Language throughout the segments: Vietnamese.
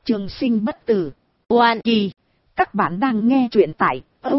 Trường sinh bất tử. Oan kỳ. Các bạn đang nghe truyện tại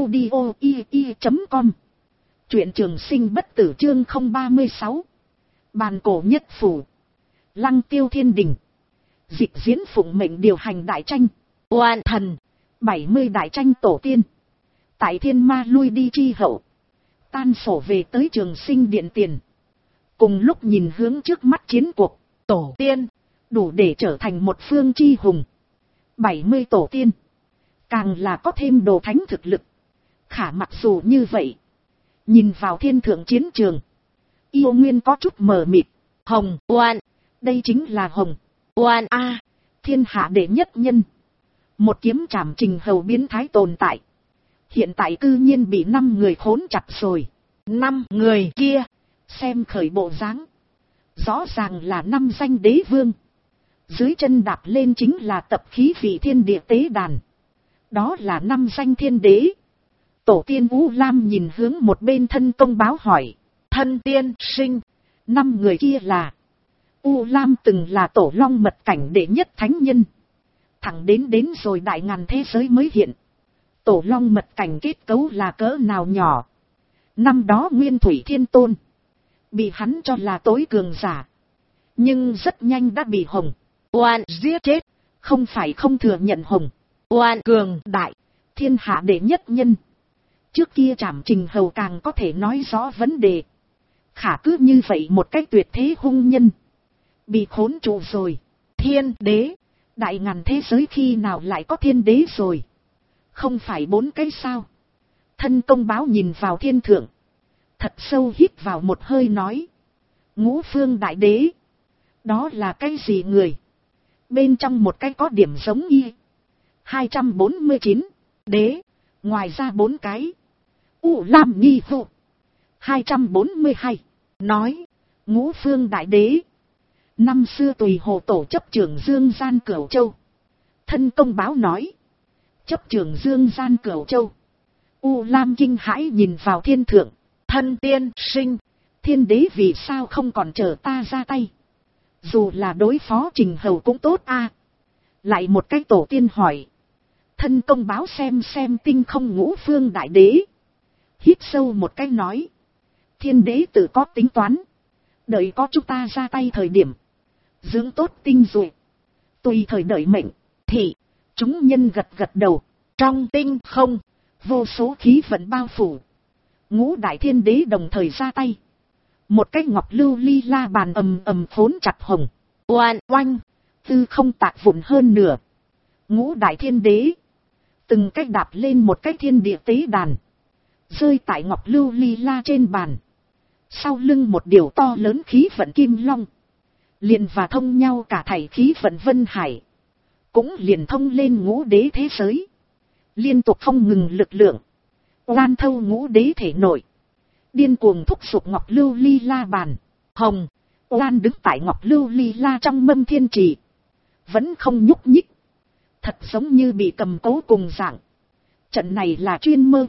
audio.com. Truyện trường sinh bất tử chương 036. Bàn cổ nhất phủ. Lăng Tiêu Thiên Đình. Dịch diễn phụng mệnh điều hành đại tranh. Oan thần. 70 đại tranh tổ tiên. Tại thiên ma lui đi chi hậu. Tan sổ về tới trường sinh điện tiền. Cùng lúc nhìn hướng trước mắt chiến cuộc. Tổ tiên. Đủ để trở thành một phương chi hùng. 70 tổ tiên. Càng là có thêm đồ thánh thực lực. Khả mặc dù như vậy. Nhìn vào thiên thượng chiến trường. Yêu nguyên có chút mờ mịt. Hồng Oan. Đây chính là Hồng Oan A. Thiên hạ đệ nhất nhân. Một kiếm trảm Trình Hầu biến thái tồn tại. Hiện tại cư nhiên bị 5 người khốn chặt rồi. 5 người kia. Xem khởi bộ dáng. Rõ ràng là 5 danh đế vương. Dưới chân đạp lên chính là tập khí vị thiên địa tế đàn. Đó là 5 danh thiên đế. Tổ tiên U Lam nhìn hướng một bên thân công báo hỏi. Thân tiên sinh. 5 người kia là. U Lam từng là tổ long mật cảnh đệ nhất thánh nhân. Thẳng đến rồi đại ngàn thế giới mới hiện. Tổ long mật cảnh kết cấu là cỡ nào nhỏ. Năm đó Nguyên Thủy Thiên Tôn. Bị hắn cho là tối cường giả. Nhưng rất nhanh đã bị Hồng Oan giết chết. Không phải không thừa nhận Hồng Oan cường đại. Thiên hạ đệ nhất nhân. Trước kia trảm Trình Hầu càng có thể nói rõ vấn đề. Khả cứ như vậy một cách tuyệt thế hung nhân. Bị khốn trụ rồi. Thiên đế. Đại ngàn thế giới khi nào lại có thiên đế rồi. Không phải 4 cái sao. Thân công báo nhìn vào thiên thượng. Thật sâu hít vào một hơi nói. Ngũ phương đại đế. Đó là cái gì người? Bên trong một cái có điểm giống y. 249. Đế. Ngoài ra 4 cái. U Lam nghi vụ. 242. Nói. Ngũ phương đại đế. Năm xưa tùy hồ tổ chấp trưởng Dương Gian Cửu Châu. Thân công báo nói. Chấp trưởng Dương Gian Cửu Châu. U Lam kinh hãi nhìn vào thiên thượng. Thân tiên sinh. Thiên đế vì sao không còn chờ ta ra tay? Dù là đối phó Trình Hầu cũng tốt a. Lại một cái tổ tiên hỏi. Thân công báo xem tinh không ngũ phương đại đế. Hít sâu một cái nói. Thiên đế tự có tính toán. Đợi có chúng ta ra tay thời điểm. Dưỡng tốt tinh rồi. Tùy thời đợi mệnh. Thì. Chúng nhân gật đầu. Trong tinh không. Vô số khí vận bao phủ. Ngũ đại thiên đế đồng thời ra tay. Một cái ngọc lưu ly la bàn ầm khốn chặt Hồng Oan oanh. Tư không tạc vụn hơn nửa. Ngũ đại thiên đế. Từng cách đạp lên một cái thiên địa tế đàn. Rơi tại ngọc lưu ly la trên bàn. Sau lưng một điều to lớn khí vận kim long. Liền và thông nhau cả thảy khí vận vân hải. Cũng liền thông lên ngũ đế thế giới. Liên tục không ngừng lực lượng. Oan thâu ngũ đế thể nội. Điên cuồng thúc giục ngọc lưu ly la bàn. Hồng Oan đứng tại ngọc lưu ly la trong mâm thiên trì. Vẫn không nhúc nhích. Thật giống như bị cầm cố cùng dạng. Trận này là chuyên mơ.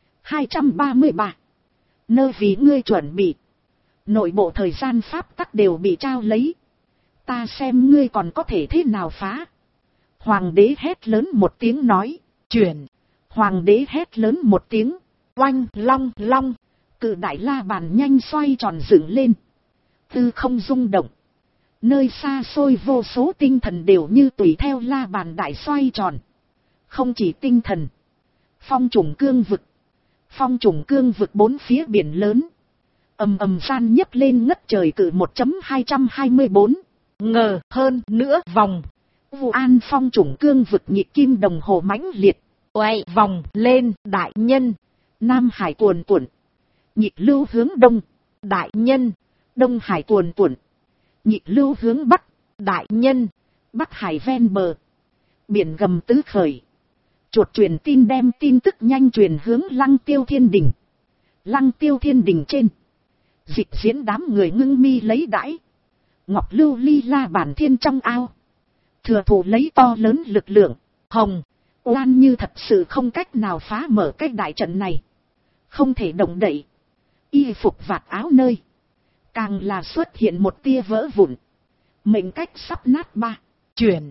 233. Nơi vì ngươi chuẩn bị. Nội bộ thời gian pháp tắc đều bị trao lấy. Ta xem ngươi còn có thể thế nào phá. Hoàng đế hét lớn một tiếng nói. Chuyển. Hoàng đế hét lớn một tiếng. Oanh long. Cự đại la bàn nhanh xoay tròn dựng lên. Tư không rung động. Nơi xa xôi vô số tinh thần đều như tùy theo la bàn đại xoay tròn. Không chỉ tinh thần. Phong trùng cương vực. Phong trùng cương vực 4 phía biển lớn. Ầm san nhấc lên ngất trời cự 1.224. Ngờ hơn nữa vòng. Vụ an phong trùng cương vực nhịp kim đồng hồ mãnh liệt. Quay vòng lên đại nhân. Nam Hải cuồn cuộn. Nhịp lưu hướng đông. Đại nhân. Đông Hải cuồn cuộn. Nhịp lưu hướng bắc. Đại nhân. Bắc Hải ven bờ. Biển gầm tứ khởi. Chuột truyền tin đem tin tức nhanh truyền hướng Lăng Tiêu Thiên Đình. Lăng Tiêu Thiên Đình trên. Dịch diễn đám người ngưng mi lấy đãi. Ngọc lưu ly la bản thiên trong ao. Thừa thủ lấy to lớn lực lượng. Hồng Oan như thật sự không cách nào phá mở cái đại trận này. Không thể động đậy. Y phục vạt áo nơi. Càng là xuất hiện một tia vỡ vụn. Mệnh cách sắp nát ba. Chuyển.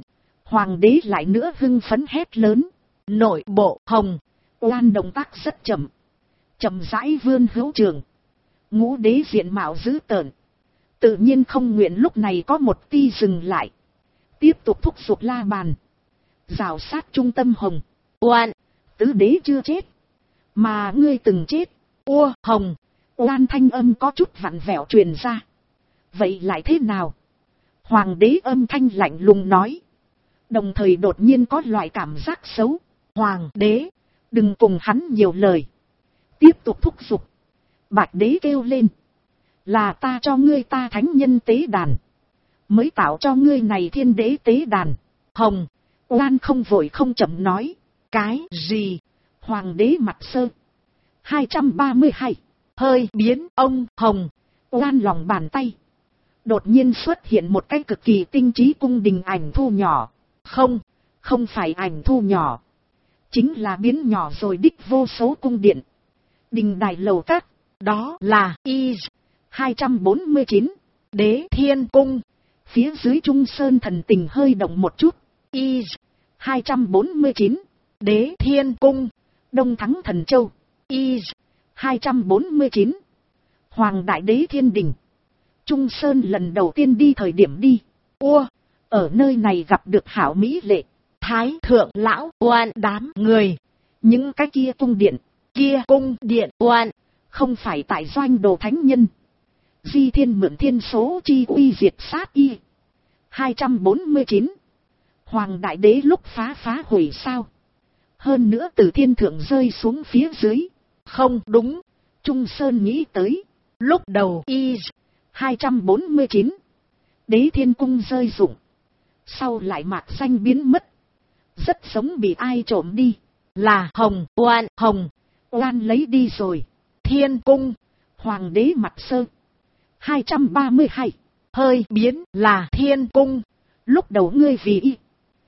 Hoàng đế lại nữa hưng phấn hét lớn. Nội bộ Hồng Oan động tác rất chậm. Chậm rãi vươn hữu trường. Ngũ đế diện mạo dữ tợn. Tự nhiên không nguyện lúc này có một ti dừng lại. Tiếp tục thúc giục la bàn. Rào sát trung tâm Hồng Oan. Tứ đế chưa chết. Mà ngươi từng chết. Hồng Oan thanh âm có chút vặn vẹo truyền ra. Vậy lại thế nào? Hoàng đế âm thanh lạnh lùng nói. Đồng thời đột nhiên có loại cảm giác xấu. Hoàng đế, đừng cùng hắn nhiều lời. Tiếp tục thúc giục. Bạch đế kêu lên. Là ta cho ngươi ta thánh nhân tế đàn. Mới tạo cho ngươi này thiên đế tế đàn. Hồng Oan không vội không chậm nói. Cái gì? Hoàng đế mặt sơ. 232. Hơi biến ông Hồng Oan lòng bàn tay. Đột nhiên xuất hiện một cái cực kỳ tinh trí cung đình ảnh thu nhỏ. Không phải ảnh thu nhỏ. Chính là biến nhỏ rồi đích vô số cung điện. Đình đài lầu các. Đó là I-249. Đế Thiên Cung. Phía dưới Trung Sơn thần tình hơi động một chút. I-249. Đế Thiên Cung. Đông Thắng Thần Châu. I-249. Hoàng Đại Đế Thiên Đình. Trung Sơn lần đầu tiên đi thời điểm đi. Ở nơi này gặp được hảo mỹ lệ. Thái thượng lão Oan đám người. Những cái kia cung điện. Oan. Không phải tại doanh đồ thánh nhân. Di thiên mượn thiên số chi uy diệt sát y. 249. Hoàng Đại Đế lúc phá hủy sao? Hơn nữa từ thiên thượng rơi xuống phía dưới. Không đúng. Trung Sơn nghĩ tới. Lúc đầu I-249. Đế Thiên Cung rơi rụng. Sau lại mạc danh biến mất. Rất giống bị ai trộm đi. Là Hồng Oan lấy đi rồi. Thiên Cung. Hoàng đế mặt sơ. 232. Hơi biến là Thiên Cung. Lúc đầu ngươi vì y.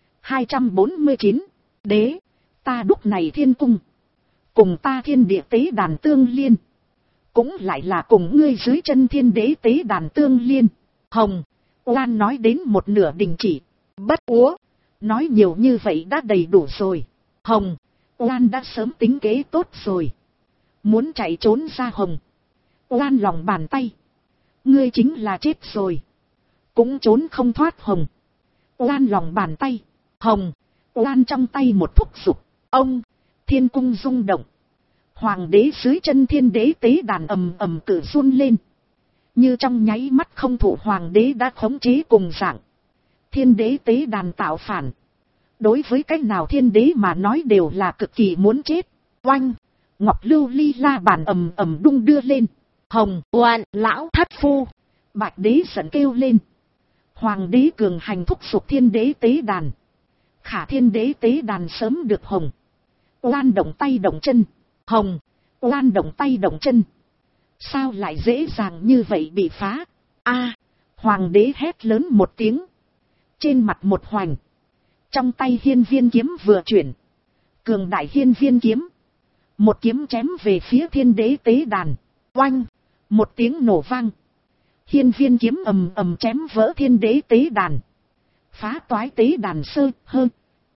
249. Đế. Ta đúc này Thiên Cung. Cùng ta thiên địa tế đàn tương liên. Cũng lại là cùng ngươi dưới chân thiên đế tế đàn tương liên. Hồng Oan nói đến một nửa đình chỉ. Bất úa. Nói nhiều như vậy đã đầy đủ rồi. Hồng Oan đã sớm tính kế tốt rồi. Muốn chạy trốn ra Hồng Oan lòng bàn tay. Ngươi chính là chết rồi. Cũng trốn không thoát Hồng Oan lòng bàn tay. Hồng Oan trong tay một thúc giục. Ông Thiên Cung rung động. Hoàng đế dưới chân thiên đế tế đàn ầm ầm cử run lên. Như trong nháy mắt không thủ hoàng đế đã khống chế cùng dạng. Thiên đế tế đàn tạo phản. Đối với cách nào thiên đế mà nói đều là cực kỳ muốn chết. Oanh. Ngọc lưu ly la bàn ầm ầm đung đưa lên. Hồng Oan lão thất phu. Bạch đế giận kêu lên. Hoàng đế cường hành thúc giục thiên đế tế đàn. Khả thiên đế tế đàn sớm được Hồng Oan động tay động chân. Hồng Oan động tay động chân. Sao lại dễ dàng như vậy bị phá? Hoàng đế hét lớn một tiếng. Trên mặt một hoành. Trong tay hiên viên kiếm vừa chuyển. Cường đại hiên viên kiếm. Một kiếm chém về phía thiên đế tế đàn. Oanh. Một tiếng nổ vang. Hiên viên kiếm ầm ầm chém vỡ thiên đế tế đàn. Phá toái tế đàn sơ hơn.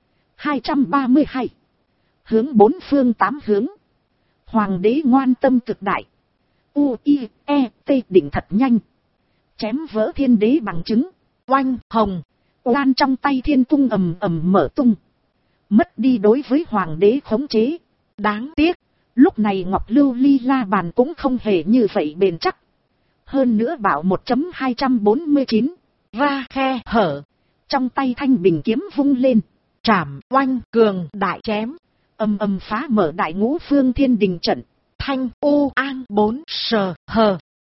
232. Hướng bốn phương tám hướng. Hoàng đế ngoan tâm cực đại. U-I-E-T đỉnh thật nhanh. Chém vỡ thiên đế bằng chứng. Oanh. Hồng Oan trong tay Thiên Cung ầm ầm mở tung. Mất đi đối với hoàng đế khống chế. Đáng tiếc. Lúc này Ngọc lưu ly la bàn cũng không hề như vậy bền chắc. Hơn nữa bảo 1.249. Va khe hở. Trong tay thanh bình kiếm vung lên. Trảm oanh cường đại chém. Ầm ầm phá mở đại ngũ phương thiên đình trận. Thanh u an 4 sờ hờ.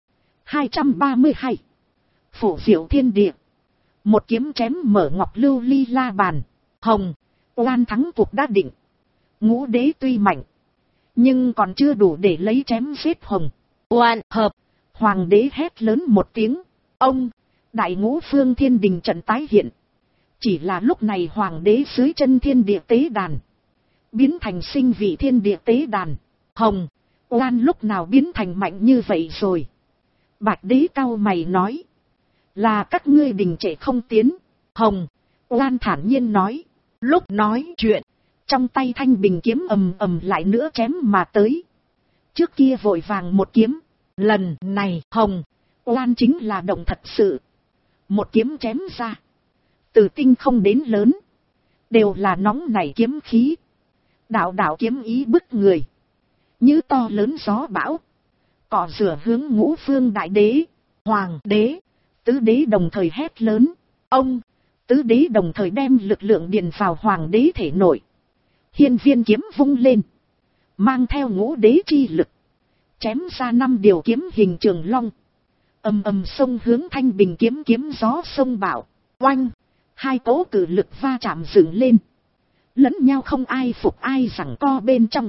232. Phủ diệu thiên địa. Một kiếm chém mở Ngọc lưu ly la bàn. Hồng Oan thắng cuộc đã định. Ngũ đế tuy mạnh. Nhưng còn chưa đủ để lấy chém giết Hồng Oan hợp. Hoàng đế hét lớn một tiếng. Ông. Đại ngũ phương thiên đình trận tái hiện. Chỉ là lúc này hoàng đế dưới chân thiên địa tế đàn. Biến thành sinh vị thiên địa tế đàn. Hồng Oan lúc nào biến thành mạnh như vậy rồi? Bạch đế cau mày nói. Là các ngươi đình trệ không tiến. Hồng Oan thản nhiên nói. Lúc nói chuyện, trong tay thanh bình kiếm ầm ầm lại nữa chém mà tới. Trước kia vội vàng một kiếm, lần này Hồng Oan chính là động thật sự. Một kiếm chém ra, từ tinh không đến lớn, đều là nóng nảy kiếm khí. Đạo đạo kiếm ý bức người, như to lớn gió bão, cỏ rửa hướng ngũ phương đại đế, hoàng đế, tứ đế đồng thời hét lớn. Ông, tứ đế đồng thời đem lực lượng điền vào hoàng đế thể nội. Hiên viên kiếm vung lên, mang theo ngũ đế chi lực, chém ra 5 điều kiếm hình trường long. Ầm ầm xông hướng thanh bình kiếm, kiếm gió sông bạo. Oanh, 2 cỗ cử lực va chạm dựng lên, lẫn nhau không ai phục ai giằng co bên trong.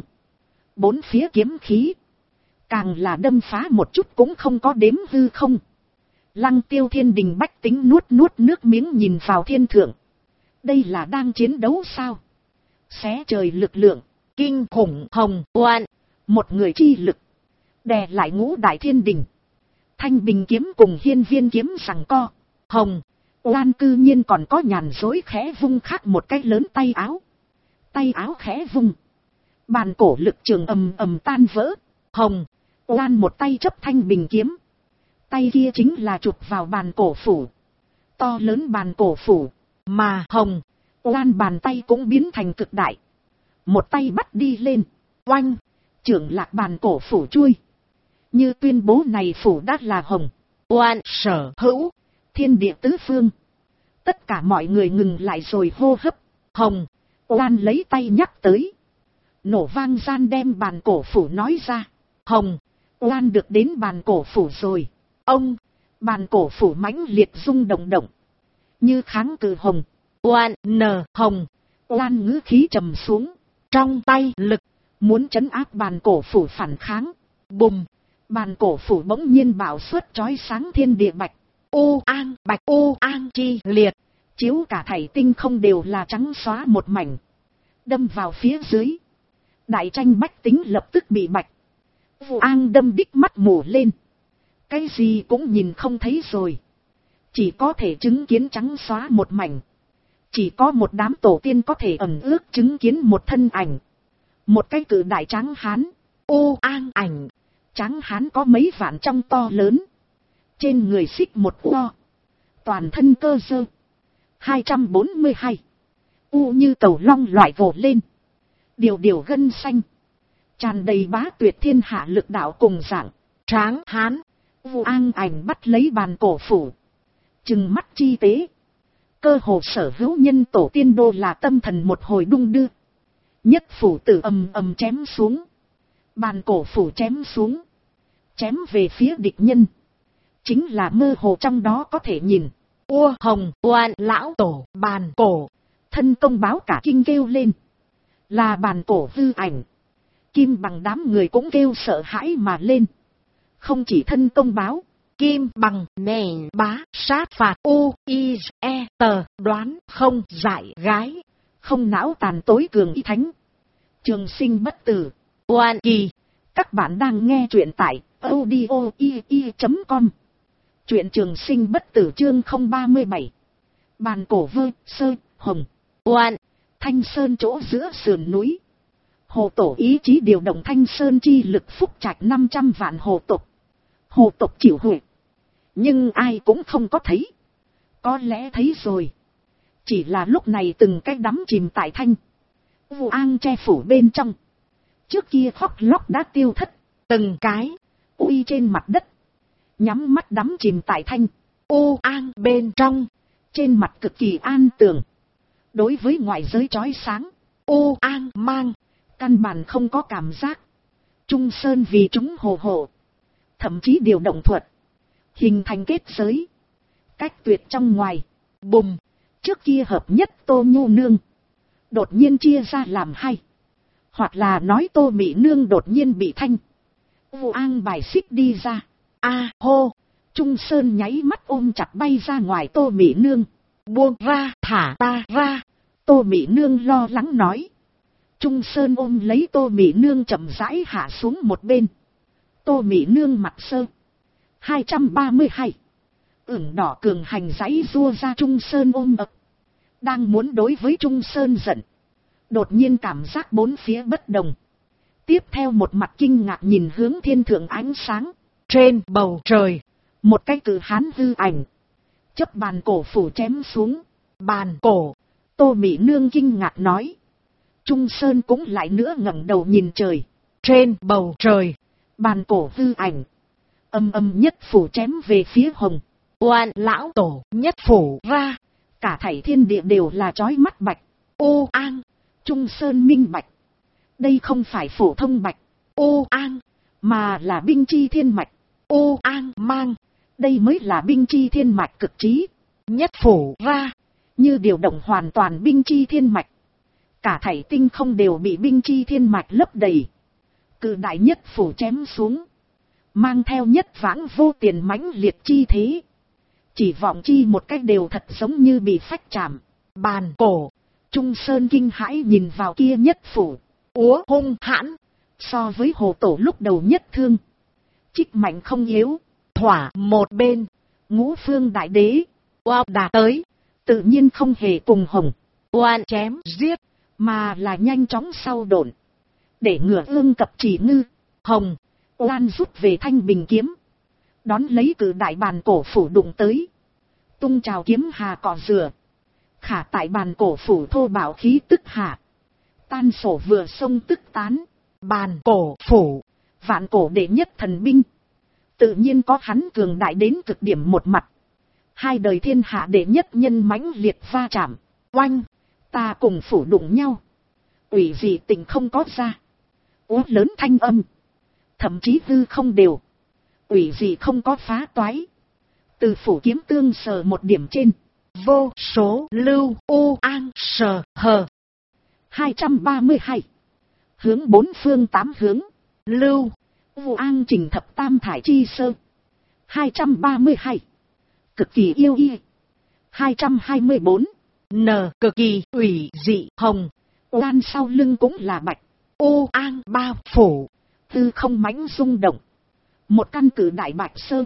4 phía kiếm khí, càng là đâm phá một chút cũng không có đếm hư không. Lăng Tiêu Thiên Đình bách tính nuốt nước miếng nhìn vào thiên thượng. Đây là đang chiến đấu sao? Xé trời lực lượng, kinh khủng. Hồng Oan, một người chi lực, đè lại ngũ đại thiên đình. Thanh bình kiếm cùng hiên viên kiếm giằng co. Hồng Oan cư nhiên còn có nhàn dối khẽ vung khác một cái lớn tay áo. Tay áo khẽ vung, bàn cổ lực trường ầm ầm tan vỡ. Hồng Oan một tay chấp thanh bình kiếm, tay kia chính là chụp vào bàn cổ phủ. To lớn bàn cổ phủ, mà Hồng Oan bàn tay cũng biến thành cực đại. Một tay bắt đi lên, oanh, trưởng lạc bàn cổ phủ chui. Như tuyên bố này phủ đã là Hồng Oan sở hữu. Thiên địa tứ phương, tất cả mọi người ngừng lại rồi hô hấp. Hồng Oan lấy tay nhắc tới, nổ vang gian đem bàn cổ phủ nói ra. Hồng Oan được đến bàn cổ phủ rồi. Ông, bàn cổ phủ mãnh liệt rung động động, như kháng cự. Hồng Oan Hồng Oan ngữ khí trầm xuống, trong tay lực muốn trấn áp bàn cổ phủ phản kháng. Bùm, bàn cổ phủ bỗng nhiên bạo xuất chói sáng thiên địa bạch u an, bạch u an chi liệt, chiếu cả thảy tinh không đều là trắng xóa một mảnh, đâm vào phía dưới. Đại tranh bách tính lập tức bị bạch u an đâm đích mắt mù lên, cái gì cũng nhìn không thấy rồi, chỉ có thể chứng kiến trắng xóa một mảnh. Chỉ có một đám tổ tiên có thể ẩn ước chứng kiến một thân ảnh, một cái cự đại tráng hán. U an ảnh, tráng hán có mấy vạn trong to lớn, trên người xích một o, toàn thân cơ dơ. 242, u như tàu long loại vồ lên, điều điều gân xanh, tràn đầy bá tuyệt thiên hạ lực đạo cùng dạng. Tráng hán, u an ảnh bắt lấy bàn cổ phủ, trừng mắt chi tế. Cơ hồ sở hữu nhân tổ tiên đô là tâm thần một hồi đung đưa. Nhất phủ tử ầm ầm chém xuống, bàn cổ phủ chém xuống, chém về phía địch nhân. Chính là mơ hồ trong đó có thể nhìn. Hồng Oan lão tổ bàn cổ, thân công báo cả kinh kêu lên. Là bàn cổ hư ảnh. Kim Bằng đám người cũng kêu sợ hãi mà lên. Không chỉ thân công báo, Kim Bằng nề bá sát phạt u i e tờ đoán không giải gái, không não tàn tối cường y thánh, trường sinh bất tử, oan kỳ. Các bạn đang nghe truyện tại audio.com. Truyện trường sinh bất tử chương 037. Bàn cổ vơ sơ Hồng Oan. Thanh Sơn chỗ giữa sườn núi, hồ tổ ý chí điều động Thanh Sơn chi lực phúc trạch 500 vạn hồ tộc. Hồ tộc chịu huệ, nhưng ai cũng không có thấy. Có lẽ thấy rồi, chỉ là lúc này từng cái đắm chìm tại thanh u an che phủ bên trong. Trước kia khóc lóc đã tiêu thất, từng cái uy trên mặt đất, nhắm mắt đắm chìm tại thanh u an bên trong, trên mặt cực kỳ an tường. Đối với ngoại giới chói sáng, u an mang căn bản không có cảm giác. Trung Sơn vì chúng hồ hộ, thậm chí điều động thuật, hình thành kết giới, cách tuyệt trong ngoài. Bùm, trước kia hợp nhất Tô Nhu Nương, đột nhiên chia ra làm hai. Hoặc là nói Tô Mị Nương đột nhiên bị thanh u an bài xích đi ra. Hô, Trung Sơn nháy mắt ôm chặt bay ra ngoài Tô Mị Nương. Buông ra, thả ta ra. Tô Mị Nương lo lắng nói. Trung Sơn ôm lấy Tô Mị Nương chậm rãi hạ xuống một bên. Tô Mị Nương mặt sơ 232, ửng đỏ cường hành giãy rua ra Trung Sơn ôm ập. Đang muốn đối với Trung Sơn giận. Đột nhiên cảm giác bốn phía bất đồng. Tiếp theo một mặt kinh ngạc nhìn hướng thiên thượng ánh sáng. Trên bầu trời, một cái cự hán hư ảnh. Chấp bàn cổ phủ chém xuống. Bàn cổ, Tô Mỹ Nương kinh ngạc nói. Trung Sơn cũng lại nữa ngẩng đầu nhìn trời. Trên bầu trời, bàn cổ hư ảnh. Âm âm nhất phủ chém về phía Hồng. Oan lão tổ nhất phủ ra. Cả thảy thiên địa đều là chói mắt bạch. Ô an, Trung Sơn minh bạch. Đây không phải phổ thông bạch. Ô an, mà là binh chi thiên mạch. Ô an mang, đây mới là binh chi thiên mạch cực trí. Nhất phủ ra, như điều động hoàn toàn binh chi thiên mạch. Cả thảy tinh không đều bị binh chi thiên mạch lấp đầy. Cự đại nhất phủ chém xuống. Mang theo nhất vãng vô tiền mãnh liệt chi thế. Chỉ vọng chi một cách đều thật giống như bị phách chạm. Bàn cổ, Trung Sơn kinh hãi nhìn vào kia nhất phủ. Úa hung hãn, so với hồ tổ lúc đầu nhất thương. Trích mạnh không yếu, thỏa một bên. Ngũ phương đại đế, oa đã tới. Tự nhiên không hề cùng Hồng oan chém giết, mà là nhanh chóng sau độn. Để ngừa ương cập chỉ ngư, Hồng oan rút về thanh bình kiếm. Đón lấy cử đại bàn cổ phủ đụng tới. Tung trào kiếm hà cọ rửa. Khả tại bàn cổ phủ thô bảo khí tức hạ. Tan sổ vừa sông tức tán. Bàn cổ phủ, vạn cổ đệ nhất thần binh. Tự nhiên có hắn cường đại đến cực điểm một mặt. Hai đời thiên hạ đệ nhất nhân mãnh liệt va chạm. Oanh, ta cùng phủ đụng nhau. Ủy gì tình không có ra. Ú lớn thanh âm. Thậm chí hư không đều. Ủy gì không có phá toái. Từ phủ kiếm tương sờ một điểm trên. Vô số lưu u an sờ hờ. 232. Hướng bốn phương tám hướng. Lưu u an trình thập tam thải chi sơ. 232. Cực kỳ yêu y. 224. N cực kỳ ủy dị Hồng oan sau lưng cũng là bạch. U an bao phủ. Tư không mãnh rung động. Một căn cử đại bạch sơ.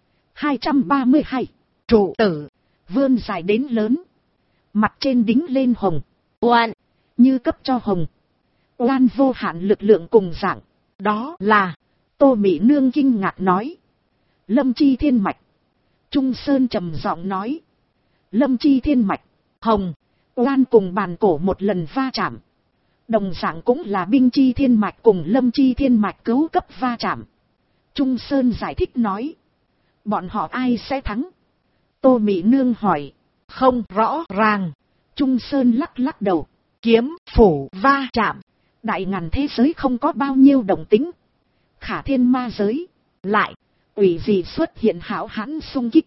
232. Trụ tử, vươn dài đến lớn. Mặt trên đính lên Hồng oan, như cấp cho Hồng oan vô hạn lực lượng cùng dạng. Đó là, Tô Mỹ Nương kinh ngạc nói. Lâm chi thiên mạch. Trung Sơn trầm giọng nói. Lâm chi thiên mạch, Hồng oan cùng bàn cổ một lần va chạm. Đồng dạng cũng là binh chi thiên mạch cùng lâm chi thiên mạch cứu cấp va chạm. Trung Sơn giải thích nói. Bọn họ ai sẽ thắng? Tô Mỹ Nương hỏi. Không rõ ràng. Trung Sơn lắc lắc đầu. Kiếm phủ va chạm. Đại ngàn thế giới không có bao nhiêu động tính. Khả thiên ma giới. Lại, ủy gì xuất hiện hảo hãn xung kích.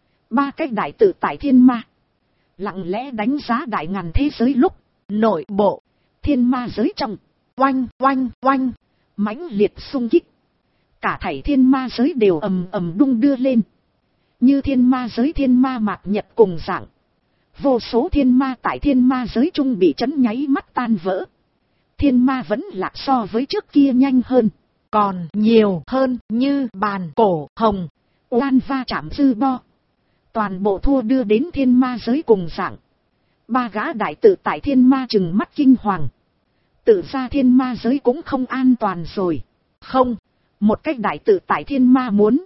Ba cái đại tự tại thiên ma. Lặng lẽ đánh giá đại ngàn thế giới lúc. Nội bộ, thiên ma giới trong. Oanh oanh oanh. Mãnh liệt xung kích. Cả thảy thiên ma giới đều ầm ầm đung đưa lên. Như thiên ma giới thiên ma mạc nhật cùng dạng. Vô số thiên ma tại thiên ma giới trung bị chấn nháy mắt tan vỡ. Thiên ma vẫn lạc so với trước kia nhanh hơn. Còn nhiều hơn như bàn cổ Hồng oan va chạm dư bo. Toàn bộ thua đưa đến thiên ma giới cùng dạng. Ba gã đại tự tại thiên ma trừng mắt kinh hoàng. Tự ra thiên ma giới cũng không an toàn rồi. Không, một cách đại tự tại thiên ma muốn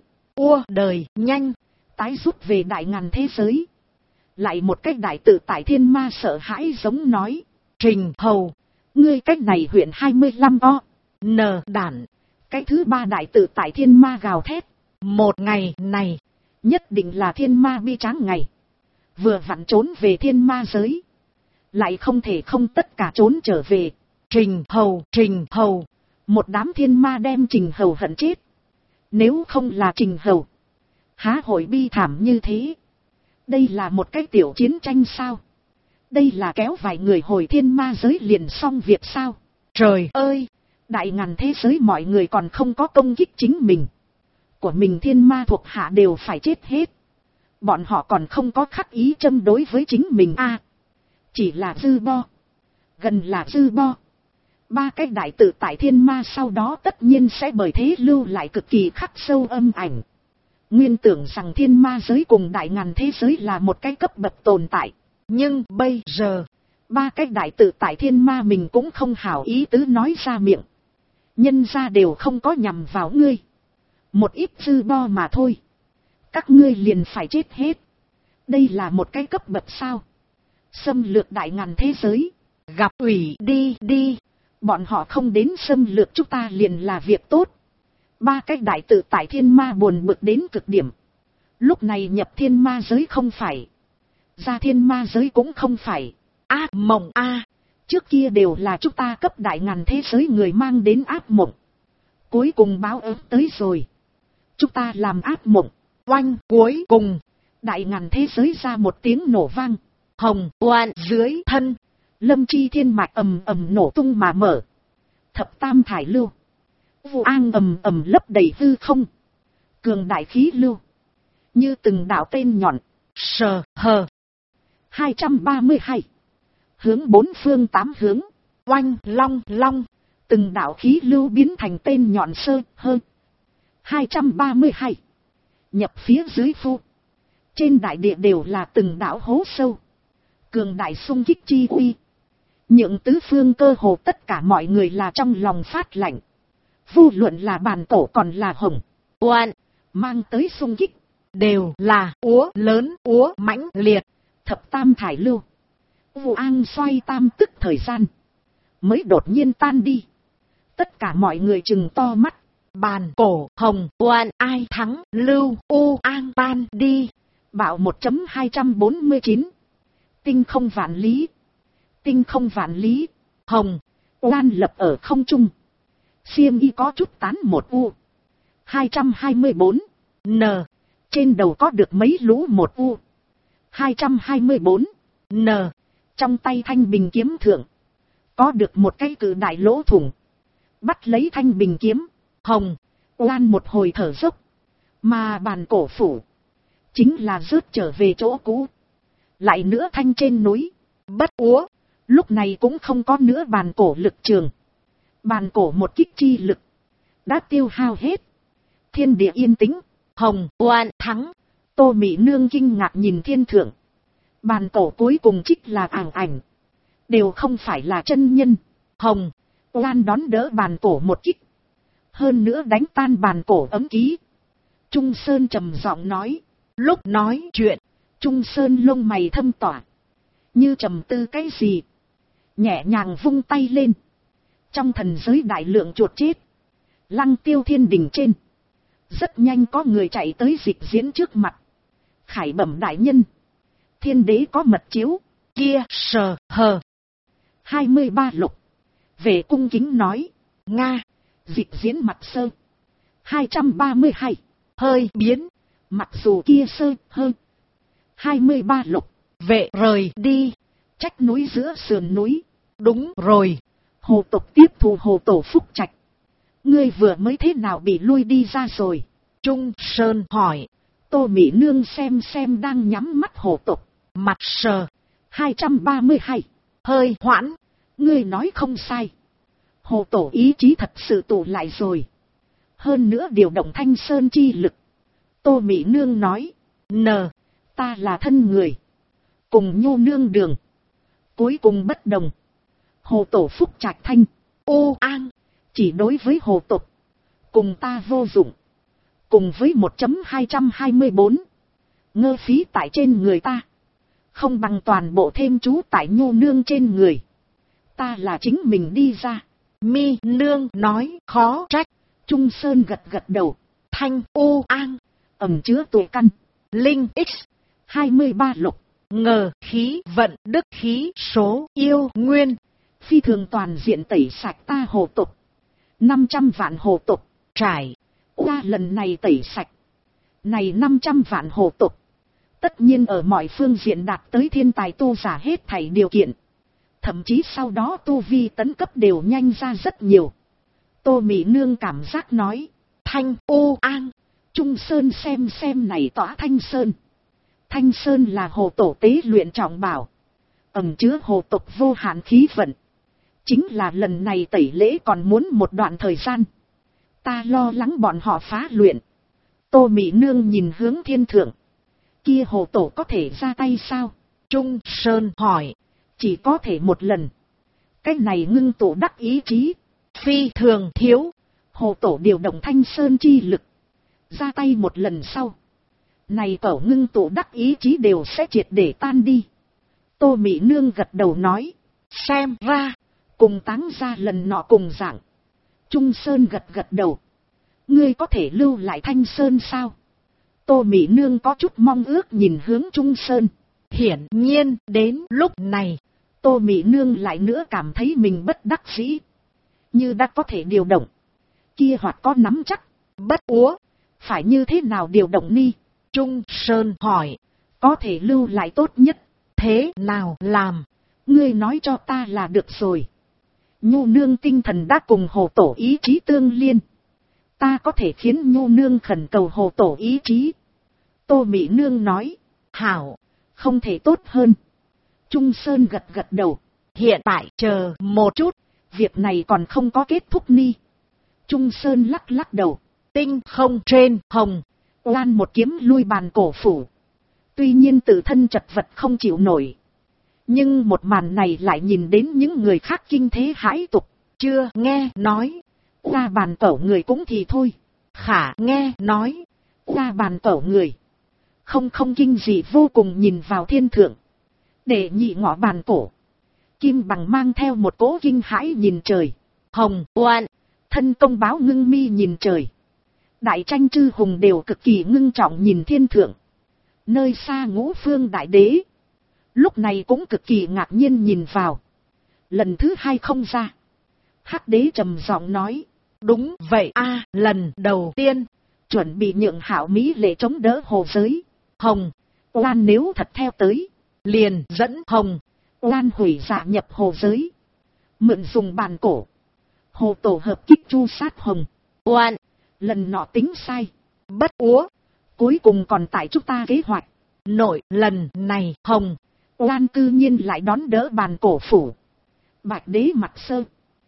đời nhanh, tái rút về đại ngàn thế giới. Lại một cách đại tự tại thiên ma sợ hãi giống nói. Trình hầu, ngươi cách này huyện 25 o. N đản. Cái thứ ba đại tự tại thiên ma gào thét. Một ngày này, nhất định là thiên ma bi tráng ngày. Vừa vặn trốn về thiên ma giới. Lại không thể không tất cả trốn trở về. Trình hầu. Một đám thiên ma đem Trình hầu hận chết. Nếu không là Trình hầu, há hội bi thảm như thế. Đây là một cái tiểu chiến tranh sao? Đây là kéo vài người hồi thiên ma giới liền xong việc sao? Trời ơi! Đại ngàn thế giới mọi người còn không có công kích chính mình. Của mình thiên ma thuộc hạ đều phải chết hết. Bọn họ còn không có khắc ý châm đối với chính mình chỉ là dư bo. Gần là dư bo. Ba cái đại tự tại thiên ma sau đó tất nhiên sẽ bởi thế lưu lại cực kỳ khắc sâu âm ảnh. Nguyên tưởng rằng thiên ma giới cùng đại ngàn thế giới là một cái cấp bậc tồn tại. Nhưng bây giờ, ba cái đại tự tại thiên ma mình cũng không hảo ý tứ nói ra miệng. Nhân ra đều không có nhằm vào ngươi. Một ít dư bo mà thôi. Các ngươi liền phải chết hết. Đây là một cái cấp bậc sao? Xâm lược đại ngàn thế giới. Gặp ủy đi. Bọn họ không đến xâm lược chúng ta liền là việc tốt. Ba cái đại tự tại thiên ma buồn bực đến cực điểm. Lúc này nhập thiên ma giới không phải. Ra thiên ma giới cũng không phải. Ác mộng a. Trước kia đều là chúng ta cấp đại ngàn thế giới người mang đến ác mộng. Cuối cùng báo ứng tới rồi. Chúng ta làm ác mộng. Oanh cuối cùng. Đại ngàn thế giới ra một tiếng nổ vang. Hồng oan dưới thân. Lâm chi thiên mạch ầm ầm nổ tung mà mở. Thập tam thải lưu. Vụ an ầm ầm lấp đầy hư không. Cường đại khí lưu. Như từng đạo tên nhọn. Sờ hờ. 232. Hướng bốn phương tám hướng. Oanh long. Từng đạo khí lưu biến thành tên nhọn sơ hơ. 232. Nhập phía dưới phu. Trên đại địa đều là từng đạo hố sâu. Cường đại xung kích chi uy. Những tứ phương cơ hồ tất cả mọi người là trong lòng phát lạnh. Vô luận là bàn tổ còn là hồng oan. Mang tới xung kích. Đều là úa lớn úa mãnh liệt. Thập tam thải lưu. Vụ an xoay tam tức thời gian. Mới đột nhiên tan đi. Tất cả mọi người trừng to mắt. Bàn cổ hồng oan ai thắng lưu u an tan đi. Bạo 1.249. Tinh không vạn lý. Tinh không vạn lý. Hồng oan lập ở không trung. Xiêm y có chút tán một u. 224. N. Trên đầu có được mấy lũ một u. 224. N. Trong tay thanh bình kiếm thượng. Có được một cái cự đại lỗ thủng. Bắt lấy thanh bình kiếm. Hồng oan một hồi thở dốc. Mà bàn cổ phủ. Chính là rớt trở về chỗ cũ. Lại nữa thanh trên núi. Bất úa. Lúc này cũng không có nữa bàn cổ lực trường. Bàn cổ một kích chi lực. Đã tiêu hao hết. Thiên địa yên tĩnh. Hồng oan thắng. Tô Mị Nương kinh ngạc nhìn thiên thượng. Bàn cổ cuối cùng trích là ảo ảnh. Đều không phải là chân nhân. Hồng oan đón đỡ bàn cổ một kích. Hơn nữa đánh tan bàn cổ ấm ký. Trung Sơn trầm giọng nói. Lúc nói chuyện. Trung Sơn lông mày thâm tỏa. Như trầm tư cái gì. Nhẹ nhàng vung tay lên. Trong thần giới đại lượng chuột chết. Lăng Tiêu Thiên Đình trên. Rất nhanh có người chạy tới Dịch Diễn trước mặt. Khải bẩm đại nhân. Thiên đế có mật chiếu. Kia sờ hờ. 23 lục. Về cung kính nói. Nga. Dịch Diễn mặt sơ. 232. Hơi biến. Mặc dù kia sơ hơ. 23 lục. Vệ rời đi. Trách núi giữa sườn núi. Đúng rồi. Hồ tộc tiếp thu hồ tổ phúc trạch. Ngươi vừa mới thế nào bị lui đi ra rồi? Trung Sơn hỏi. Tô Mị Nương xem đang nhắm mắt hồ tộc. Mặt sờ. 232. Hơi hoãn. Ngươi nói không sai. Hồ tổ ý chí thật sự tụ lại rồi. Hơn nữa điều động thanh sơn chi lực. Tô Mị Nương nói. Ta là thân người. Cùng Nhu Nương đường. Cuối cùng bất đồng. Hồ tổ phúc trạch thanh. Ô an. Chỉ đối với hồ tộc. Cùng ta vô dụng. Cùng với 1.224. Ngơ phí tại trên người ta. Không bằng toàn bộ thêm chú tại Nhu Nương trên người. Ta là chính mình đi ra. Mi Nương nói khó trách. Trung Sơn gật đầu. Thanh ô an. Ẩm chứa tuổi căn. Linh X. 23 lục. Ngờ khí vận đức khí số yêu nguyên. Phi thường toàn diện tẩy sạch ta hồ tục. 500 vạn hồ tục. Trải. Qua lần này tẩy sạch. Này 500 vạn hồ tục. Tất nhiên ở mọi phương diện đạt tới thiên tài tu giả hết thảy điều kiện. Thậm chí sau đó tu vi tấn cấp đều nhanh ra rất nhiều. Tô Mị Nương cảm giác nói. Thanh ô an. Trung Sơn xem này tỏa Thanh Sơn. Thanh Sơn là hồ tổ tế luyện trọng bảo. Ẩn chứa hồ tộc vô hạn khí vận. Chính là lần này tẩy lễ còn muốn một đoạn thời gian. Ta lo lắng bọn họ phá luyện. Tô Mị Nương nhìn hướng thiên thượng. Kia hồ tổ có thể ra tay sao? Trung Sơn hỏi. Chỉ có thể một lần. Cái này ngưng tụ đắc ý chí. Phi thường thiếu. Hồ Tổ điều động Thanh Sơn chi lực. Ra tay một lần sau. Này cẩu ngưng tụ đắc ý chí đều sẽ triệt để tan đi. Tô Mị Nương gật đầu nói. Xem ra. Cùng Táng ra lần nọ cùng dạng. Trung Sơn gật gật đầu. Ngươi có thể lưu lại Thanh Sơn sao? Tô Mị Nương có chút mong ước nhìn hướng Trung Sơn. Hiển nhiên đến lúc này. Tô Mị Nương lại nữa cảm thấy mình bất đắc dĩ. Như đã có thể điều động. Kia hoặc có nắm chắc. Bất úa. Phải như thế nào điều động ni? Trung Sơn hỏi. Có thể lưu lại tốt nhất. Thế nào làm? Ngươi nói cho ta là được rồi. Nhu Nương tinh thần đã cùng Hồ Tổ ý chí tương liên. Ta có thể khiến Nhu Nương khẩn cầu Hồ Tổ ý chí. Tô Mị Nương nói. Hảo. Không thể tốt hơn. Trung Sơn gật gật đầu. Hiện tại chờ một chút. Việc này còn không có kết thúc ni. Trung Sơn lắc lắc đầu. Tinh không trên hồng. Oan một kiếm lui bàn cổ phủ. Tuy nhiên tự thân chật vật không chịu nổi. Nhưng một màn này lại nhìn đến những người khác kinh thế hãi tục. Chưa nghe nói. Qua bàn cẩu người cũng thì thôi. Khả nghe nói. Qua bàn cẩu người. Không kinh gì vô cùng nhìn vào thiên thượng. Để nhị ngọ bàn cổ. Kim Bằng mang theo một cỗ kinh hãi nhìn trời. Hồng Oan. Thân công báo ngưng mi nhìn trời. Đại Tranh Chư Hùng đều cực kỳ ngưng trọng nhìn thiên thượng. Nơi xa Ngũ Phương Đại Đế. Lúc này cũng cực kỳ ngạc nhiên nhìn vào. Lần thứ hai không ra. Hắc Đế trầm giọng nói. Đúng vậy a, lần đầu tiên. Chuẩn bị nhượng Hạo Mỹ lệ chống đỡ hồ giới. Hồng Oan nếu thật theo tới. Liền dẫn Hồng Oan hủy dạ nhập hồ giới. Mượn dùng bàn cổ. Hồ Tổ hợp kích chu sát Hồng Oan. Lần nọ tính sai. Bất úa. Cuối cùng còn tại chúng ta kế hoạch. Nội lần này Hồng Oan cư nhiên lại đón đỡ bàn cổ phủ. Bạch Đế mặt sơ.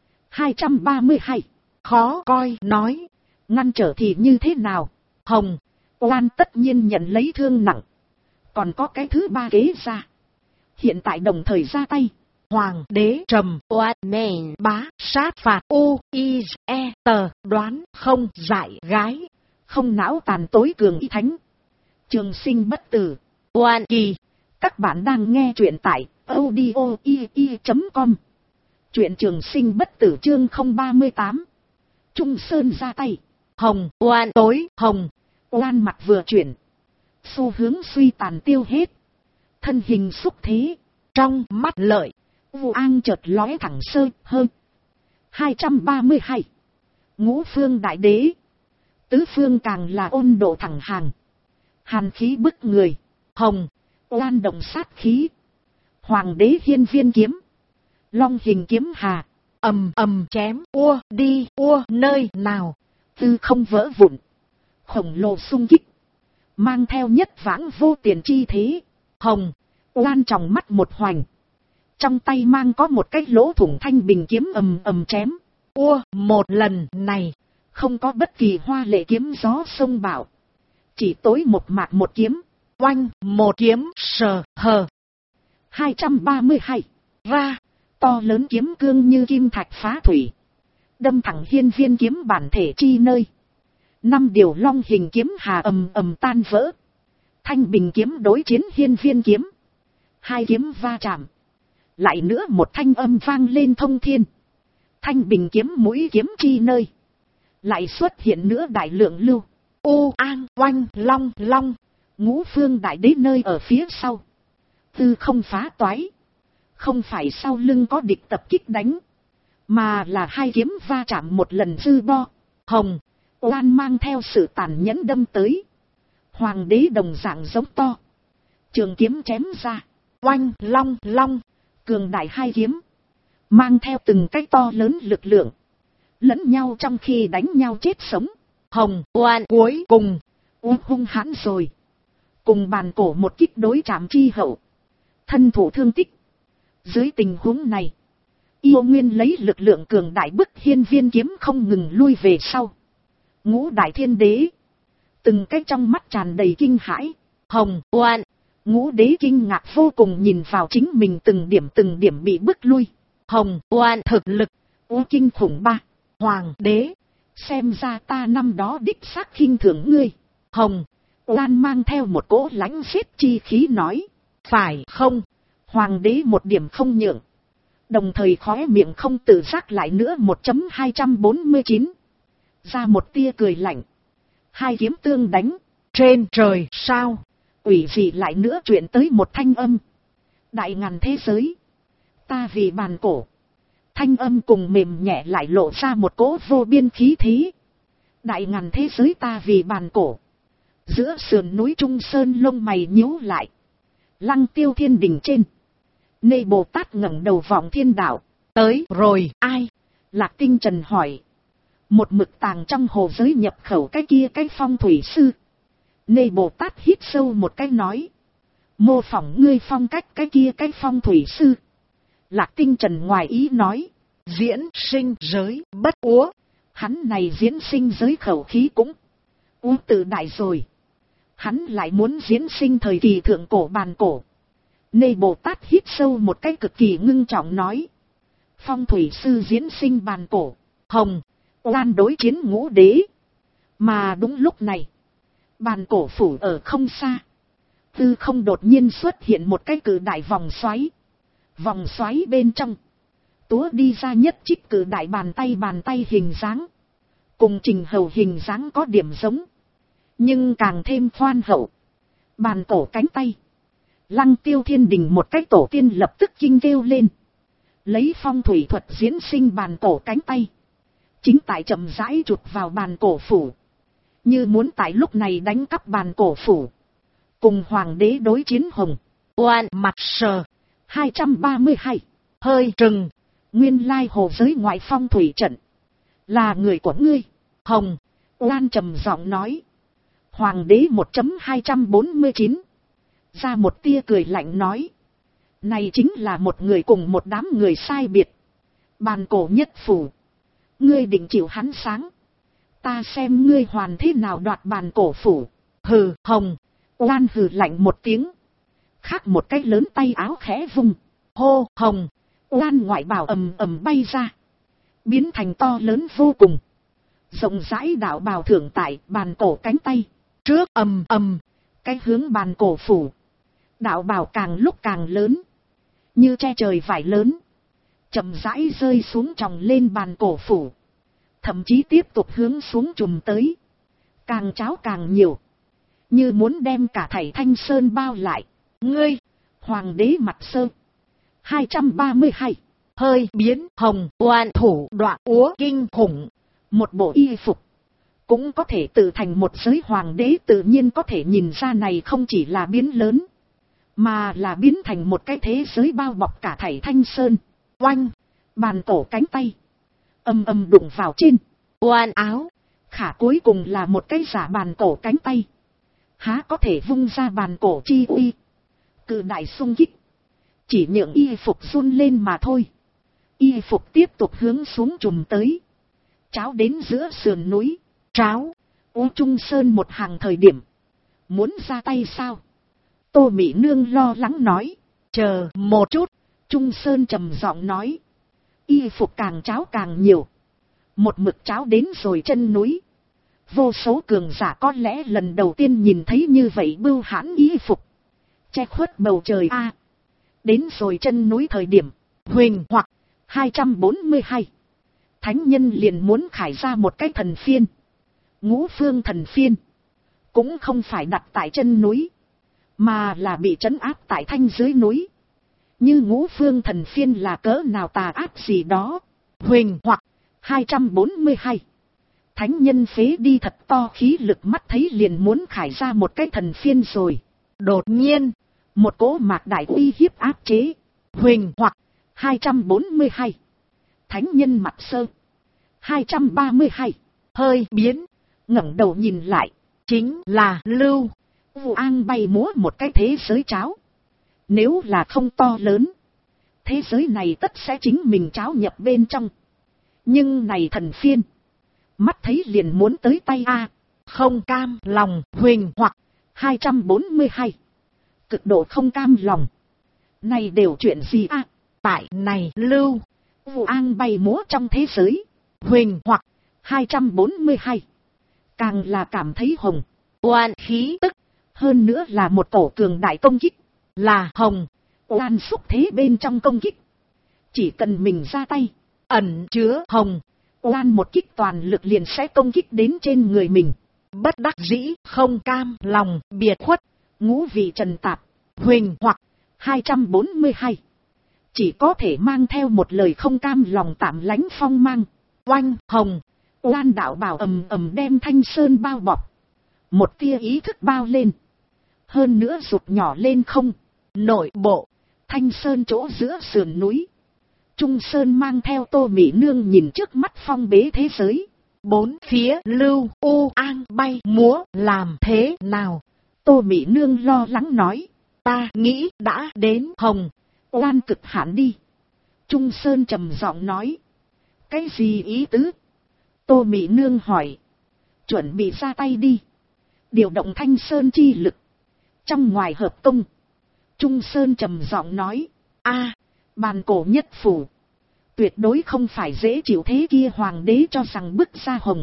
232. Khó coi nói. Ngăn trở thì như thế nào? Hồng Oan tất nhiên nhận lấy thương nặng. Còn có cái thứ ba kế ra. Hiện tại đồng thời ra tay. Hoàng Đế trầm oan nền bá sát phạt u i e tờ đoán không dại gái. Không não tàn tối cường y thánh. Trường sinh bất tử. Oan kỳ. Các bạn đang nghe truyện tại audio.com. Truyện Trường Sinh bất tử chương 038. Trung Sơn ra tay. Hồng Oan tối Hồng Oan mặt vừa chuyển. Xu hướng suy tàn tiêu hết. Thân hình xúc thế. Trong mắt lợi. Vu An chợt lóe thẳng sơ hơn. 232. Ngũ Phương Đại Đế. Tứ phương càng là ôn độ thẳng hàng. Hàn khí bức người. Hồng Oan động sát khí. Hoàng Đế hiên viên kiếm. Long hình kiếm hà. Ầm ầm chém ua đi ua nơi nào. Tư không vỡ vụn. Khổng lồ xung kích. Mang theo nhất vãng vô tiền chi thế. Hồng Oan tròng mắt một hoành. Trong tay mang có một cái lỗ thủng thanh bình kiếm ầm ầm chém. Ua một lần này. Không có bất kỳ hoa lệ kiếm gió sông bạo. Chỉ tối một mạc một kiếm. Oanh một kiếm sờ hờ. 232. Ra. To lớn kiếm cương như kim thạch phá thủy. Đâm thẳng hiên viên kiếm bản thể chi nơi. 5 điều long hình kiếm hà ầm ầm tan vỡ. Thanh bình kiếm đối chiến hiên viên kiếm. 2 kiếm va chạm. Lại nữa một thanh âm vang lên thông thiên. Thanh bình kiếm mũi kiếm chi nơi. Lại xuất hiện nữa đại lượng lưu. U an oanh long long. Ngũ Phương Đại Đế nơi ở phía sau. Tư không phá toái. Không phải sau lưng có địch tập kích đánh. Mà là 2 kiếm va chạm một lần dư bo. Hồng Oan mang theo sự tàn nhẫn đâm tới. Hoàng Đế đồng dạng giống to. Trường kiếm chém ra. Oanh long long. Cường đại 2 kiếm. Mang theo từng cái to lớn lực lượng. Lẫn nhau trong khi đánh nhau chết sống. Hồng Oan cuối cùng. Hung hãn rồi. Cùng bàn cổ một kích đối chạm chi hậu. Thân thủ thương tích. Dưới tình huống này. Yêu Nguyên lấy lực lượng cường đại bức hiên viên kiếm không ngừng lui về sau. Ngũ Đại Thiên Đế. Từng cái trong mắt tràn đầy kinh hãi. Hồng Oan. Ngũ đế kinh ngạc vô cùng nhìn vào chính mình từng điểm bị bức lui. Hồng Oan thực lực, kinh khủng ba. Hoàng đế, xem ra ta năm đó đích xác khinh thường ngươi. Hồng Oan mang theo một cỗ lãnh phết chi khí nói. Phải không? Hoàng đế một điểm không nhượng. Đồng thời khóe miệng không tự giác lại nữa 1.249. Ra một tia cười lạnh. Hai kiếm tương đánh. Trên trời sao? Ủy gì lại nữa chuyện tới một thanh âm. Đại ngàn thế giới. Ta vì bàn cổ. Thanh âm cùng mềm nhẹ lại lộ ra một cỗ vô biên khí thế. Đại ngàn thế giới ta vì bàn cổ. Giữa sườn núi Trung Sơn lông mày nhíu lại. Lăng Tiêu Thiên Đình trên. Nê Bồ Tát ngẩng đầu vọng thiên đạo. Tới rồi ai? Lạc Tinh Trần hỏi. Một mực tàng trong hồ giới nhập khẩu cái kia cái phong thủy sư. Nê Bồ Tát hít sâu một cái nói. Mô phỏng ngươi phong cách cái kia cái phong thủy sư. Lạc Tinh Trần ngoài ý nói. Diễn sinh giới bất úa. Hắn này diễn sinh giới khẩu khí cũng tự đại rồi. Hắn lại muốn diễn sinh thời kỳ thượng cổ bàn cổ. Nê Bồ Tát hít sâu một cái cực kỳ ngưng trọng nói. Phong thủy sư diễn sinh bàn cổ. Hồng Oan đối chiến ngũ đế. Mà đúng lúc này. Bàn cổ phủ ở không xa. Tư không đột nhiên xuất hiện một cái cự đại vòng xoáy. Vòng xoáy bên trong. Túa đi ra nhất trích cự đại bàn tay hình dáng. Cùng Trình Hầu hình dáng có điểm giống. Nhưng càng thêm khoan hậu. Bàn cổ cánh tay. Lăng Tiêu Thiên Đình một cái tổ tiên lập tức kinh kêu lên. Lấy phong thủy thuật diễn sinh bàn cổ cánh tay. Chính tại chậm rãi chụp vào bàn cổ phủ. Như muốn tại lúc này đánh cắp bàn cổ phủ. Cùng hoàng đế đối chiến. Hồng Oan mặt sờ. 232. Hơi trừng. Nguyên lai hồ giới ngoại phong thủy trận. Là người của ngươi. Hồng Oan trầm giọng nói. Hoàng đế 1.249. Ra một tia cười lạnh nói. Này chính là một người cùng một đám người sai biệt. Bàn cổ nhất phủ. Ngươi định chịu hắn sáng. Ta xem ngươi hoàn thế nào đoạt bàn cổ phủ. Hừ. Hồng Oan hừ lạnh một tiếng. Khác một cái lớn tay áo khẽ vung. Hô. Hồng Oan ngoại bào ầm ầm bay ra. Biến thành to lớn vô cùng. Rộng rãi đạo bào thưởng tại bàn cổ cánh tay. Trước ầm ầm. Cái hướng bàn cổ phủ. Đạo bào càng lúc càng lớn. Như che trời vải lớn. Chậm rãi rơi xuống tròng lên bàn cổ phủ. Thậm chí tiếp tục hướng xuống trùm tới. Càng cháo càng nhiều. Như muốn đem cả thảy Thanh Sơn bao lại. Ngươi. Hoàng đế mặt sơ. 232. Hơi biến. Hồng Oan thủ đoạn úa kinh khủng. Một bộ y phục. Cũng có thể tự thành một giới hoàng đế tự nhiên có thể nhìn ra này không chỉ là biến lớn. Mà là biến thành một cái thế giới bao bọc cả thảy Thanh Sơn. Oanh. Bàn cổ cánh tay. Âm âm đụng vào trên. Oan áo. Khả cuối cùng là một cái giả bàn cổ cánh tay. Há có thể vung ra bàn cổ chi uy. Cự đại xung kích. Chỉ nhượng y phục run lên mà thôi. Y phục tiếp tục hướng xuống trùm tới. Cháo đến giữa sườn núi. Cháo. Trung Sơn một hàng thời điểm. Muốn ra tay sao? Tô Mỹ Nương lo lắng nói. Chờ một chút. Trung Sơn trầm giọng nói. Y phục càng cháo càng nhiều. Một mực cháo đến rồi chân núi. Vô số cường giả có lẽ lần đầu tiên nhìn thấy như vậy bưu hãn y phục. Che khuất bầu trời a. Đến rồi chân núi thời điểm. Huỳnh hoặc 242. Thánh nhân liền muốn khải ra một cái thần phiên. Ngũ phương thần phiên. Cũng không phải đặt tại chân núi. Mà là bị trấn áp tại thanh dưới núi. Như ngũ phương thần phiên là cỡ nào tà ác gì đó. Huỳnh hoặc 242. Thánh nhân phế đi thật to khí lực mắt thấy liền muốn khải ra một cái thần phiên rồi. Đột nhiên. Một cỗ mạc đại uy hiếp áp chế. Huỳnh hoặc 242. Thánh nhân mặt sơ. 232. Hơi biến. Ngẩng đầu nhìn lại. Chính là Lưu Vũ An bay múa một cái thế giới cháo. Nếu là không to lớn. Thế giới này tất sẽ chính mình cháo nhập bên trong. Nhưng này thần phiên. Mắt thấy liền muốn tới tay a. Không cam lòng. Huỳnh hoặc 242. Cực độ không cam lòng. Này đều chuyện gì à? Tại này Lưu Vu An bay múa trong thế giới. Huỳnh hoặc 242. Càng là cảm thấy hồng oan khí tức. Hơn nữa là một tổ cường đại công kích. Là hồng oan xúc thế bên trong công kích. Chỉ cần mình ra tay, ẩn chứa hồng oan một kích toàn lực liền sẽ công kích đến trên người mình. Bất đắc dĩ, không cam lòng, biệt khuất, ngũ vị trần tạp. Huỳnh hoặc 242. Chỉ có thể mang theo một lời không cam lòng tạm lánh phong mang. Oanh hồng oan đạo bào ầm ầm đem Thanh Sơn bao bọc. Một tia ý thức bao lên. Hơn nữa rụt nhỏ lên không. Nội bộ Thanh Sơn chỗ giữa sườn núi, Trung Sơn mang theo Tô Mỹ Nương nhìn trước mắt phong bế thế giới. Bốn phía Lưu U An bay múa làm thế nào? Tô Mỹ Nương lo lắng nói. Ta nghĩ đã đến hồng oan cực hạn đi. Trung Sơn trầm giọng nói. Cái gì ý tứ? Tô Mỹ Nương hỏi. Chuẩn bị ra tay đi. Điều động Thanh Sơn chi lực. Trong ngoài hợp công. Trung Sơn trầm giọng nói. A, bàn cổ nhất phủ. Tuyệt đối không phải dễ chịu thế kia hoàng đế cho rằng bức ra hồng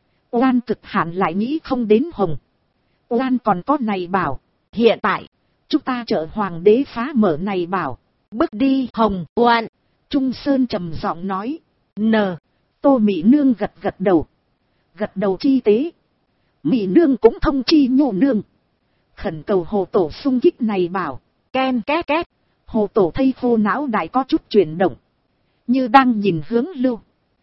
oan cực hạn lại nghĩ không đến hồng oan còn có này bảo. Hiện tại chúng ta trợ hoàng đế phá mở này bảo, bước đi hồng oan. Trung Sơn trầm giọng nói. N. Tô Mỹ Nương gật gật đầu. Gật đầu chi tế. Mỹ Nương cũng thông chi Nhô Nương. Khẩn cầu Hồ Tổ xung kích này bảo. Ken két két. Hồ Tổ thây khô não đại có chút chuyển động. Như đang nhìn hướng Lưu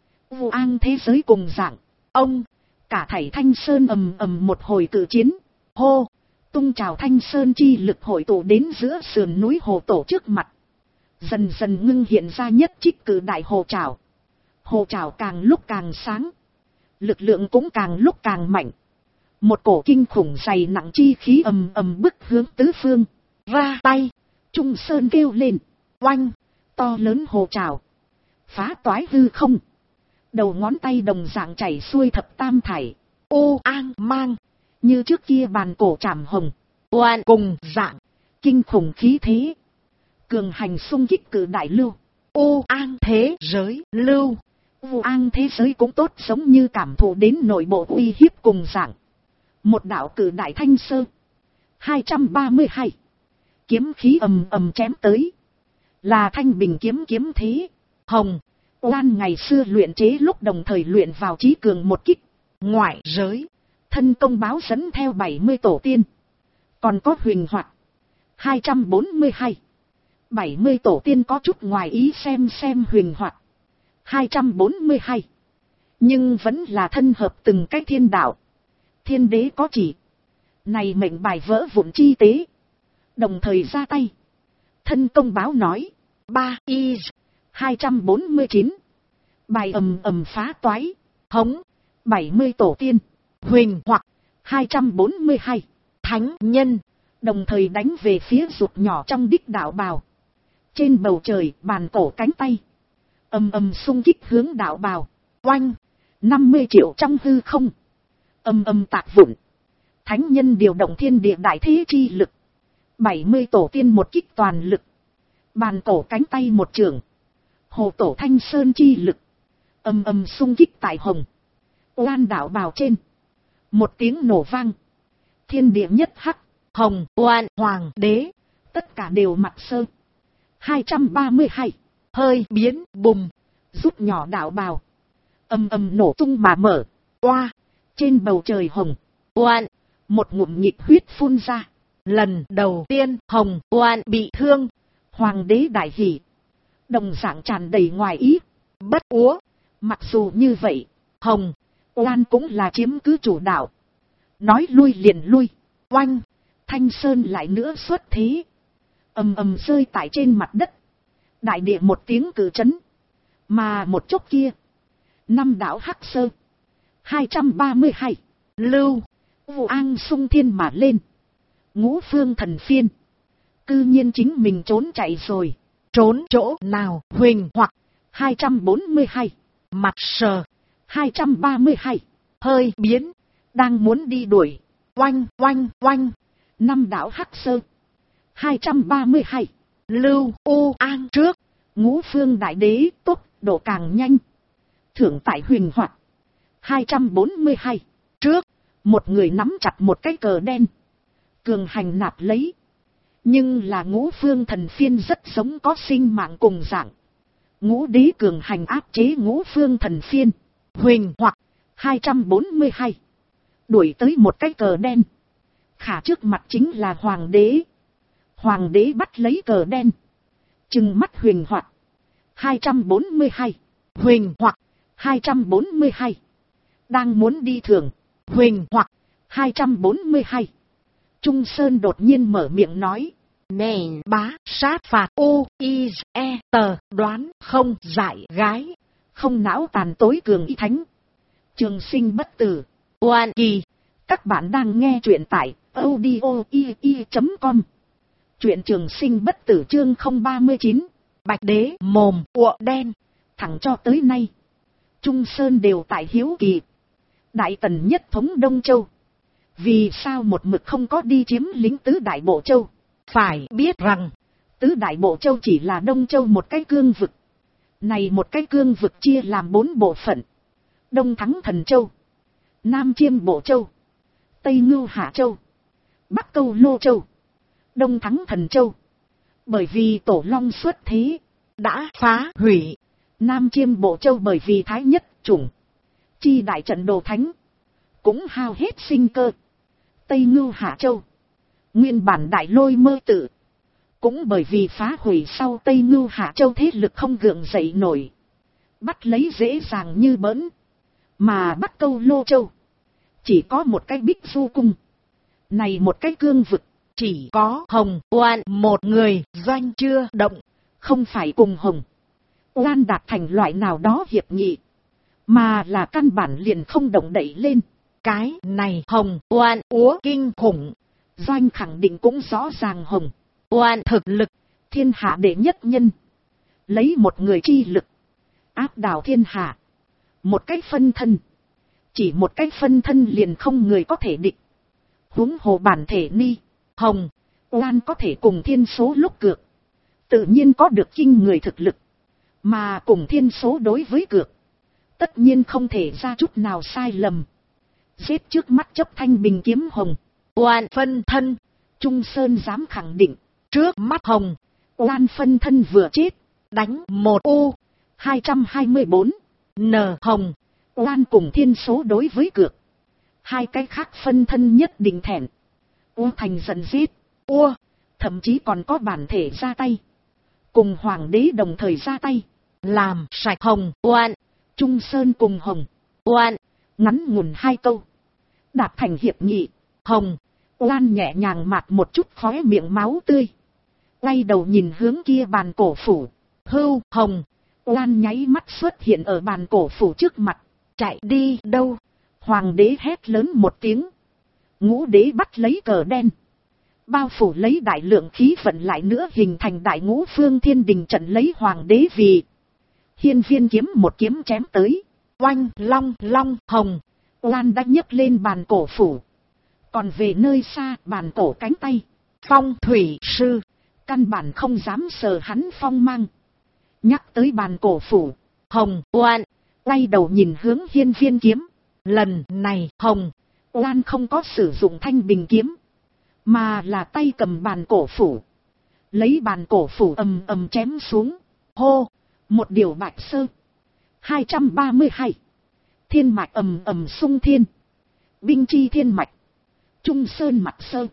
Vu An thế giới cùng dạng. Ông, cả thảy Thanh Sơn ầm ầm một hồi cự chiến. Hô, tung trào Thanh Sơn chi lực hội tụ đến giữa sườn núi Hồ Tổ trước mặt. Dần dần ngưng hiện ra nhất trích cử đại hồ trào. Hồ trào càng lúc càng sáng. Lực lượng cũng càng lúc càng mạnh. Một cổ kinh khủng dày nặng chi khí ầm ầm bức hướng tứ phương. Ra tay, Trung Sơn kêu lên. Oanh, to lớn hồ trào. Phá toái hư không. Đầu ngón tay đồng dạng chảy xuôi thập tam thải. Ô an mang. Như trước kia bàn cổ trảm hồng oan cùng dạng. Kinh khủng khí thế. Cường hành xung kích cử đại Lưu Ô an thế giới. Lưu Vu An thế giới cũng tốt giống như cảm thụ đến nội bộ uy hiếp cùng dạng. Một đạo cử đại Thanh Sơ 232. Kiếm khí ầm ầm chém tới. Là Thanh Bình kiếm kiếm thế. Hồng oan ngày xưa luyện chế lúc đồng thời luyện vào trí cường một kích. Ngoại giới thân công báo dẫn theo 70 tổ tiên. Còn có Huỳnh hoặc 242. 70 tổ tiên có chút ngoài ý xem Huỳnh hoặc 242. Nhưng vẫn là thân hợp từng cái thiên đạo. Thiên đế có chỉ. Này mệnh bài vỡ vụn chi tế. Đồng thời ra tay. Thân công báo nói. 3 y 249. Bài ầm ầm phá toái. Hống 70 tổ tiên. Huỳnh hoặc 242. Thánh nhân. Đồng thời đánh về phía rụt nhỏ trong đích đạo bào. Trên bầu trời bàn cổ cánh tay. Ầm ầm xung kích hướng đạo bào. Oanh 50 triệu trong hư không. Ầm ầm tạc vụn. Thánh nhân điều động thiên địa đại thế chi lực. 70 tổ tiên một kích toàn lực. Bàn cổ cánh tay một trường. Hồ Tổ Thanh Sơn chi lực. Ầm ầm xung kích tại hồng oan đạo bào trên. Một tiếng nổ vang. Thiên địa nhất hắc. Hồng oan hoàng đế. Tất cả đều mặt sơ. 232. Hơi biến bùng. Rút nhỏ đạo bào. Ầm ầm nổ tung mà mở. Oa. Trên bầu trời hồng oan. Một ngụm nhịp huyết phun ra. Lần đầu tiên hồng oan bị thương. Hoàng đế đại hỉ. Đồng dạng tràn đầy ngoài ý. Bất úa. Mặc dù như vậy, hồng oan cũng là chiếm cứ chủ đạo. Nói lui liền lui. Oanh. Thanh Sơn lại nữa xuất thế. Ầm ầm rơi tại trên mặt đất. Đại địa một tiếng cử chấn. Mà một chốc kia. Năm đạo hắc sơ. 232. Lưu Vu An xung thiên mà lên. Ngũ phương thần phiên. Cư nhiên chính mình trốn chạy rồi. Trốn chỗ nào? Huỳnh hoặc 242. Mặt sờ 232. Hơi biến. Đang muốn đi đuổi. Oanh oanh oanh. Năm đạo hắc sơ 232. Lưu U An trước. Ngũ phương đại đế tốc độ càng nhanh. Thưởng tại huyền hoạt. 242. Trước. Một người nắm chặt một cái cờ đen. Cường hành nạp lấy. Nhưng là ngũ phương thần phiên rất giống có sinh mạng cùng dạng. Ngũ đế cường hành áp chế ngũ phương thần phiên. Huỳnh hoặc 242. Đuổi tới một cái cờ đen. Khả trước mặt chính là hoàng đế. Hoàng đế bắt lấy cờ đen. Trừng mắt huỳnh hoặc 242. Huỳnh hoặc 242. Đang muốn đi thường. Huỳnh hoặc 242. Trung Sơn đột nhiên mở miệng nói. Nền bá sát phạt u i e tờ đoán không giải gái. Không não tàn tối cường y thánh. Trường sinh bất tử. Oan kỳ. Các bạn đang nghe truyện tại audio.com. Truyện trường sinh bất tử chương 039. Bạch đế mồm ụa đen. Thẳng cho tới nay. Trung Sơn đều tại hiếu kỳ. Đại tần nhất thống Đông Châu. Vì sao một mực không có đi chiếm lĩnh tứ đại bộ châu? Phải biết rằng, tứ đại bộ châu chỉ là Đông Châu một cái cương vực. Này một cái cương vực chia làm 4 bộ phận. Đông Thắng Thần Châu, Nam Chiêm Bộ Châu, Tây Ngưu Hạ Châu, Bắc Câu Lô Châu, Đông Thắng Thần Châu. Bởi vì Tổ Long xuất thế, đã phá hủy. Nam Chiêm Bộ Châu bởi vì Thái Nhất chủng, chi đại trận đồ thánh, cũng hao hết sinh cơ. Tây Ngưu Hạ Châu, nguyên bản đại lôi mơ tự, cũng bởi vì phá hủy sau Tây Ngưu Hạ Châu thế lực không gượng dậy nổi. Bắt lấy dễ dàng như bỡn. Mà Bắc Câu Lô Châu, chỉ có một cái Bích Du Cung. Này một cái cương vực, chỉ có Hồng Oan một người doanh chưa động. Không phải cùng Hồng Oan đạt thành loại nào đó hiệp nghị, mà là căn bản liền không động đậy lên. Cái này Hồng Oan úa kinh khủng. Doanh khẳng định cũng rõ ràng Hồng Oan thực lực, thiên hạ đệ nhất nhân. Lấy một người chi lực, áp đảo thiên hạ. Một cái phân thân, chỉ một cái phân thân liền không người có thể địch. Huống hồ bản thể ni, Hồng Oan có thể cùng thiên số lúc cược. Tự nhiên có được kinh người thực lực. Mà cùng thiên số đối với cược, tất nhiên không thể ra chút nào sai lầm. Giết trước mắt chấp thanh bình kiếm Hồng Oan phân thân, Trung Sơn dám khẳng định, trước mắt Hồng Oan phân thân vừa chết, đánh một U 224 N Hồng Oan cùng thiên số đối với cược. Hai cái khác phân thân nhất định thẹn. U thành giận giết, thậm chí còn có bản thể ra tay. Cùng hoàng đế đồng thời ra tay, làm sạch Hồng Oan. Trung Sơn cùng Hồng Oan ngắn ngủn 2 câu, đạt thành hiệp nghị. Hồng Oan nhẹ nhàng mạt một chút khóe miệng máu tươi, quay đầu nhìn hướng kia bàn cổ phủ. Hưu Hồng Oan nháy mắt xuất hiện ở bàn cổ phủ trước mặt. Chạy đi đâu? Hoàng đế hét lớn một tiếng. Ngũ đế bắt lấy cờ đen, bao phủ lấy đại lượng khí vận, lại nữa hình thành đại ngũ phương thiên đình trận, lấy hoàng đế vì hiên viên kiếm một kiếm chém tới. Oanh long long. Hồng Oan đã nhấc lên bàn cổ phủ. Còn về nơi xa, bàn cổ cánh tay, phong thủy sư, căn bản không dám sờ hắn phong mang. Nhắc tới bàn cổ phủ, Hồng Oan quay đầu nhìn hướng hiên viên kiếm. Lần này Hồng Oan không có sử dụng thanh bình kiếm, mà là tay cầm bàn cổ phủ. Lấy bàn cổ phủ ầm ầm chém xuống. Hô, một điều bạch sơ. 232. Thiên mạch ầm ầm sung thiên. Binh chi thiên mạch. Trung Sơn mặt sơ.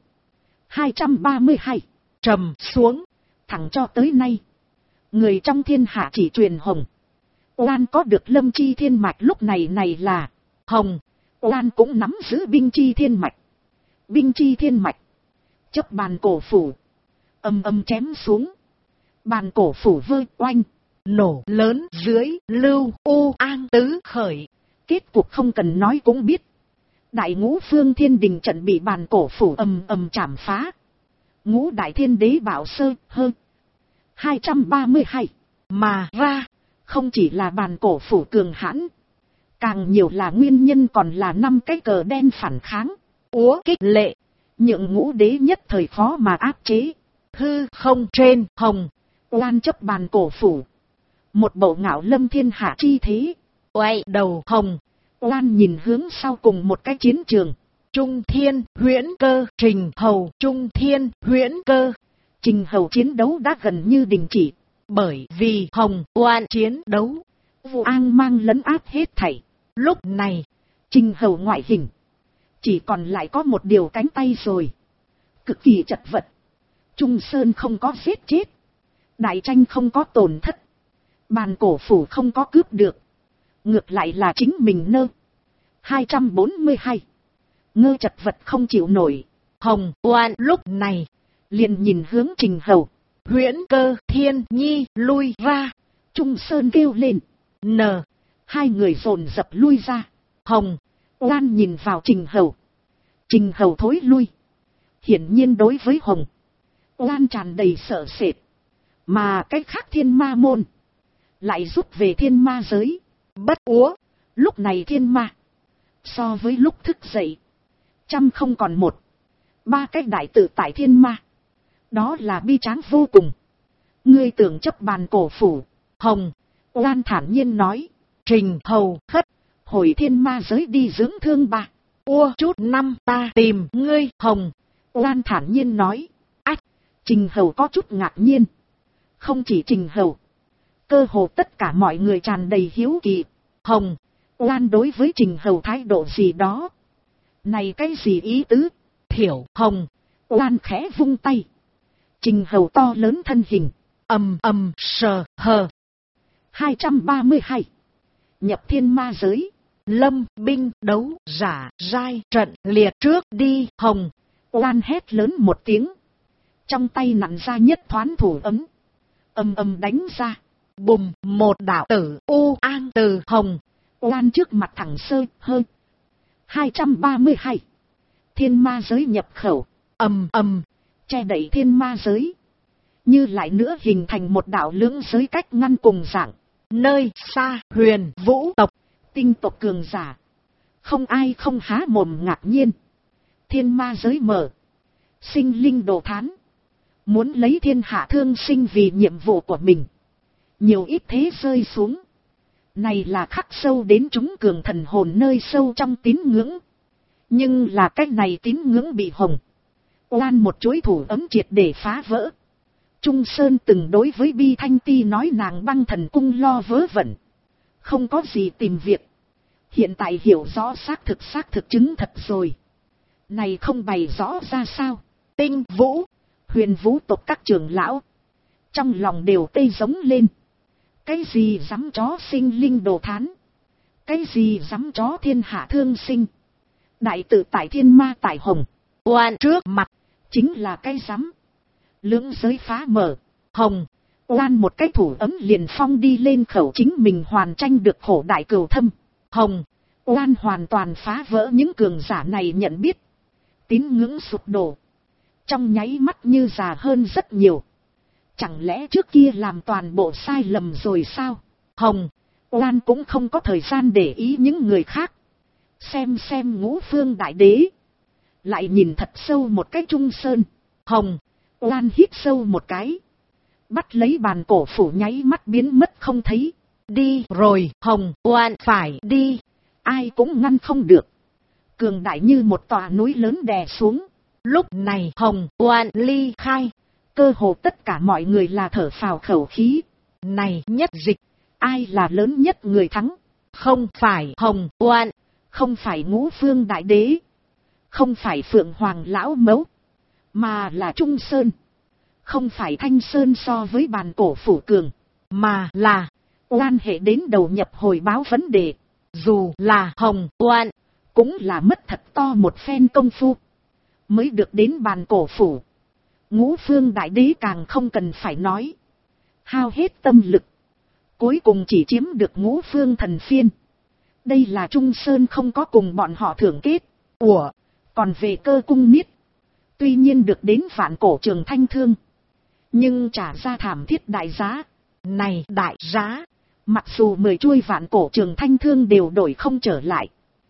232. Trầm xuống. Thẳng cho tới nay, người trong thiên hạ chỉ truyền Hồng Oan có được lâm chi thiên mạch. Lúc này là Hồng Oan cũng nắm giữ binh chi thiên mạch. Binh chi thiên mạch chấp bàn cổ phủ, ầm ầm chém xuống. Bàn cổ phủ vơi oanh, nổ lớn dưới. Lưu U An tứ khởi. Kết cục không cần nói cũng biết. Đại ngũ phương thiên đình trận bị bàn cổ phủ ầm ầm chảm phá. Ngũ đại thiên đế bảo sơ hơn 232 mà ra. Không chỉ là bàn cổ phủ cường hãn, càng nhiều là nguyên nhân còn là 5 cái cờ đen phản kháng, úa kích lệ, nhượng ngũ đế nhất thời khó mà áp chế. hư không trên hồng. Oan chấp bàn cổ phủ. Một bộ ngạo lâm thiên hạ chi thế. Oai đầu hồng. Oan nhìn hướng sau cùng một cái chiến trường. Trung thiên huyễn cơ Trình Hầu. Trung thiên huyễn cơ. Trình Hầu chiến đấu đã gần như đình chỉ. Bởi vì hồng oan chiến đấu. Vu An mang lấn áp hết thảy. Lúc này, Trình Hầu ngoại hình. Chỉ còn lại có một điều cánh tay rồi. Cực kỳ chật vật. Trung Sơn không có giết chết. Đại tranh không có tổn thất. Bàn cổ phủ không có cướp được. Ngược lại là chính mình nơ. 242. Ngơ chật vật không chịu nổi. Hồng oan lúc này. Liền nhìn hướng Trình Hầu. Huyễn cơ thiên nhi lui ra. Trung Sơn kêu lên. Hai người dồn dập lui ra. Hồng oan nhìn vào Trình Hầu. Trình Hầu thối lui. Hiển nhiên đối với Hồng oan tràn đầy sợ sệt. Mà cái khác thiên ma môn lại rút về thiên ma giới. Bất úa. Lúc này thiên ma so với lúc thức dậy trăm không còn một. Ba cái đại tự tại thiên ma. Đó là bi tráng vô cùng. Ngươi tưởng chấp bàn cổ phủ. Hồng oan thản nhiên nói. Trình Hầu khất hồi thiên ma giới đi dưỡng thương ba. Chút năm ta tìm ngươi. Hồng oan thản nhiên nói. Ách. Trình Hầu có chút ngạc nhiên. Không chỉ Trình Hầu. Cơ hồ tất cả mọi người tràn đầy hiếu kỳ. Hồng oan đối với Trình Hầu thái độ gì đó. Này cái gì ý tứ? Thiểu. Hồng oan khẽ vung tay. Trình Hầu to lớn thân hình. Sờ hờ. 232. Nhập thiên ma giới. Lâm binh đấu giả giai trận liệt trước đi. Hồng oan hét lớn một tiếng. Trong tay nặn ra nhất thoán thủ ấm. Đánh ra. Bùm một đạo tử u an từ Hồng oan trước mặt thẳng sơ hơi. 232. Thiên ma giới nhập khẩu. Che đậy thiên ma giới. Như lại nữa hình thành một đạo lưỡng giới cách ngăn cùng dạng. Nơi xa huyền vũ tộc. Tinh tộc cường giả. Không ai không há mồm ngạc nhiên. Thiên ma giới mở. Sinh linh đồ thán. Muốn lấy thiên hạ thương sinh vì nhiệm vụ của mình. Nhiều ít thế rơi xuống. Này là khắc sâu đến chúng cường thần hồn nơi sâu trong tín ngưỡng. Nhưng là cách này tín ngưỡng bị Hồng oan một chuỗi thủ ấm triệt để phá vỡ. Trung Sơn từng đối với Bi Thanh Ti nói nàng Băng Thần Cung lo vớ vẩn. Không có gì tìm việc. Hiện tại hiểu rõ xác thực chứng thật rồi. Này không bày rõ ra sao. Tinh Vũ, huyền vũ tộc các trưởng lão. Trong lòng đều tê giống lên. Cái gì dám chó sinh linh đồ thán. Cái gì dám chó thiên hạ thương sinh. Đại tự tại thiên ma tại Hồng oan trước mặt. Chính là cái dám. Lưỡng giới phá mở. Hồng oan một cái thủ ấm liền phong đi lên khẩu chính mình hoàn tranh được khổ đại cừu thâm. Hồng oan hoàn toàn phá vỡ những cường giả này nhận biết. Tín ngưỡng sụp đổ. Trong nháy mắt như già hơn rất nhiều. Chẳng lẽ trước kia làm toàn bộ sai lầm rồi sao? Hồng oan cũng không có thời gian để ý những người khác. Xem Ngũ Phương Đại Đế. Lại nhìn thật sâu một cái Trung Sơn. Hồng oan hít sâu một cái. Bắt lấy bàn cổ phủ nháy mắt biến mất không thấy. Đi rồi. Hồng oan phải đi. Ai cũng ngăn không được. Cường đại như một tòa núi lớn đè xuống. Lúc này Hồng oan ly khai. Cơ hồ tất cả mọi người là thở phào khẩu khí. Này nhất dịch. Ai là lớn nhất người thắng? Không phải Hồng oan. Không phải Ngũ Phương Đại Đế. Không phải Phượng Hoàng Lão Mẫu. Mà là Trung Sơn. Không phải Thanh Sơn so với bàn cổ phủ cường. Mà là oan hệ đến đầu nhập hồi báo vấn đề. Dù là Hồng oan. Cũng là mất thật to một phen công phu. Mới được đến bàn cổ phủ. Ngũ Phương Đại Đế càng không cần phải nói. Hao hết tâm lực. Cuối cùng chỉ chiếm được Ngũ Phương Thần Phiên. Đây là Trung Sơn không có cùng bọn họ thưởng kết. Còn về Cơ Cung Niết. Tuy nhiên được đến vạn cổ Trường Thanh Thương. Nhưng trả ra thảm thiết đại giá. Này đại giá. Mặc dù 10 chuôi vạn cổ Trường Thanh Thương đều đổi không trở lại.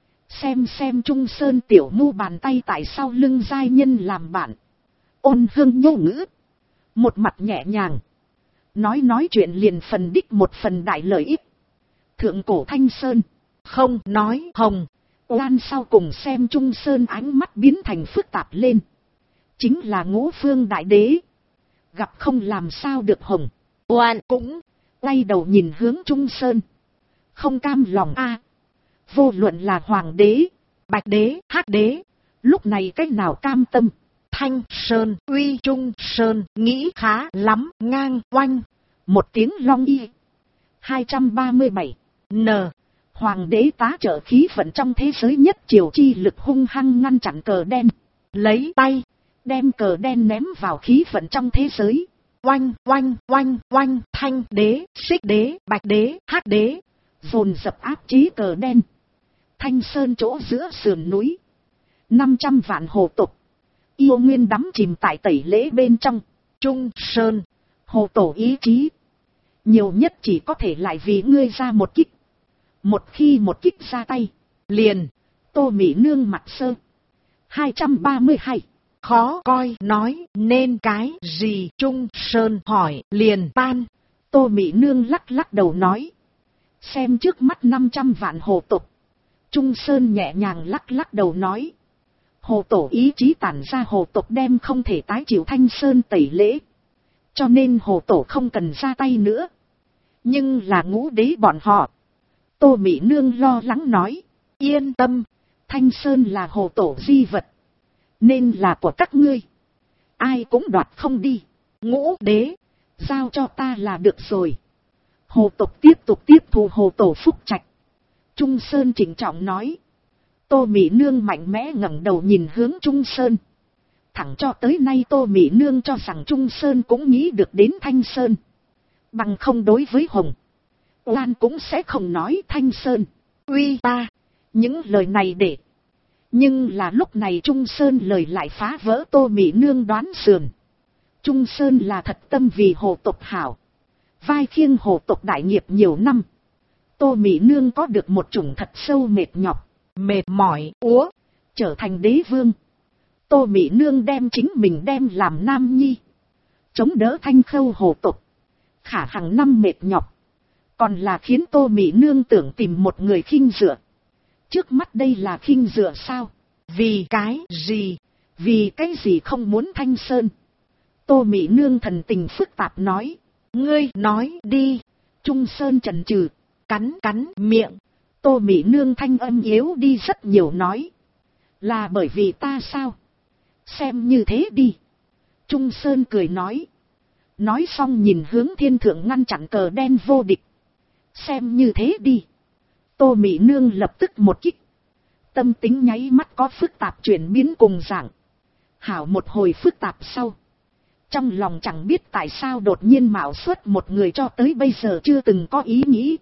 Xem Trung Sơn tiểu mu bàn tay tại sau lưng giai nhân làm bạn. Ôn hương nhô ngữ. một mặt nhẹ nhàng, nói chuyện liền phần đích một phần đại lợi ích. Thượng cổ Thanh Sơn, không nói Hồng. Oan sau cùng xem Trung Sơn ánh mắt biến thành phức tạp lên. Chính là Ngũ Phương Đại Đế. Gặp không làm sao được Hồng. Oan cũng quay đầu nhìn hướng Trung Sơn. Không cam lòng a. Vô luận là Hoàng Đế, Bạch Đế, Hắc Đế, lúc này cách nào cam tâm. Thanh Sơn, uy Trung Sơn, nghĩ khá lắm, ngang oanh. Một tiếng long y. 237. N. Hoàng đế tá trợ khí vận trong thế giới nhất triều chi lực hung hăng ngăn chặn cờ đen. Lấy tay, đem cờ đen ném vào khí vận trong thế giới. Oanh, oanh, oanh, oanh, Thanh đế, Xích đế, Bạch đế, Hắc đế. Dồn dập áp chế cờ đen. Thanh Sơn chỗ giữa sườn núi. 500 vạn hồ tục. Yêu nguyên đắm chìm tại tẩy lễ bên trong. Trung Sơn, hồ tổ ý chí. Nhiều nhất chỉ có thể lại vì ngươi ra một kích. Một khi một kích ra tay, liền, Tô Mỹ Nương mặt sơ. 232. Khó coi nói nên cái gì Trung Sơn hỏi liền tan. Tô Mỹ Nương lắc lắc đầu nói. Xem trước mắt 500 vạn hồ tục. Trung Sơn nhẹ nhàng lắc lắc đầu nói. Hồ tổ ý chí tản ra hồ tục đem không thể tái chịu Thanh Sơn tẩy lễ. Cho nên hồ tổ không cần ra tay nữa. Nhưng là Ngũ Đế bọn họ. Tô Mỹ Nương lo lắng nói. Yên tâm, Thanh Sơn là hồ tổ di vật. Nên là của các ngươi. Ai cũng đoạt không đi. Ngũ Đế, giao cho ta là được rồi. Hồ tộc tiếp tục tiếp thu hồ tổ phúc trạch. Trung Sơn chỉnh trọng nói. Tô Mỹ Nương mạnh mẽ ngẩng đầu nhìn hướng Trung Sơn. Thẳng cho tới nay Tô Mỹ Nương cho rằng Trung Sơn cũng nghĩ được đến Thanh Sơn. Bằng không đối với Hồng, Oan cũng sẽ không nói Thanh Sơn uy ta những lời này để. Nhưng là lúc này Trung Sơn lời lại phá vỡ Tô Mỹ Nương đoán sườn. Trung Sơn là thật tâm vì hồ tộc hảo. Vai khiêng hồ tộc đại nghiệp nhiều năm. Tô Mỹ Nương có được một chủng thật sâu mệt nhọc, mệt mỏi, úa, trở thành đế vương. Tô Mỹ Nương đem chính mình đem làm nam nhi. Chống đỡ Thanh Khâu hồ tộc. Khả hàng năm mệt nhọc. Còn là khiến Tô Mỹ Nương tưởng tìm một người khinh dựa. Trước mắt đây là khinh dựa sao? Vì cái gì? Vì cái gì không muốn Thanh Sơn? Tô Mỹ Nương thần tình phức tạp nói. Ngươi nói đi. Trung Sơn chần chừ, cắn miệng. Tô Mỹ Nương thanh âm yếu đi rất nhiều nói. Là bởi vì ta sao? Xem như thế đi. Trung Sơn cười nói. Nói xong nhìn hướng thiên thượng ngăn chặn cờ đen vô địch. Xem như thế đi. Tô Mỹ Nương lập tức một kích. Tâm tính nháy mắt có phức tạp chuyển biến cùng dạng. Hảo một hồi phức tạp sau. Trong lòng chẳng biết tại sao đột nhiên mạo xuất một người cho tới bây giờ chưa từng có ý nghĩ.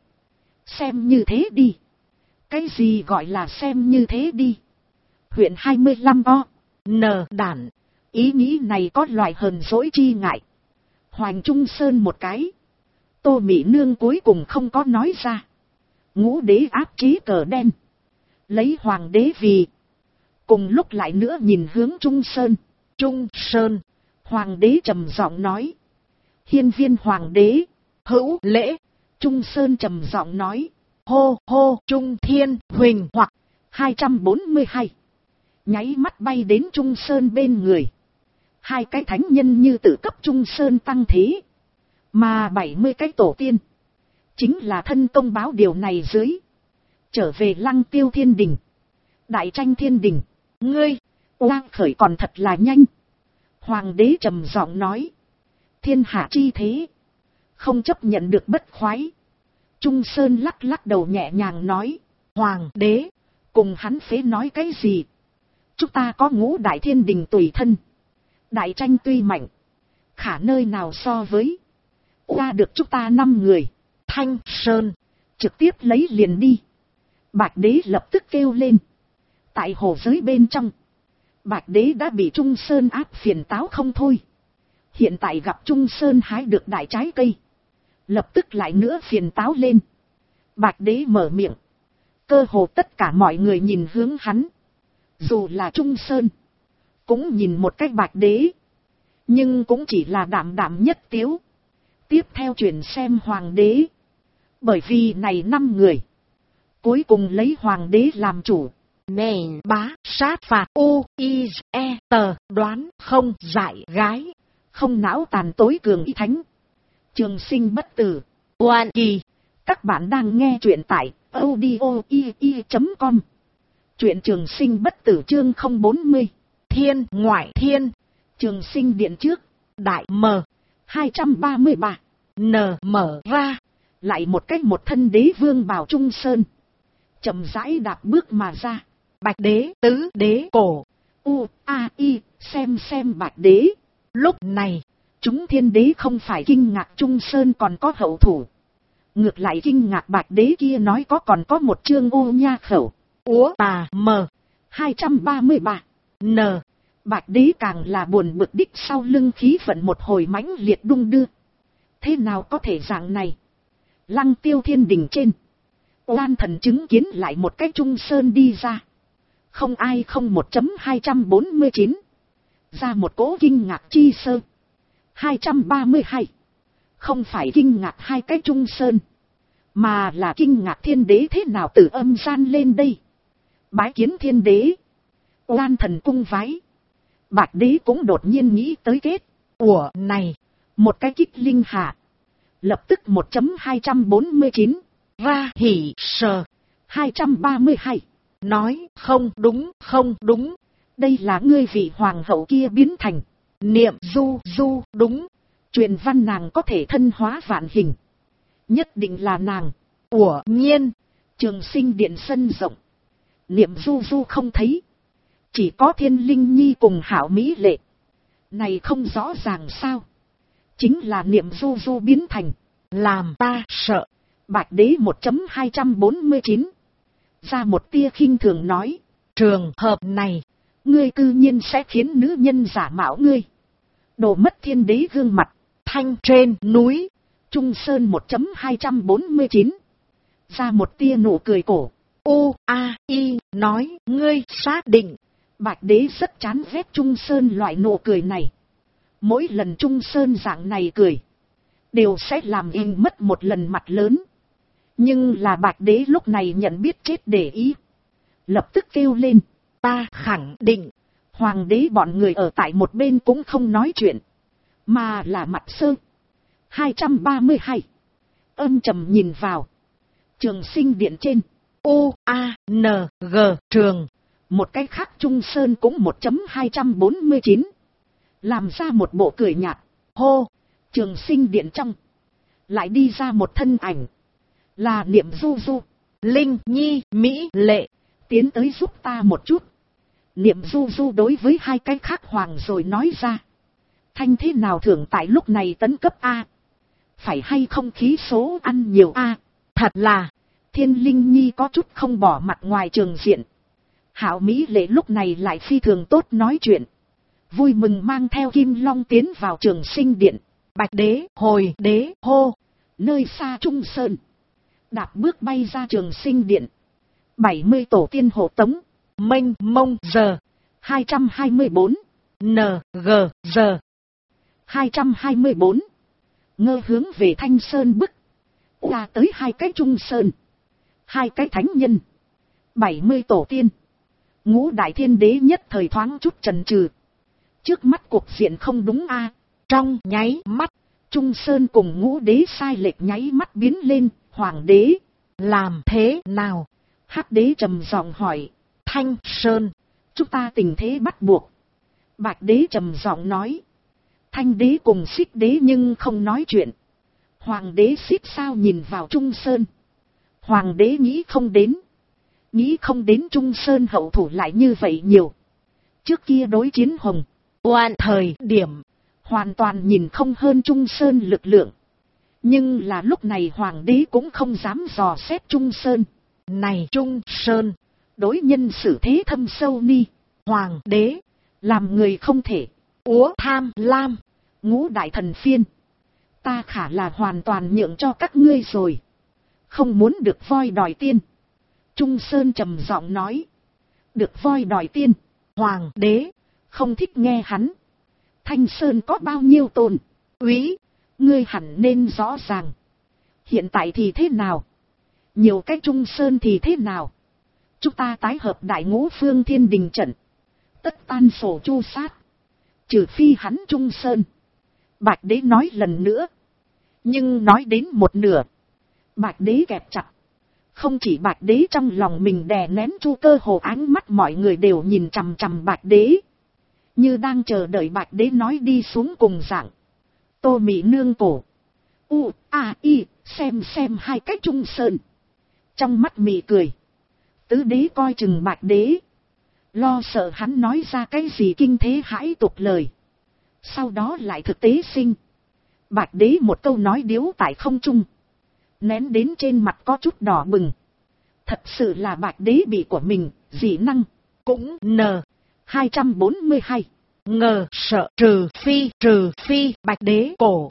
Xem như thế đi. Cái gì gọi là xem như thế đi? Huyện 25 O. N. Đản. Ý nghĩ này có loại hờn dỗi chi ngại. Hoành Trung Sơn một cái. Tô Mỹ Nương cuối cùng không có nói ra. Ngũ Đế áp chế cờ đen. Lấy Hoàng Đế vì. Cùng lúc lại nữa nhìn hướng Trung Sơn. Trung Sơn. Hoàng Đế trầm giọng nói. Hiên viên Hoàng Đế. Hữu lễ. Trung Sơn trầm giọng nói. Hô hô Trung Thiên Huỳnh hoặc. 242. Nháy mắt bay đến Trung Sơn bên người. Hai cái thánh nhân như tự cấp Trung Sơn tăng thế. Mà 70 cái tổ tiên. Chính là thân công báo điều này dưới. Trở về Lăng Tiêu Thiên Đình. Đại tranh Thiên Đình. Ngươi, oang khởi còn thật là nhanh. Hoàng đế trầm giọng nói. Thiên hạ chi thế. Không chấp nhận được bất khoái. Trung Sơn lắc lắc đầu nhẹ nhàng nói. Hoàng đế, cùng hắn phế nói cái gì? Chúng ta có Ngũ Đại Thiên Đình tùy thân. Đại tranh tuy mạnh. Khả nơi nào so với. Qua được chúng ta 5 người. Thanh Sơn. Trực tiếp lấy liền đi. Bạch đế lập tức kêu lên. Tại hồ giới bên trong. Bạch đế đã bị Trung Sơn áp phiền táo không thôi. Hiện tại gặp Trung Sơn hái được đại trái cây. Lập tức lại nữa phiền táo lên. Bạch đế mở miệng. Cơ hồ tất cả mọi người nhìn hướng hắn. Dù là Trung Sơn. Cũng nhìn một cách Bạch đế. Nhưng cũng chỉ là đạm đạm nhất tiếu. Tiếp theo chuyển xem hoàng đế. Bởi vì này 5 người. Cuối cùng lấy hoàng đế làm chủ. Nền bá sát phạt u i e tờ đoán không dại gái. Không não tàn tối cường y thánh. Trường sinh bất tử. Oan kỳ. Các bạn đang nghe truyện tại audio.com. Truyện trường sinh bất tử chương 040. Thiên ngoại thiên. Trường sinh điện trước. Đại M 233. N mở ra. Lại một cách một thân đế vương bào Trung Sơn. Chậm rãi đạp bước mà ra. Bạch đế tứ đế cổ. U a i xem bạch đế. Lúc này chúng thiên đế không phải kinh ngạc Trung Sơn còn có hậu thủ. Ngược lại kinh ngạc bạch đế kia nói còn có một chương ô nha khẩu. Úa tà M 233. N. Bạch đế càng là buồn bực đích sau lưng khí vận một hồi mãnh liệt đung đưa. Thế nào có thể dạng này? Lăng Tiêu thiên đình trên. Oan thần chứng kiến lại một cái Trung Sơn đi ra. Không ai không 1.249. Ra một cỗ kinh ngạc chi sơ. 232. Không phải kinh ngạc hai cái Trung Sơn. Mà là kinh ngạc thiên đế thế nào từ âm gian lên đây. Bái kiến thiên đế. Oan thần cung vái. Bạch đế cũng đột nhiên nghĩ tới kết. Ủa này. Một cái kích linh hạ. Lập tức 1.249. Ra hỉ sờ. 232. Nói không đúng. Đây là ngươi vị hoàng hậu kia biến thành. Niệm du đúng. Truyền văn nàng có thể thân hóa vạn hình. Nhất định là nàng. Ủa nhiên. Trường sinh điện sân rộng. Niệm du không thấy. Chỉ có Thiên Linh Nhi cùng Hảo Mỹ Lệ. Này không rõ ràng sao. Chính là niệm du biến thành. Làm ta sợ. Bạch đế 1.249. Ra một tia khinh thường nói. Trường hợp này. Ngươi cư nhiên sẽ khiến nữ nhân giả mạo ngươi. Đồ mất thiên đế gương mặt. Thanh trên núi. Trung Sơn 1.249. Ra một tia nụ cười cổ. U a i nói ngươi xác định. Bạch đế rất chán ghét Trung Sơn loại nụ cười này. Mỗi lần Trung Sơn dạng này cười. Đều sẽ làm in mất một lần mặt lớn. Nhưng là bạch đế lúc này nhận biết chết để ý. Lập tức kêu lên. Ta khẳng định. Hoàng đế bọn người ở tại một bên cũng không nói chuyện. Mà là mặt sơ. 232. Âm trầm nhìn vào. Trường sinh điện trên. U A N G trường. Một cái khác Trung Sơn cũng 1.249. Làm ra một bộ cười nhạt. Hô. Trường sinh điện trong. Lại đi ra một thân ảnh. Là niệm du. Linh Nhi Mỹ Lệ. Tiến tới giúp ta một chút. Niệm du đối với hai cái khác hoàng rồi nói ra. Thanh thế nào thưởng tại lúc này tấn cấp A. Phải hay không khí số ăn nhiều A. Thật là. Thiên Linh Nhi có chút không bỏ mặt ngoài trường diện. Hảo Mỹ Lệ lúc này lại phi thường tốt nói chuyện. Vui mừng mang theo Kim Long tiến vào Trường Sinh Điện. Bạch đế hồi đế hô. Nơi xa Trung Sơn. Đạp bước bay ra Trường Sinh Điện. 70 tổ tiên hộ tống. Mênh mông giờ. 224. N G giờ. 224. Ngơ hướng về Thanh Sơn bức. Ra tới hai cái Trung Sơn. Hai cái thánh nhân. 70 tổ tiên. Ngũ đại thiên đế nhất thời thoáng chút chần chừ. Trước mắt cuộc diện không đúng a. Trong nháy mắt. Trung Sơn cùng ngũ đế sai lệch nháy mắt biến lên. Hoàng đế. Làm thế nào? Hắc đế trầm giọng hỏi. Thanh Sơn. Chúng ta tình thế bắt buộc. Bạch đế trầm giọng nói. Thanh đế cùng Xích đế nhưng không nói chuyện. Hoàng đế Xích sao nhìn vào Trung Sơn. Hoàng đế nghĩ không đến. Nghĩ không đến Trung Sơn hậu thủ lại như vậy nhiều. Trước kia đối chiến Hồng Oan thời điểm. Hoàn toàn nhìn không hơn Trung Sơn lực lượng. Nhưng là lúc này Hoàng đế cũng không dám dò xét Trung Sơn. Này Trung Sơn. Đối nhân xử thế thâm sâu ni. Hoàng đế. Làm người không thể. Úa tham lam. Ngũ đại thần phiên. Ta khả là hoàn toàn nhượng cho các ngươi rồi. Không muốn được voi đòi tiên. Trung Sơn trầm giọng nói. Được voi đòi tiên. Hoàng đế. Không thích nghe hắn. Thanh Sơn có bao nhiêu tôn úy, ngươi hẳn nên rõ ràng. Hiện tại thì thế nào? Nhiều cái Trung Sơn thì thế nào? Chúng ta tái hợp đại ngũ phương thiên đình trận, tất tan sổ chu sát. Trừ phi hắn Trung Sơn. Bạch đế nói lần nữa. Nhưng nói đến một nửa, Bạch đế kẹp chặt. Không chỉ Bạch đế trong lòng mình đè nén chu cơ hồ, ánh mắt mọi người đều nhìn chằm chằm Bạch đế, như đang chờ đợi Bạch đế nói đi xuống cùng dạng. Tô Mị nương cổ. Xem hai cái Trung Sơn. Trong mắt Mị cười. Tứ đế coi chừng Bạch đế, lo sợ hắn nói ra cái gì kinh thế hãi tục lời, sau đó lại thực tế sinh. Bạch đế một câu nói điếu tại không trung, nén đến trên mặt có chút đỏ bừng. Thật sự là Bạch đế bị của mình dị năng. Cũng N242 ngờ sợ trừ phi Bạch đế cổ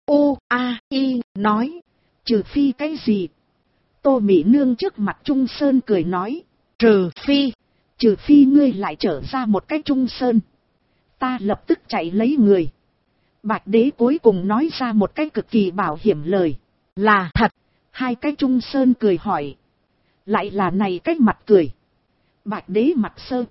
nói. Trừ phi cái gì? Tô Mị nương trước mặt Trung Sơn cười nói. Trừ phi ngươi lại trở ra một cái Trung Sơn, ta lập tức chạy lấy người. Bạch đế cuối cùng nói ra một cái cực kỳ bảo hiểm lời. Là thật? Hai cái Trung Sơn cười hỏi. Lại là này cái mặt cười. Bạch đế mặt sơ.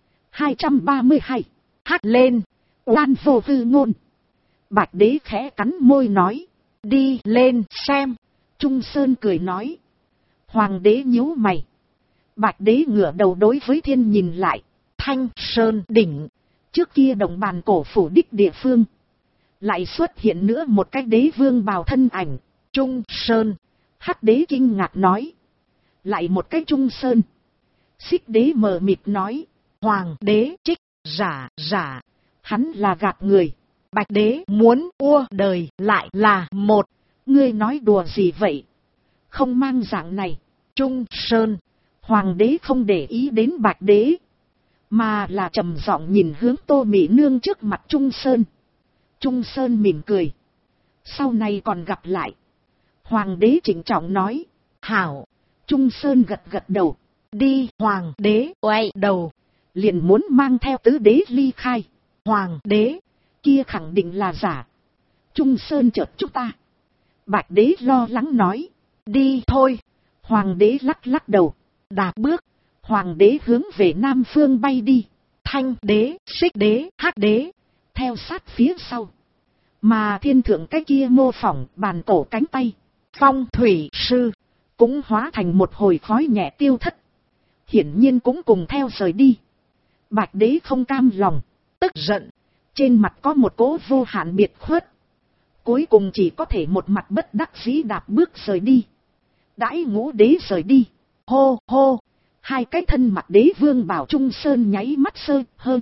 232. Hát lên. Oan vô hư ngôn. Bạch đế khẽ cắn môi nói. Đi lên xem. Trung Sơn cười nói. Hoàng đế nhíu mày. Bạch đế ngửa đầu đối với thiên nhìn lại. Thanh Sơn đỉnh. Trước kia đồng bàn cổ phủ đích địa phương, lại xuất hiện nữa một cái đế vương bào thân ảnh. Trung Sơn. Hắc đế kinh ngạc nói. Lại một cái Trung Sơn. Xích đế mờ mịt nói. Hoàng đế trích giả. Hắn là gạt người. Bạch đế muốn đời lại là một. Ngươi nói đùa gì vậy? Không mang dạng này. Trung Sơn. Hoàng đế không để ý đến Bạch đế, mà là trầm giọng nhìn hướng Tô Mị nương trước mặt Trung Sơn. Trung Sơn mỉm cười. Sau này còn gặp lại. Hoàng đế trịnh trọng nói. Hảo. Trung Sơn gật gật đầu. Đi. Hoàng đế quay đầu, liền muốn mang theo tứ đế ly khai. Hoàng đế kia khẳng định là giả. Trung Sơn chợt chúng ta. Bạch đế lo lắng nói. Đi thôi. Hoàng đế lắc lắc đầu. Đạp bước. Hoàng đế hướng về Nam Phương bay đi. Thanh đế, Xích đế, Hắc đế theo sát phía sau. Mà thiên thượng cái kia mô phỏng bàn cổ cánh tay Phong thủy sư cũng hóa thành một hồi khói nhẹ tiêu thất. Hiển nhiên cũng cùng theo rời đi. Bạch đế không cam lòng, tức giận, trên mặt có một cỗ vô hạn biệt khuất. Cuối cùng chỉ có thể một mặt bất đắc dĩ đạp bước rời đi. Đãi Ngũ đế rời đi. Hô hô. Hai cái thân mặt đế vương bảo Trung Sơn nháy mắt sơ hơn.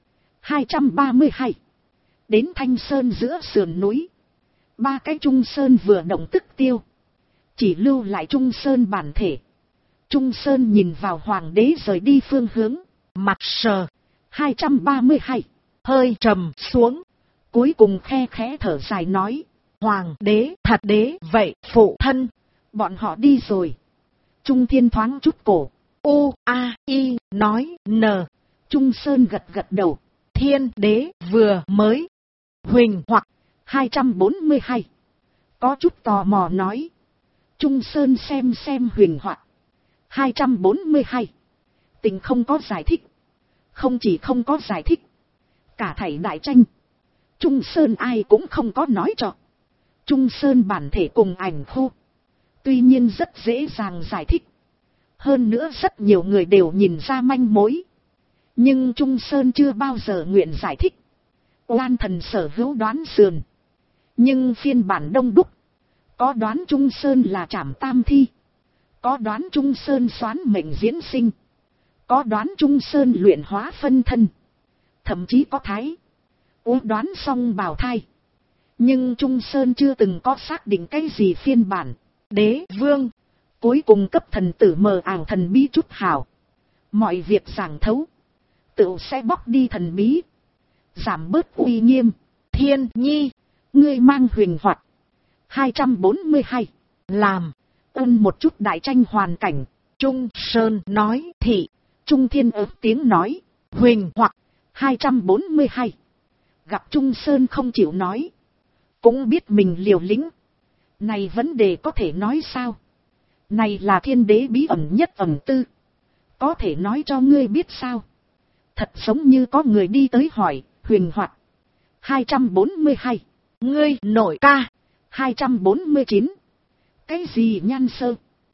232. Đến Thanh Sơn giữa sườn núi. Ba cái Trung Sơn vừa động tức tiêu. Chỉ lưu lại Trung Sơn bản thể. Trung Sơn nhìn vào Hoàng đế rời đi phương hướng. Mặt sờ. 232. Hơi trầm xuống. Cuối cùng khe khẽ thở dài nói. Hoàng đế thật đế vậy phụ thân. Bọn họ đi rồi. Trung Thiên thoáng chút cổ. Nói n. Trung Sơn gật gật đầu. Thiên đế vừa mới huỳnh hoặc. 242. Có chút tò mò nói. Trung Sơn xem huỳnh hoặc. 242. Tình không có giải thích. Không chỉ không có giải thích, cả thảy đại tranh Trung Sơn ai cũng không có nói cho. Trung Sơn bản thể cùng ảnh khu tuy nhiên rất dễ dàng giải thích. Hơn nữa rất nhiều người đều nhìn ra manh mối. Nhưng Trung Sơn chưa bao giờ nguyện giải thích. Oan thần sở hữu đoán sườn. Nhưng phiên bản đông đúc. Có đoán Trung Sơn là trảm tam thi. Có đoán Trung Sơn xoán mệnh diễn sinh. Có đoán Trung Sơn luyện hóa phân thân. Thậm chí có thái đoán xong bào thai. Nhưng Trung Sơn chưa từng có xác định cái gì phiên bản. Đế vương cuối cùng cấp thần tử mờ ảo thần bí chút hảo. Mọi việc giảng thấu, tự sẽ bóc đi thần bí, giảm bớt uy nghiêm. Thiên nhi, ngươi mang huyền hoạt. 242. Làm một chút đại tranh hoàn cảnh. Trung Sơn nói thị. Trung Thiên ớt tiếng nói. Huỳnh hoặc. 242. Gặp Trung Sơn không chịu nói. Cũng biết mình liều lĩnh. Này vấn đề có thể nói sao? Này là thiên đế bí ẩn nhất ẩn tư. Có thể nói cho ngươi biết sao? Thật giống như có người đi tới hỏi, huyền hoạt. 242. Ngươi nội ca. 249. Cái gì Nhan Sơ?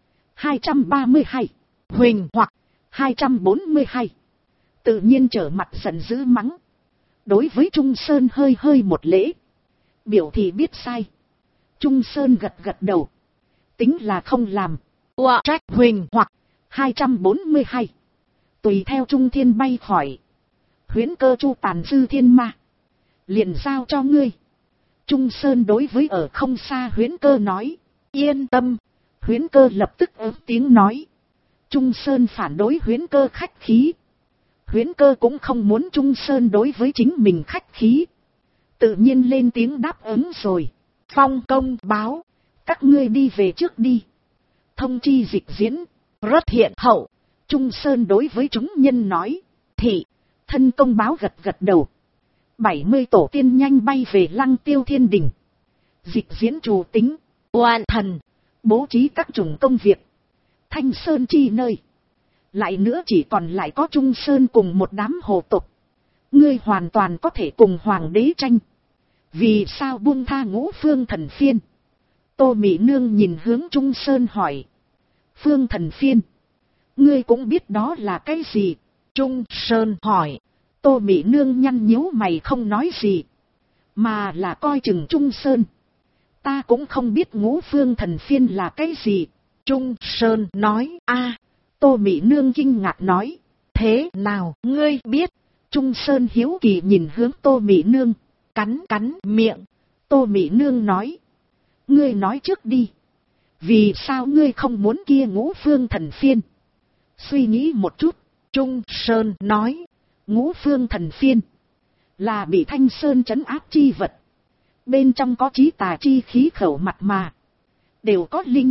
232. Huỳnh hoặc 242. Tự nhiên trở mặt giận dữ mắng. Đối với Trung Sơn hơi hơi một lễ. Biểu thì biết sai. Trung Sơn gật gật đầu. Tính là không làm. Trách Huỳnh hoặc 242. Tùy theo Trung Thiên bay khỏi. Huyễn Cơ chu tàn dư thiên ma. Liền giao cho ngươi. Trung Sơn đối với ở không xa Huyễn Cơ nói. Yên tâm. Huyễn Cơ lập tức ớt tiếng nói. Trung Sơn phản đối Huyễn Cơ khách khí. Huyễn Cơ cũng không muốn Trung Sơn đối với chính mình khách khí. Tự nhiên lên tiếng đáp ứng rồi. Phong công báo. Các ngươi đi về trước đi. Thông chi dịch diễn. Rất hiện hậu. Trung Sơn đối với chúng nhân nói. Thị. Thân công báo gật gật đầu. 70 tổ tiên nhanh bay về Lăng Tiêu Thiên Đình. Dịch diễn chủ tính. Oan thần. Bố trí các chủng công việc. Thanh Sơn chi nơi. Lại nữa chỉ còn lại có Trung Sơn cùng một đám hồ tục. Ngươi hoàn toàn có thể cùng hoàng đế tranh. Vì sao buông tha Ngũ Phương Thần Phiên? Tô Mỹ Nương nhìn hướng Trung Sơn hỏi. Phương Thần Phiên. Ngươi cũng biết đó là cái gì? Trung Sơn hỏi. Tô Mỹ Nương nhăn nhíu mày không nói gì. Mà là coi chừng Trung Sơn. Ta cũng không biết Ngũ Phương Thần Phiên là cái gì. Trung Sơn nói. Tô Mỹ Nương kinh ngạc nói. Thế nào ngươi biết? Trung Sơn hiếu kỳ nhìn hướng Tô Mỹ Nương. Cắn miệng. Tô Mỹ Nương nói. Ngươi nói trước đi. Vì sao ngươi không muốn kia Ngũ Phương Thần Phiên? Suy nghĩ một chút. Trung Sơn nói. Ngũ Phương Thần Phiên. Là bị Thanh Sơn trấn áp chi vật. Bên trong có chí tà chi khí khẩu mặt mà. Đều có linh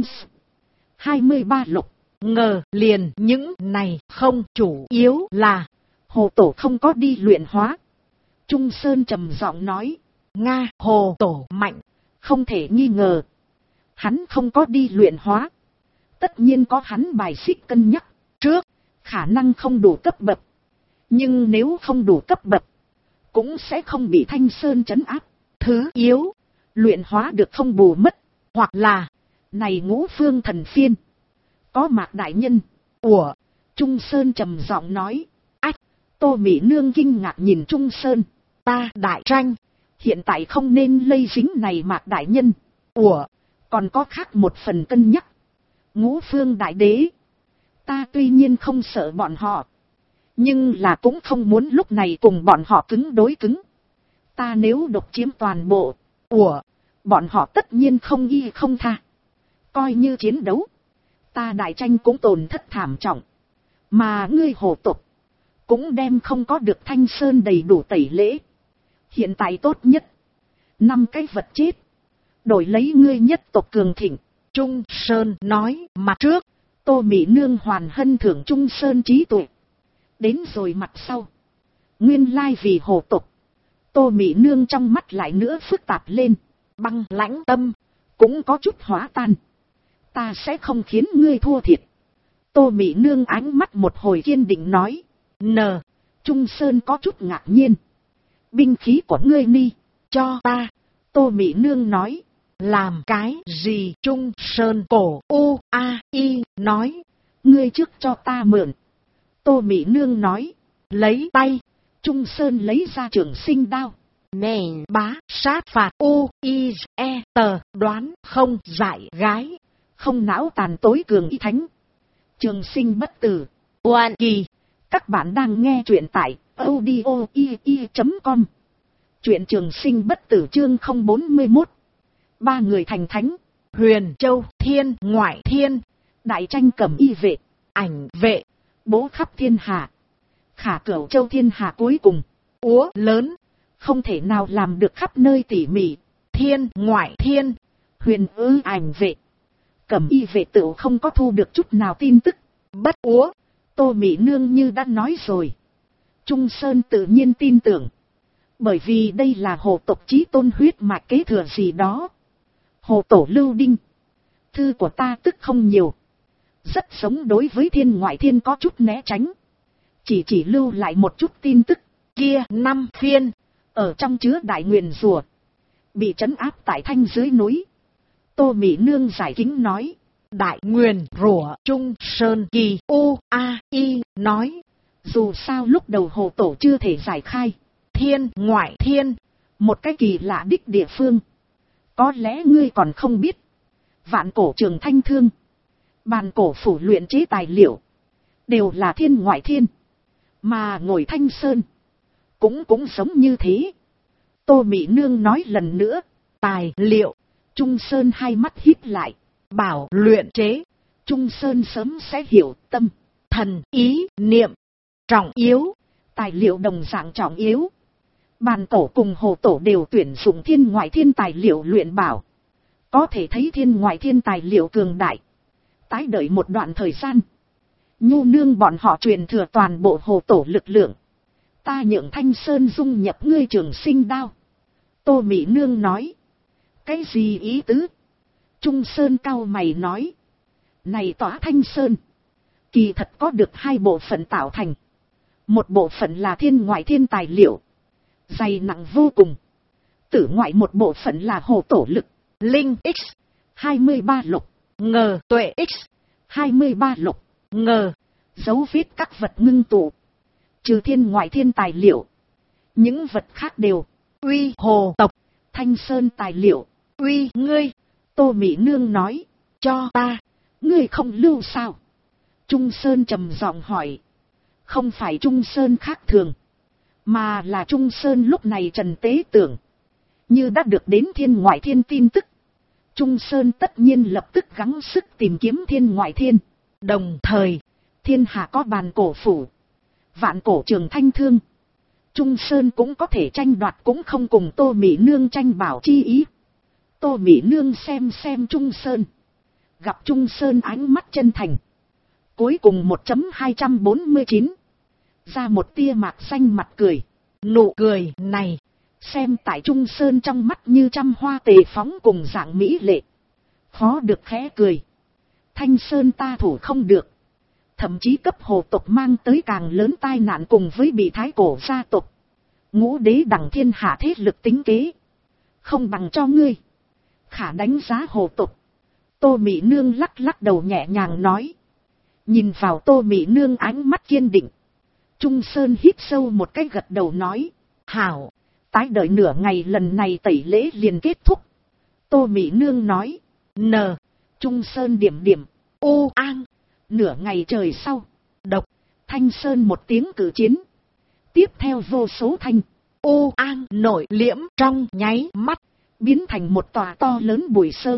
23 lục. Ngờ liền những này không chủ yếu là. Hồ Tổ không có đi luyện hóa. Trung Sơn trầm giọng nói. Nga Hồ Tổ mạnh. Không thể nghi ngờ. Hắn không có đi luyện hóa. Tất nhiên có hắn bài xích cân nhắc. Trước. Khả năng không đủ cấp bậc. Nhưng nếu không đủ cấp bậc. Cũng sẽ không bị Thanh Sơn trấn áp. Thứ yếu. Luyện hóa được không bù mất. Hoặc là. Này Ngũ Phương Thần Phiên. Có Mạc đại nhân. Trung Sơn trầm giọng nói. Tô Mỹ Nương kinh ngạc nhìn Trung Sơn. Ta đại tranh. Hiện tại không nên lây dính này Mạc đại nhân. Còn có khác một phần cân nhắc. Ngũ Phương đại đế. Ta tuy nhiên không sợ bọn họ. Nhưng là cũng không muốn lúc này cùng bọn họ cứng đối cứng. Ta nếu độc chiếm toàn bộ. Bọn họ tất nhiên không y không tha. Coi như chiến đấu. Ta đại tranh cũng tổn thất thảm trọng. Mà ngươi hồ tục. Cũng đem không có được Thanh Sơn đầy đủ tẩy lễ. Hiện tại tốt nhất. 5 cái vật chết. Đổi lấy ngươi nhất tộc cường thịnh. Trung Sơn nói mặt trước. Tô Mỹ Nương hoàn hân thưởng Trung Sơn trí tuệ. Đến rồi mặt sau. Nguyên lai vì hồ tục. Tô Mỹ Nương trong mắt lại nữa phức tạp lên. Băng lãnh tâm. Cũng có chút hóa tan. Ta sẽ không khiến ngươi thua thiệt. Tô Mỹ Nương ánh mắt một hồi kiên định nói. Trung Sơn có chút ngạc nhiên. Binh khí của ngươi ni. Cho ta. Tô Mỹ Nương nói. Làm cái gì? Trung Sơn cổ nói. Ngươi trước cho ta mượn. Tô Mỹ Nương nói. Lấy tay. Trung Sơn lấy ra trường sinh đao. Nền bá sát phạt đoán không giải gái. Không não tàn tối cường y thánh. Trường sinh bất tử. Oan kỳ. Các bạn đang nghe truyện tại audio.com. Truyện Trường Sinh Bất Tử chương 041. 3 người thành thánh. Huyền Châu Thiên Ngoại Thiên. Đại tranh cẩm y vệ. Ảnh vệ. Bố khắp thiên hạ. Khả Cửu Châu thiên hạ cuối cùng. Lớn. Không thể nào làm được khắp nơi tỉ mỉ. Thiên Ngoại Thiên. Huyền ảnh vệ. Cẩm y vệ tự không có thu được chút nào tin tức. Bất Tô Mỹ Nương như đã nói rồi. Trung Sơn tự nhiên tin tưởng. Bởi vì đây là hồ tộc chí tôn huyết mạch kế thừa gì đó. Hồ tổ Lưu Đinh. Thư của ta tức không nhiều. Rất sống đối với thiên ngoại thiên có chút né tránh. Chỉ lưu lại một chút tin tức. Kia 5 phiên. Ở trong chứa đại nguyền rùa. Bị trấn áp tại thanh dưới núi. Tô Mỹ Nương giải kính nói. Đại nguyền rùa Trung Sơn Kỳ U A I nói. Dù sao lúc đầu hồ tổ chưa thể giải khai. Thiên ngoại thiên. Một cái kỳ lạ đích địa phương. Có lẽ ngươi còn không biết. Vạn cổ trường thanh thương. Bàn cổ phủ luyện chế tài liệu. Đều là thiên ngoại thiên. Mà ngồi Thanh Sơn. Cũng giống như thế. Tô Mỹ Nương nói lần nữa. Tài liệu. Trung Sơn hai mắt híp lại. Bảo luyện chế. Trung Sơn sớm sẽ hiểu tâm, thần, ý, niệm. Trọng yếu. Tài liệu đồng dạng trọng yếu. Bàn cổ cùng hồ tổ đều tuyển dụng thiên ngoại thiên tài liệu luyện bảo. Có thể thấy thiên ngoại thiên tài liệu cường đại. Tái đợi một đoạn thời gian. Nhu Nương bọn họ truyền thừa toàn bộ hồ tổ lực lượng. Ta nhượng Thanh Sơn dung nhập ngươi Trường Sinh đao. Tô Mỹ Nương nói. Cái gì ý tứ? Trung Sơn cau mày nói. Này tỏa Thanh Sơn. Kỳ thật có được hai bộ phận tạo thành. Một bộ phận là thiên ngoại thiên tài liệu. Dày nặng vô cùng. Tử ngoại một bộ phận là hồ tổ lực. Linh X 23 lục. Ngờ tuệ X 23 lục. Ngờ. Dấu vết các vật ngưng tụ. Trừ thiên ngoại thiên tài liệu. Những vật khác đều. Uy hồ tộc. Thanh Sơn tài liệu. Uy ngươi. Tô Mỹ Nương nói. Cho ta. Ngươi không lưu sao? Trung Sơn trầm giọng hỏi. Không phải Trung Sơn khác thường. Mà là Trung Sơn lúc này trần tế tưởng. Như đã được đến thiên ngoại thiên tin tức. Trung Sơn tất nhiên lập tức gắng sức tìm kiếm thiên ngoại thiên. Đồng thời, thiên hạ có bàn cổ phủ. Vạn cổ trường thanh thương. Trung Sơn cũng có thể tranh đoạt cũng không cùng Tô Mỹ Nương tranh bảo chi ý. Tô Mỹ Nương xem Trung Sơn. Gặp Trung Sơn ánh mắt chân thành. Cuối cùng 1.249. Ra một tia mạc xanh mặt cười. Nụ cười này. Xem tại Trung Sơn trong mắt như trăm hoa tề phóng cùng dạng mỹ lệ. Khó được khẽ cười. Thanh Sơn ta thủ không được. Thậm chí cấp hồ tộc mang tới càng lớn tai nạn cùng với bị thái cổ gia tộc. Ngũ đế đẳng thiên hạ thế lực tính kế. Không bằng cho ngươi. Khả đánh giá hồ tộc. Tô Mỹ Nương lắc đầu nhẹ nhàng nói. Nhìn vào Tô Mỹ Nương ánh mắt kiên định. Trung Sơn hít sâu một cái gật đầu nói. Hảo. Tái đợi nửa ngày lần này tẩy lễ liền kết thúc. Tô Mỹ Nương nói. Trung Sơn điểm. Ô an. Nửa ngày trời sau. Độc. Thanh Sơn một tiếng cử chiến. Tiếp theo vô số thanh. Ô an nổi liễm trong nháy mắt. Biến thành một tòa to lớn bụi sơ.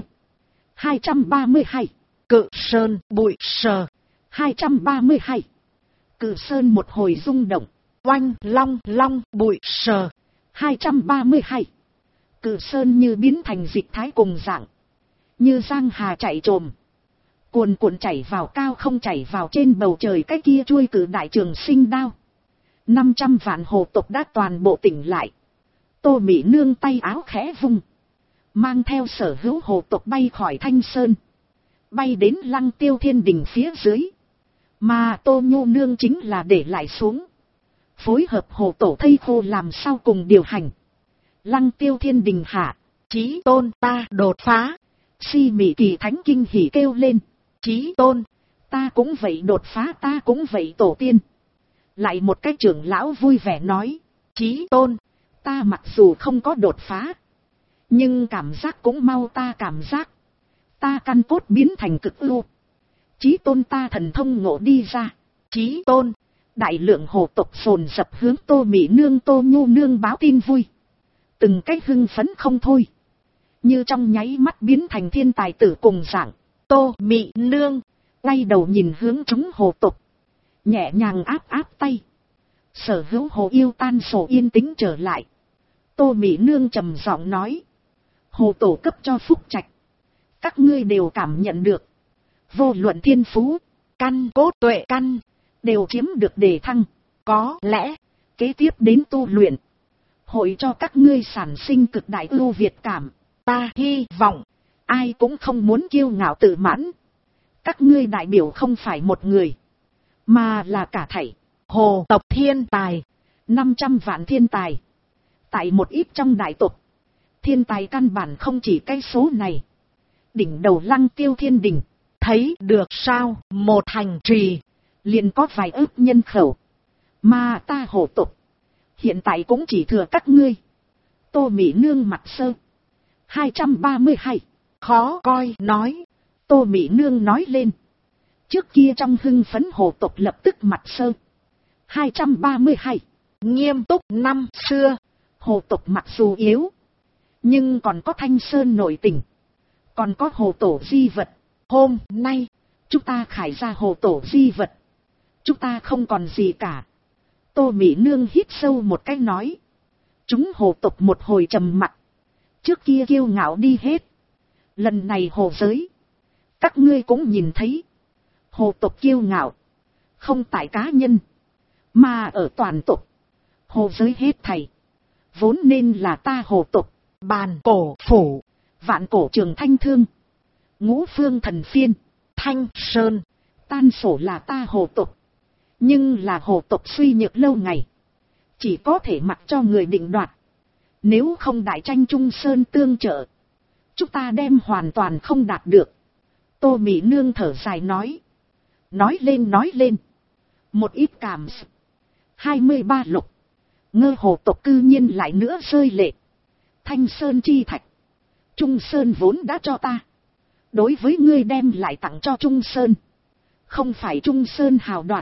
232. Cự Sơn bụi sờ. 232. Cự Sơn một hồi rung động. Oanh long bụi sờ. 232. Cự Sơn như biến thành dịch thái cùng dạng. Như giang hà chạy trồm. Cuồn cuộn chảy vào cao không chảy vào trên bầu trời cái kia chuôi cử đại Trường Sinh đao. 500 vạn hồ tộc đã toàn bộ tỉnh lại. Tô Mỹ Nương tay áo khẽ vung. Mang theo sở hữu hồ tộc bay khỏi Thanh Sơn. Bay đến Lăng Tiêu Thiên Đình phía dưới. Mà Tô Nhu Nương chính là để lại xuống. Phối hợp hồ tổ thây khô làm sao cùng điều hành. Lăng Tiêu Thiên Đình hạ. Chí tôn ta đột phá. Si Mị Kỳ Thánh kinh hỉ kêu lên. Chí tôn. Ta cũng vậy đột phá, ta cũng vậy tổ tiên. Lại một cái trưởng lão vui vẻ nói. Chí tôn. Ta mặc dù không có đột phá. Nhưng cảm giác cũng mau, ta cảm giác. Ta căn cốt biến thành cực ưu. Chí tôn ta thần thông ngộ đi ra. Chí tôn. Đại lượng hồ tộc phồn dập hướng Tô Mỹ Nương Tô Nhu Nương báo tin vui. Từng cách hưng phấn không thôi. Như trong nháy mắt biến thành thiên tài tử cùng dạng. Tô Mỹ Nương. Quay đầu nhìn hướng chúng hồ tộc. Nhẹ nhàng áp tay. Sở hữu hồ yêu tan sổ yên tĩnh trở lại. Tô Mỹ Nương trầm giọng nói. Hồ tổ cấp cho phúc trạch. Các ngươi đều cảm nhận được. Vô luận thiên phú. Căn cốt tuệ căn. Đều chiếm được đề thăng. Có lẽ. Kế tiếp đến tu luyện. hội cho các ngươi sản sinh cực đại ưu việt cảm. Ta hy vọng, ai cũng không muốn kiêu ngạo tự mãn. Các ngươi đại biểu không phải một người, mà là cả thảy. Hồ tộc thiên tài, 500 vạn thiên tài. Tại một ít trong đại tộc, thiên tài căn bản không chỉ cái số này. Đỉnh đầu Lăng Tiêu Thiên Đình, thấy được sao, một thành trì, liền có vài ức nhân khẩu. Mà ta Hồ tộc, hiện tại cũng chỉ thừa các ngươi. Tô Mỹ Nương mặt sơ. 232, khó coi nói. Tô Mỹ Nương nói lên. Trước kia trong hưng phấn Hồ tộc lập tức mặt sơ. 232, nghiêm túc năm xưa. Hồ tộc mặc dù yếu, nhưng còn có Thanh Sơn nội tình, còn có Hồ tổ di vật. Hôm nay, chúng ta khải ra Hồ tổ di vật, chúng ta không còn gì cả. Tô Mỹ Nương hít sâu một cái nói. Chúng Hồ tộc một hồi trầm mặc. Trước kia kiêu ngạo đi hết. Lần này Hồ giới, các ngươi cũng nhìn thấy. Hồ tộc kiêu ngạo, không tại cá nhân, mà ở toàn tộc. Hồ giới hết thảy, vốn nên là ta Hồ tộc. Bàn cổ phủ, vạn cổ trường Thanh Thương, Ngũ Phương Thần Phiên, Thanh Sơn, tan sổ là ta Hồ tộc. Nhưng là Hồ tộc suy nhược lâu ngày, chỉ có thể mặc cho người định đoạt. Nếu không đại tranh Trung Sơn tương trợ, chúng ta đem hoàn toàn không đạt được. Tô Mỹ Nương thở dài nói. Nói lên. Một ít cảm. 23 lục. Ngơ Hồ tộc cư nhiên lại nữa rơi lệ. Thanh Sơn chi thạch, Trung Sơn vốn đã cho ta. Đối với ngươi đem lại tặng cho Trung Sơn. Không phải Trung Sơn hào đoạt,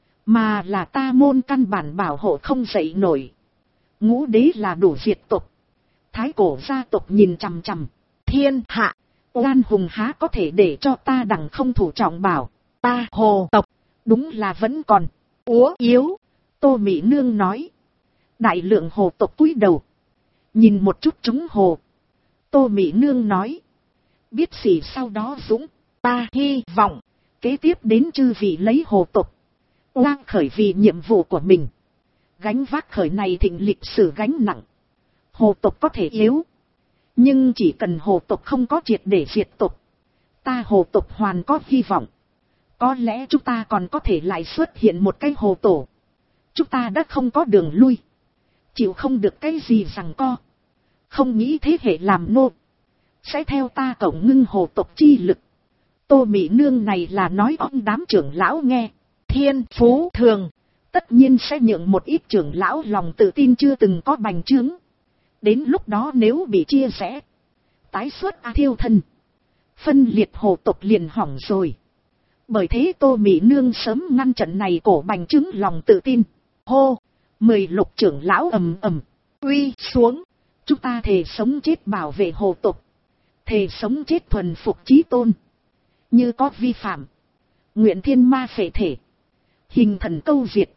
mà là ta môn căn bản bảo hộ không dậy nổi. Ngũ đế là đủ diệt tộc. Thái cổ gia tộc nhìn chằm chằm. Thiên hạ, oan hùng há có thể để cho ta đằng không thủ trọng bảo. Ta Hồ tộc, đúng là vẫn còn úa yếu. Tô Mỹ Nương nói. Đại lượng Hồ tộc cúi đầu, nhìn một chút chúng Hồ. Tô Mỹ Nương nói. Biết gì sau đó dũng. Ta hy vọng, kế tiếp đến chư vị lấy Hồ tộc oang khởi vì nhiệm vụ của mình. Gánh vác khởi này thịnh lịch sử gánh nặng. Hồ tộc có thể yếu, nhưng chỉ cần Hồ tộc không có triệt để diệt tộc, ta Hồ tộc hoàn có hy vọng. Có lẽ chúng ta còn có thể lại xuất hiện một cái Hồ tổ. Chúng ta đã không có đường lui, chịu không được cái gì giằng co. Không nghĩ thế hệ làm nô, sẽ theo ta cổng ngưng Hồ tộc chi lực. Tô Mỹ Nương này là nói ông đám trưởng lão nghe. Thiên phú thường, tất nhiên sẽ nhượng một ít trưởng lão lòng tự tin chưa từng có bành trướng. Đến lúc đó nếu bị chia rẽ, tái xuất thiêu thân, phân liệt Hồ tộc liền hỏng rồi. Bởi thế Tô Mỹ Nương sớm ngăn trận này cổ bành trướng lòng tự tin. Hô, 10 lục trưởng lão ầm ầm uy xuống. Chúng ta thề sống chết bảo vệ Hồ tộc, thề sống chết thuần phục chí tôn. Như có vi phạm, nguyện thiên ma phệ thể, hình thần câu diệt.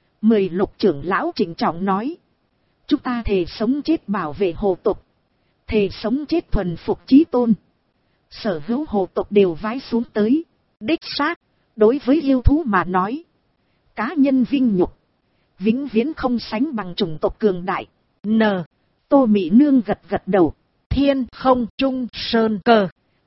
10 lục trưởng lão trịnh trọng nói. Chúng ta thề sống chết bảo vệ Hồ tộc, thề sống chết thuần phục chí tôn. Sở hữu Hồ tộc đều vái xuống tới. Đích xác, đối với yêu thú mà nói, cá nhân vinh nhục vĩnh viễn không sánh bằng chủng tộc cường đại. Tô Mỹ Nương gật gật đầu. Thiên không Trung Sơn cờ.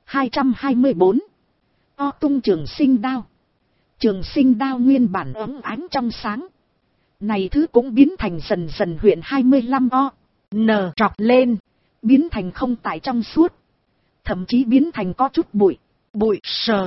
224. O tung trường sinh đao. Trường sinh đao nguyên bản ấm ánh trong sáng, này thứ cũng biến thành dần dần huyện 25 o. Trọc lên, biến thành không tại trong suốt, thậm chí biến thành có chút bụi sờ.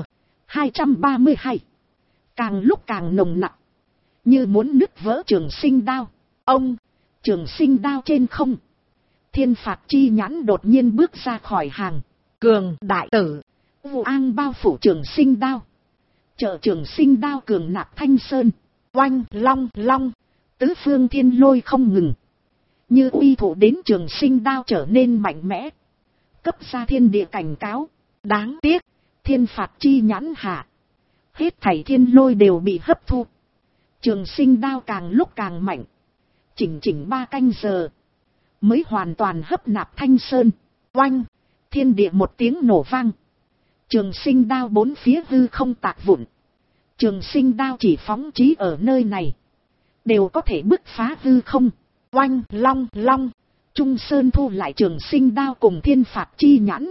232. Càng lúc càng nồng nặc, như muốn nứt vỡ trường sinh đao. Ông, trường sinh đao trên không. Thiên phạt chi nhãn đột nhiên bước ra khỏi hàng. Cường đại tử, vụ an bao phủ trường sinh đao. Trợ trường sinh đao cường nạp Thanh Sơn. Oanh long, tứ phương thiên lôi không ngừng. Như uy thủ đến trường sinh đao trở nên mạnh mẽ. Cấp ra thiên địa cảnh cáo. Đáng tiếc, thiên phạt chi nhãn hạ, hết thảy thiên lôi đều bị hấp thu. Trường sinh đao càng lúc càng mạnh. Chỉnh 3 canh giờ mới hoàn toàn hấp nạp Thanh Sơn. Oanh, thiên địa một tiếng nổ vang. Trường sinh đao bốn phía hư không tạc vụn. Trường sinh đao chỉ phóng chí ở nơi này, đều có thể bứt phá hư không. Oanh long long. Trung Sơn thu lại Trường Sinh đao cùng Thiên Phạt chi nhãn.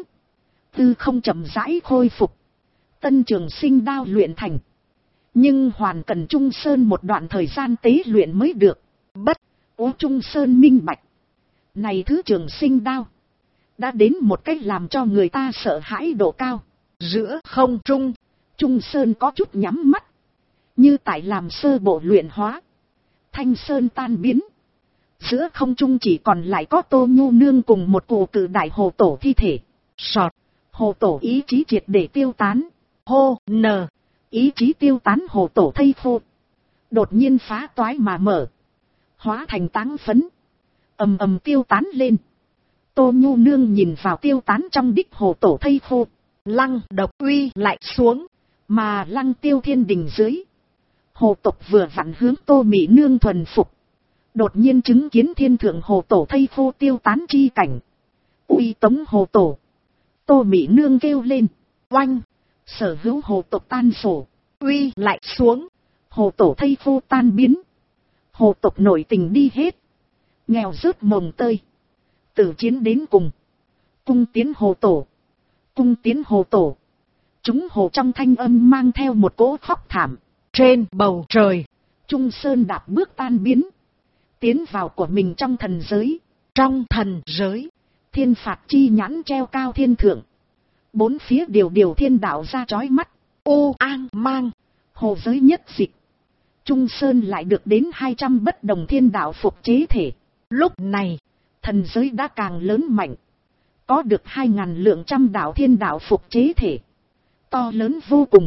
Tư không chậm rãi khôi phục. Tân Trường Sinh đao luyện thành. Nhưng hoàn cần Trung Sơn một đoạn thời gian tế luyện mới được. Bất ố Trung Sơn minh bạch. Này thứ Trường Sinh đao đã đến một cách làm cho người ta sợ hãi độ cao. Giữa không trung, Trung Sơn có chút nhắm mắt. Như tại làm sơ bộ luyện hóa. Thanh Sơn tan biến. Giữa không trung chỉ còn lại có Tô Nhu Nương cùng một cụ cự đại hồ tổ thi thể. Sọt. Hồ tổ ý chí triệt để tiêu tán. Hô nờ. Ý chí tiêu tán hồ tổ thây khô. Đột nhiên phá toái mà mở. Hóa thành táng phấn. Ầm ầm tiêu tán lên. Tô Nhu Nương nhìn vào tiêu tán trong đích hồ tổ thây khô. Lăng độc uy lại xuống. Mà Lăng Tiêu Thiên Đình dưới. Hồ tộc vừa vặn hướng Tô Mỹ Nương thuần phục. Đột nhiên chứng kiến thiên thượng hồ tổ thây khô tiêu tán chi cảnh. Uy tống hồ tổ. Tô Mỹ Nương kêu lên. Oanh. Sở hữu hồ tộc tan sổ. Uy lại xuống. Hồ tổ thây khô tan biến. Hồ tộc nổi tình đi hết. Nghèo rớt mồng tơi. Từ chiến đến cùng. Cung tiến hồ tổ. Cung tiến hồ tổ. Chúng hồ trong thanh âm mang theo một cỗ khóc thảm. Trên bầu trời. Trung Sơn đạp bước tan biến. Tiến vào của mình trong thần giới. Trong thần giới. Thiên Phạt chi nhãn treo cao thiên thượng. Bốn phía điều thiên đạo ra chói mắt. Ô an mang. Hồ giới nhất dịch. Trung Sơn lại được đến 200 bất đồng thiên đạo phục chế thể. Lúc này, thần giới đã càng lớn mạnh. Có được 2.000 lượng trăm đạo thiên đạo phục chế thể. To lớn vô cùng.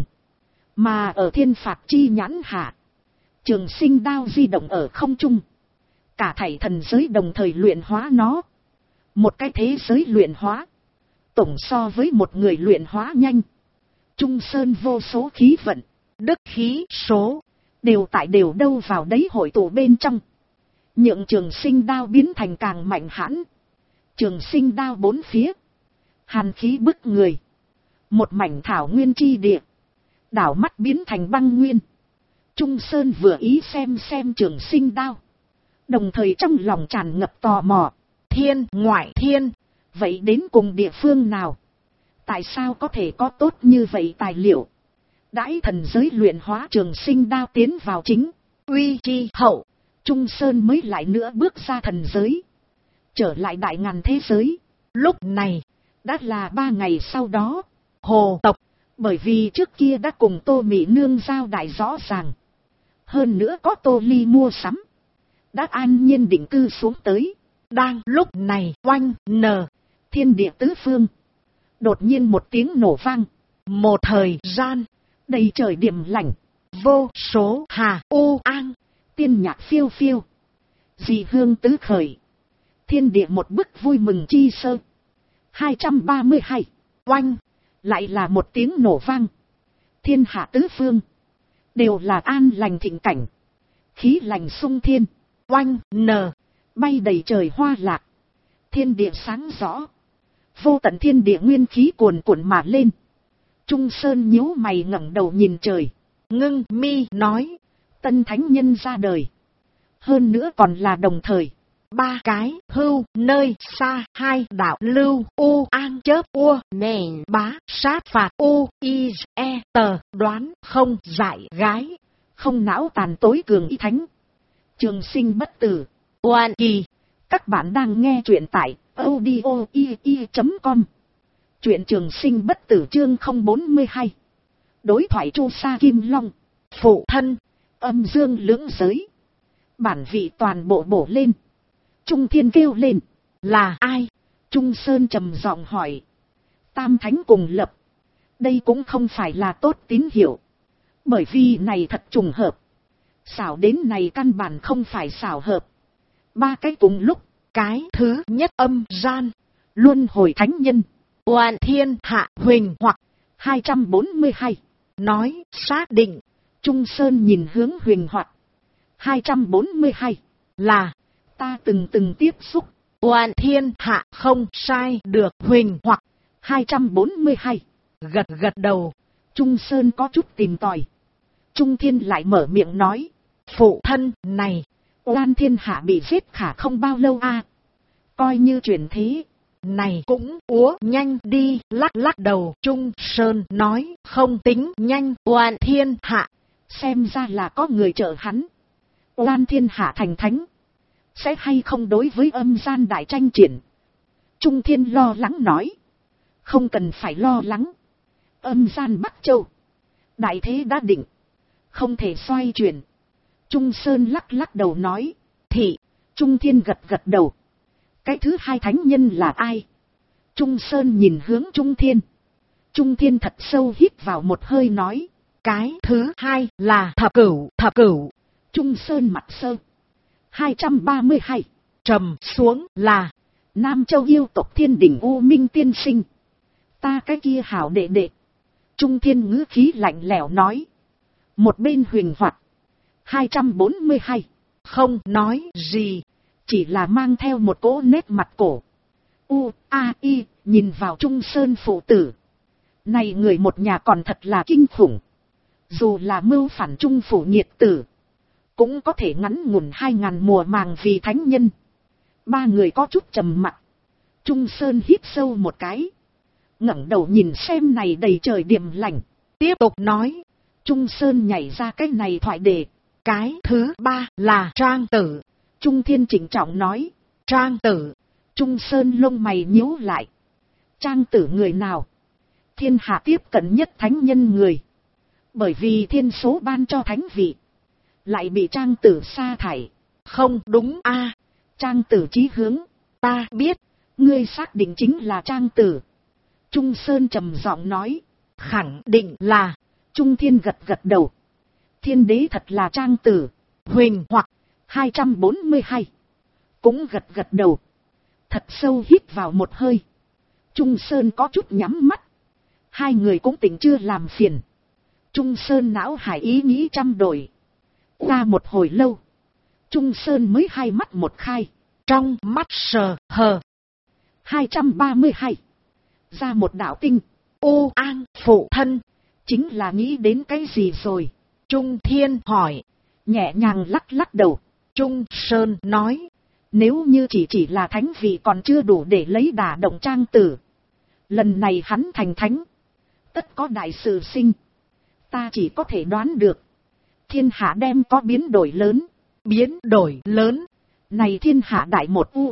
Mà ở Thiên Phạt chi nhãn hạ. Trường Sinh đao di động ở không trung. Cả thảy thần giới đồng thời luyện hóa nó. Một cái thế giới luyện hóa. Tổng so với một người luyện hóa nhanh. Trung Sơn vô số khí vận. Đức khí số. Đều tại đều đâu vào đấy hội tụ bên trong. Nhượng Trường Sinh đao biến thành càng mạnh hãn. Trường Sinh đao bốn phía. Hàn khí bức người. Một mảnh thảo nguyên chi địa. Đảo mắt biến thành băng nguyên. Trung Sơn vừa ý xem Trường Sinh đao. Đồng thời trong lòng tràn ngập tò mò. Thiên ngoại thiên. Vậy đến cùng địa phương nào? Tại sao có thể có tốt như vậy tài liệu? Đãi thần giới luyện hóa Trường Sinh đao tiến vào chính. Uy chi hậu. Trung Sơn mới lại nữa bước ra thần giới. Trở lại đại ngàn thế giới. Lúc này. Đã là 3 ngày sau đó. Hồ tộc. Bởi vì trước kia đã cùng Tô Mỹ Nương giao đại rõ ràng. Hơn nữa có Tô Ly mua sắm. Đã an nhiên định cư xuống tới. Đang lúc này oanh nờ. Thiên địa tứ phương. Đột nhiên một tiếng nổ vang. Một thời gian. Đầy trời điểm lạnh. Vô số hà u an. Tiên nhạc phiêu phiêu. Dị hương tứ khởi. Thiên địa một bức vui mừng chi sơ. 232. Oanh. Lại là một tiếng nổ vang. Thiên hạ tứ phương. Đều là an lành thịnh cảnh. Khí lành sung thiên. Oanh nờ. Bay đầy trời hoa lạc. Thiên địa sáng rõ. Vô tận thiên địa nguyên khí cuồn cuộn mà lên. Trung Sơn nhíu mày ngẩng đầu nhìn trời. Ngưng mi nói. Tân thánh nhân ra đời. Hơn nữa còn là đồng thời. 3 cái hưu nơi xa 2 đạo lưu u an chớp ua nền bá sát phạt u i e tờ đoán không dại gái. Không não tàn tối cường y thánh. Trường Sinh bất tử. Oan kỳ. Các bạn đang nghe truyện tại audio.com. Truyện Trường Sinh bất tử chương 042. Đối thoại Chu Sa Kim Long. Phụ thân. Âm dương lưỡng giới. Bản vị toàn bộ bổ lên. Trung Thiên kêu lên. Là ai? Trung Sơn trầm giọng hỏi. Tam thánh cùng lập. Đây cũng không phải là tốt tín hiệu. Bởi vì này thật trùng hợp. Xảo đến này căn bản không phải xảo hợp. 3 cái cùng lúc. Cái thứ nhất âm gian. Luân hồi thánh nhân. Oan thiên hạ huỳnh hoặc. 242. Nói xác định. Trung Sơn nhìn hướng huỳnh hoặc. 242. Là. Ta từng tiếp xúc. Oan thiên hạ không sai được huỳnh hoặc. 242. Gật đầu. Trung Sơn có chút tìm tòi. Trung Thiên lại mở miệng nói. Phụ thân này. Oan thiên hạ bị giết khả không bao lâu a. Coi như chuyển thế. Này cũng úa nhanh đi, lắc lắc đầu. Trung Sơn nói, không tính nhanh. Oan thiên hạ, xem ra là có người trợ hắn. Oan thiên hạ thành thánh, sẽ hay không đối với âm gian đại tranh triển? Trung Thiên lo lắng nói. Không cần phải lo lắng. Âm gian Bắc Châu, đại thế đã định, không thể xoay chuyển. Trung Sơn lắc lắc đầu nói. Thị. Trung Thiên gật gật đầu. Cái thứ hai thánh nhân là ai? Trung Sơn nhìn hướng Trung Thiên. Trung Thiên thật sâu hít vào một hơi nói. Cái thứ hai là thập cửu. Trung Sơn mặt sơ. 232. Trầm xuống là Nam Châu yêu tộc Thiên Đỉnh U Minh tiên sinh. Ta cái kia hảo đệ đệ. Trung Thiên ngữ khí lạnh lẽo nói. Một bên Huỳnh Hoạt. 242. Không nói gì, chỉ là mang theo một cỗ nét mặt cổ. U-A-I, nhìn vào Trung Sơn phụ tử. Này người một nhà còn thật là kinh khủng. Dù là mưu phản Trung phủ nhiệt tử, cũng có thể ngắn ngủn 2000 mùa màng vì thánh nhân. Ba người có chút trầm mặc. Trung Sơn hít sâu một cái, ngẩng đầu nhìn xem này đầy trời điềm lành. Tiếp tục nói. Trung Sơn nhảy ra cái này thoại đề. Cái thứ ba là Trang Tử. Trung Thiên chỉnh trọng nói. Trang Tử. Trung Sơn lông mày nhíu lại. Trang Tử người nào? Thiên hạ tiếp cận nhất thánh nhân người. Bởi vì thiên số ban cho thánh vị, lại bị Trang Tử sa thải. Không đúng a. Trang Tử chí hướng. Ta biết. Ngươi xác định chính là Trang Tử. Trung Sơn trầm giọng nói. Khẳng định là. Trung Thiên gật gật đầu. Thiên đế thật là Trang Tử. Huỳnh Hoặc 242. Cũng gật gật đầu. Thật sâu hít vào một hơi. Trung Sơn có chút nhắm mắt. Hai người cũng tỉnh chưa làm phiền. Trung Sơn não hải ý nghĩ trăm đổi. Qua một hồi lâu, Trung Sơn mới hai mắt một khai. Trong mắt sờ hờ. 232. Ra một đạo tinh. Ô An phụ thân. Chính là nghĩ đến cái gì rồi? Trung Thiên hỏi. Nhẹ nhàng lắc lắc đầu. Trung Sơn nói. Nếu như chỉ là thánh vị còn chưa đủ để lấy đả động Trang Tử, lần này hắn thành thánh, tất có đại sự sinh. Ta chỉ có thể đoán được, thiên hạ đem có biến đổi lớn. Biến đổi lớn? Này thiên hạ đại một U.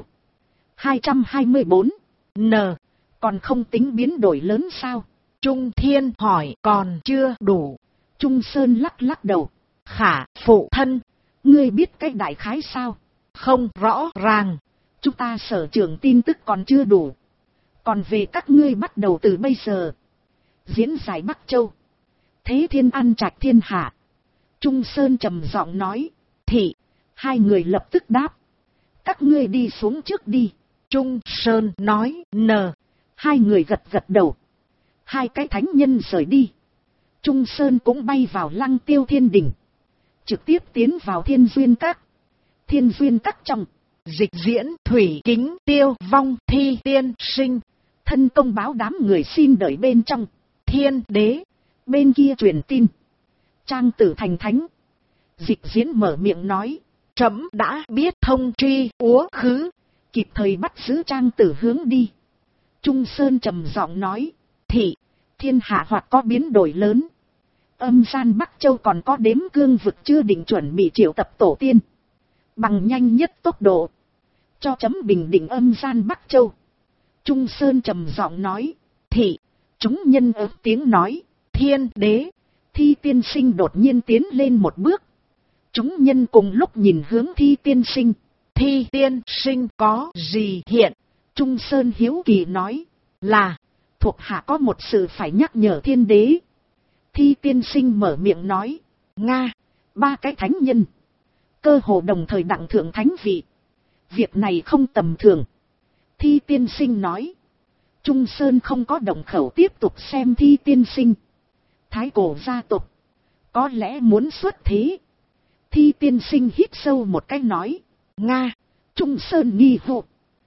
224. N. Còn không tính biến đổi lớn sao? Trung Thiên hỏi. Còn chưa đủ. Trung Sơn lắc lắc đầu. Khả phụ thân. Ngươi biết cái đại khái sao? Không rõ ràng. Chúng ta sở trường tin tức còn chưa đủ. Còn về các ngươi bắt đầu từ bây giờ. Diễn giải Bắc Châu. Thế thiên ăn trạch thiên hạ. Trung Sơn trầm giọng nói. Thị. Hai người lập tức đáp. Các ngươi đi xuống trước đi. Trung Sơn nói. N. Hai người gật gật đầu. Hai cái thánh nhân rời đi. Trung Sơn cũng bay vào Lăng Tiêu Thiên Đình. Trực tiếp tiến vào Thiên Duyên Các. Thiên Duyên Các trong. Dịch diễn Thủy Kính Tiêu Vong Thi Tiên Sinh. Thân công báo đám người xin đợi bên trong. Thiên đế. Bên kia truyền tin. Trang Tử thành thánh. Dịch diễn mở miệng nói. Trẫm đã biết thông truy úa khứ. Kịp thời bắt giữ Trang Tử hướng đi. Trung Sơn trầm giọng nói. Thị. Thiên hạ hoặc có biến đổi lớn. Âm gian Bắc Châu còn có đếm cương vực chưa định chuẩn bị triệu tập tổ tiên. Bằng nhanh nhất tốc độ. Cho chấm bình định âm gian Bắc Châu. Trung Sơn trầm giọng nói. Thị. Chúng nhân ớt tiếng nói. Thiên đế. Thi tiên sinh đột nhiên tiến lên một bước. Chúng nhân cùng lúc nhìn hướng Thi tiên sinh. Thi tiên sinh có gì hiện? Trung Sơn hiếu kỳ nói. Là. Thuộc hạ có một sự phải nhắc nhở thiên đế. Thi tiên sinh mở miệng nói. Nga. Ba cái thánh nhân. Cơ hồ đồng thời đặng thượng thánh vị. Việc này không tầm thường. Thi tiên sinh nói. Trung Sơn không có động khẩu tiếp tục xem Thi tiên sinh. Thái cổ gia tộc. Có lẽ muốn xuất thế. Thi tiên sinh hít sâu một cái nói. Nga. Trung Sơn nghi hộ.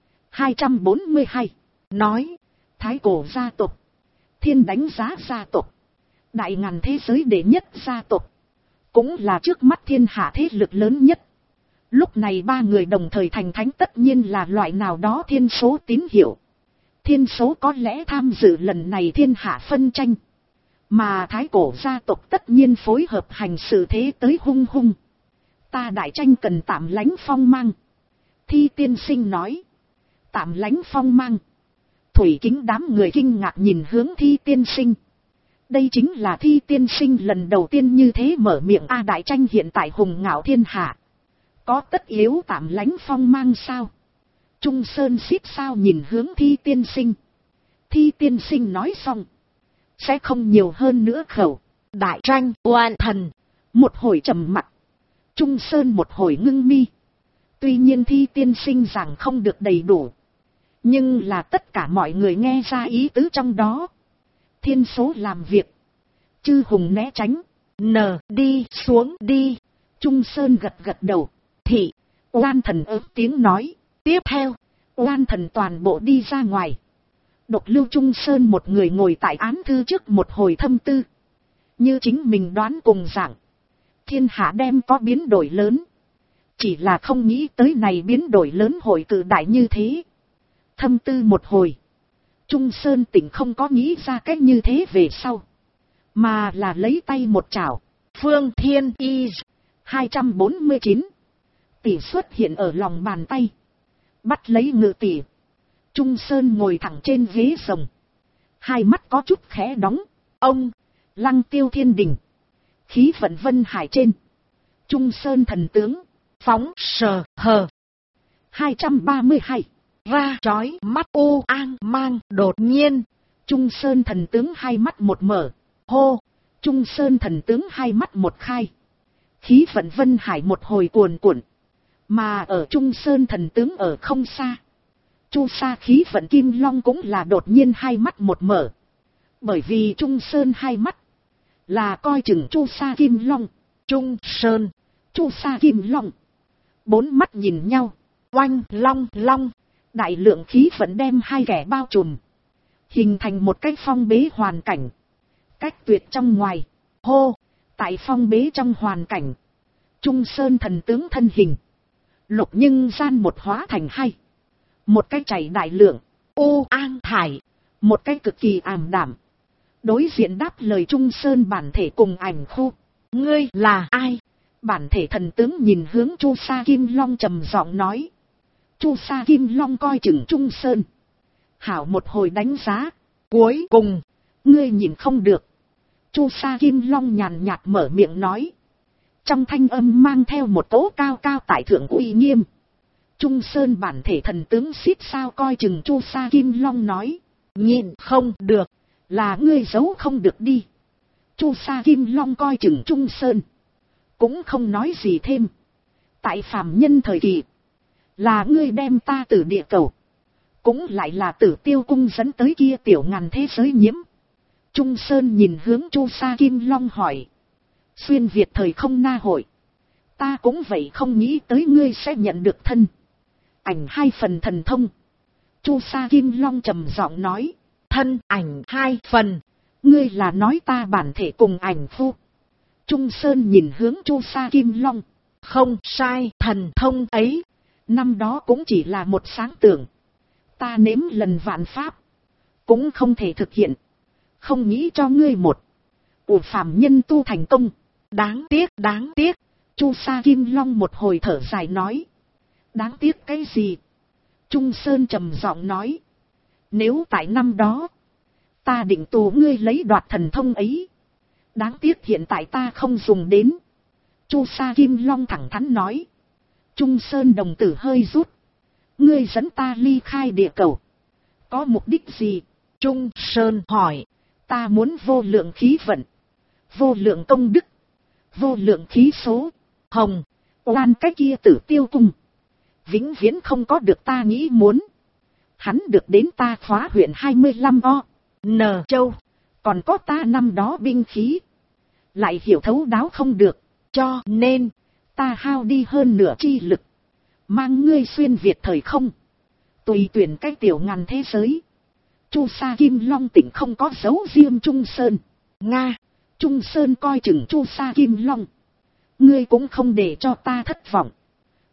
242. Nói. Thái cổ gia tộc. Thiên đánh giá gia tộc. Đại ngàn thế giới đệ nhất gia tộc. Cũng là trước mắt thiên hạ thế lực lớn nhất. Lúc này ba người đồng thời thành thánh tất nhiên là loại nào đó thiên số tín hiệu. Thiên số có lẽ tham dự lần này thiên hạ phân tranh. Mà thái cổ gia tộc tất nhiên phối hợp hành sự thế tới hung hung. Ta đại tranh cần tạm lánh phong mang. Thi tiên sinh nói. Tạm lánh phong mang. Thủy Kính đám người kinh ngạc nhìn hướng Thi tiên sinh. Đây chính là Thi tiên sinh lần đầu tiên như thế mở miệng. Đại tranh hiện tại hùng ngạo thiên hạ. Có tất yếu tạm lánh phong mang sao? Trung Sơn xít sao nhìn hướng Thi tiên sinh. Thi tiên sinh nói xong. Sẽ không nhiều hơn nữa khẩu. Đại tranh oan thần. Một hồi trầm mặc. Trung Sơn một hồi ngưng mi. Tuy nhiên Thi tiên sinh rằng không được đầy đủ. Nhưng là tất cả mọi người nghe ra ý tứ trong đó. Thiên số làm việc. Chư hùng né tránh. Đi xuống đi. Trung Sơn gật gật đầu. Thị. Oan thần ớt tiếng nói. Tiếp theo. Oan thần toàn bộ đi ra ngoài. Độc Lưu Trung Sơn một người ngồi tại án thư trước một hồi thâm tư. Như chính mình đoán cùng dạng. Thiên hạ đem có biến đổi lớn. Chỉ là không nghĩ tới này biến đổi lớn hội cự đại như thế. Thâm tư một hồi. Trung Sơn tỉnh không có nghĩ ra cách như thế về sau. Mà là lấy tay một chảo. Phương Thiên Y 249. Tỷ xuất hiện ở lòng bàn tay. Bắt lấy ngự tỷ. Trung Sơn ngồi thẳng trên ghế rồng. Hai mắt có chút khẽ đóng. Ông. Lăng Tiêu Thiên Đình. Khí vận vân hải trên. Trung Sơn thần tướng. Phóng sờ hờ. 232. Ra chói mắt u an mang đột nhiên. Trung Sơn thần tướng hai mắt một mở. Hô. Trung Sơn thần tướng hai mắt một khai. Khí vận vân hải một hồi cuồn cuộn. Mà ở Trung Sơn thần tướng ở không xa. Chu Sa khí vận Kim Long cũng là đột nhiên hai mắt một mở. Bởi vì Trung Sơn hai mắt. Là coi chừng Chu Sa Kim Long. Trung Sơn. Chu Sa Kim Long. Bốn mắt nhìn nhau. Oanh long long. Đại lượng khí vận đem hai kẻ bao trùm. Hình thành một cái phong bế hoàn cảnh. Cách tuyệt trong ngoài. Hô. Tại phong bế trong hoàn cảnh. Trung Sơn thần tướng thân hình. Lục nhưng gian một hóa thành hai. Một cái chảy đại lượng. U an thải. Một cái cực kỳ ảm đạm. Đối diện đáp lời Trung Sơn bản thể cùng ảnh khu. Ngươi là ai? Bản thể thần tướng nhìn hướng Chu Sa Kim Long trầm giọng nói. Chu Sa Kim Long coi chừng Trung Sơn. Hảo một hồi đánh giá. Cuối cùng. Ngươi nhìn không được. Chu Sa Kim Long nhàn nhạt mở miệng nói. Trong thanh âm mang theo một tố cao cao tại thượng uy nghiêm. Trung Sơn bản thể thần tướng xít sao coi chừng Chu Sa Kim Long nói. Nhìn không được. Là ngươi giấu không được đi. Chu Sa Kim Long coi chừng Trung Sơn. Cũng không nói gì thêm. Tại phàm nhân thời kỳ. Là ngươi đem ta từ địa cầu. Cũng lại là Tử Tiêu cung dẫn tới kia tiểu ngàn thế giới nhiễm. Trung Sơn nhìn hướng Chu Sa Kim Long hỏi. Xuyên Việt thời không na hội. Ta cũng vậy không nghĩ tới ngươi sẽ nhận được thân. Ảnh hai phần thần thông. Chu Sa Kim Long trầm giọng nói. Thân ảnh hai phần. Ngươi là nói ta bản thể cùng ảnh phu. Trung Sơn nhìn hướng Chu Sa Kim Long. Không sai, thần thông ấy. Năm đó cũng chỉ là một sáng tưởng. Ta nếm lần vạn pháp. Cũng không thể thực hiện. Không nghĩ cho ngươi một. Phàm nhân tu thành công. Đáng tiếc, đáng tiếc. Chu Sa Kim Long một hồi thở dài nói. Đáng tiếc cái gì? Trung Sơn trầm giọng nói. Nếu tại năm đó. Ta định tù ngươi lấy đoạt thần thông ấy. Đáng tiếc hiện tại ta không dùng đến. Chu Sa Kim Long thẳng thắn nói. Trung Sơn đồng tử hơi rút. Ngươi dẫn ta ly khai địa cầu. Có mục đích gì? Trung Sơn hỏi. Ta muốn vô lượng khí vận. Vô lượng công đức. Vô lượng khí số. Hồng. Oan cái kia Tử Tiêu cung. Vĩnh viễn không có được ta nghĩ muốn. Hắn được đến ta khóa huyện 25 O. N Châu. Còn có ta năm đó binh khí. Lại hiểu thấu đáo không được. Cho nên. Ta hao đi hơn nửa chi lực. Mang ngươi xuyên Việt thời không. Tùy tuyển cái tiểu ngàn thế giới. Chu Sa Kim Long tỉnh không có dấu riêng Trung Sơn. Nga. Trung Sơn coi chừng Chu Sa Kim Long. Ngươi cũng không để cho ta thất vọng.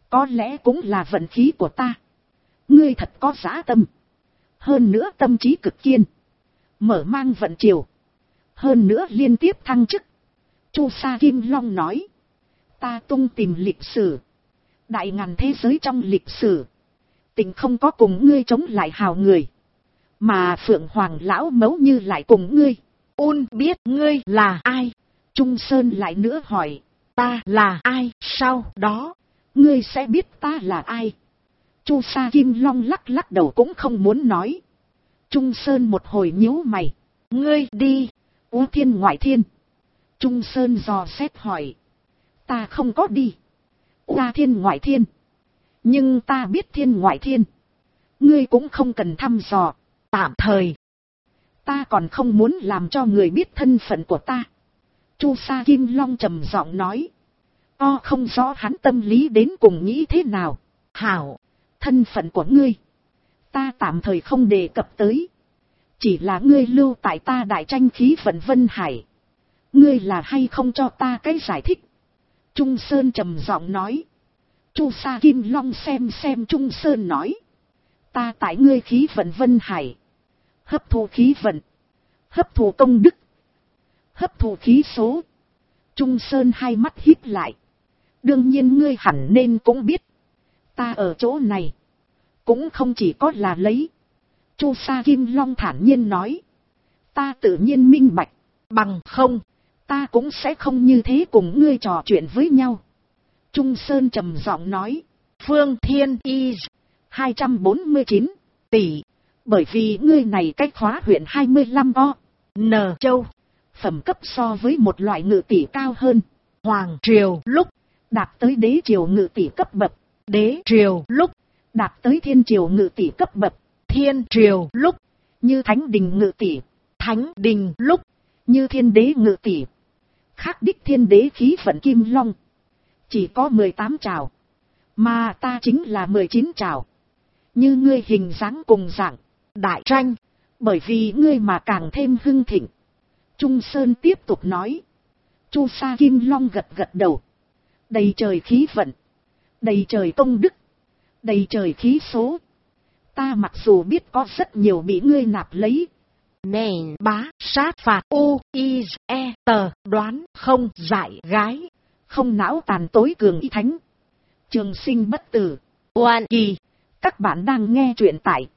Có lẽ cũng là vận khí của ta. Ngươi thật có dã tâm. Hơn nữa tâm trí cực kiên. Mở mang vận triều. Hơn nữa liên tiếp thăng chức. Chu Sa Kim Long nói. Ta tung tìm lịch sử. Đại ngàn thế giới trong lịch sử. Tình không có cùng ngươi chống lại hào người. Mà Phượng Hoàng lão mẫu như lại cùng ngươi. Biết ngươi là ai? Trung Sơn lại nữa hỏi. Ta là ai? Sau đó, ngươi sẽ biết ta là ai. Chu Sa Kim Long lắc lắc đầu cũng không muốn nói. Trung Sơn một hồi nhíu mày. Ngươi đi. Ú Thiên Ngoại Thiên. Trung Sơn dò xét hỏi. Ta không có đi. Ú Thiên Ngoại Thiên. Nhưng ta biết Thiên Ngoại Thiên. Ngươi cũng không cần thăm dò. Tạm thời. Ta còn không muốn làm cho người biết thân phận của ta. Chu Sa Kim Long trầm giọng nói. Không rõ hắn tâm lý đến cùng nghĩ thế nào. Hảo. Thân phận của ngươi. Ta tạm thời không đề cập tới. Chỉ là ngươi lưu tại ta đại tranh khí vận Vân Hải. Ngươi là hay không cho ta cái giải thích. Trung Sơn trầm giọng nói. Chu Sa Kim Long xem Trung Sơn nói. Ta tại ngươi khí vận Vân Hải. Hấp thụ khí vận. Hấp thụ công đức. Hấp thụ khí số. Trung Sơn hai mắt híp lại. Đương nhiên ngươi hẳn nên cũng biết. Ta ở chỗ này. Cũng không chỉ có là lấy. Chu Sa Kim Long thản nhiên nói. Ta tự nhiên minh bạch. Bằng không. Ta cũng sẽ không như thế cùng ngươi trò chuyện với nhau. Trung Sơn trầm giọng nói. Phương Thiên Y 249 tỷ. Bởi vì ngươi này cách khóa huyện 25 N châu. Phẩm cấp so với một loại ngự tỷ cao hơn. Hoàng triều lúc đạt tới đế triều ngự tỷ cấp bậc. Đế triều lúc đạt tới thiên triều ngự tỷ cấp bậc. Thiên triều lúc như thánh đình ngự tỷ. Thánh đình lúc như thiên đế ngự tỷ. Khác đích thiên đế khí vận Kim Long. Chỉ có 18 trào. Mà ta chính là 19 trào. Như ngươi hình dáng cùng dạng. Đại tranh. Bởi vì ngươi mà càng thêm hưng thịnh. Trung Sơn tiếp tục nói. Chu Sa Kim Long gật gật đầu. Đầy trời khí vận. Đầy trời công đức. Đầy trời khí số. Ta mặc dù biết có rất nhiều bị ngươi nạp lấy. Nền bá sát phạt u i e tờ đoán không dại gái. Không não tàn tối cường y thánh. Trường sinh bất tử. Oan kỳ. Các bạn đang nghe truyện tại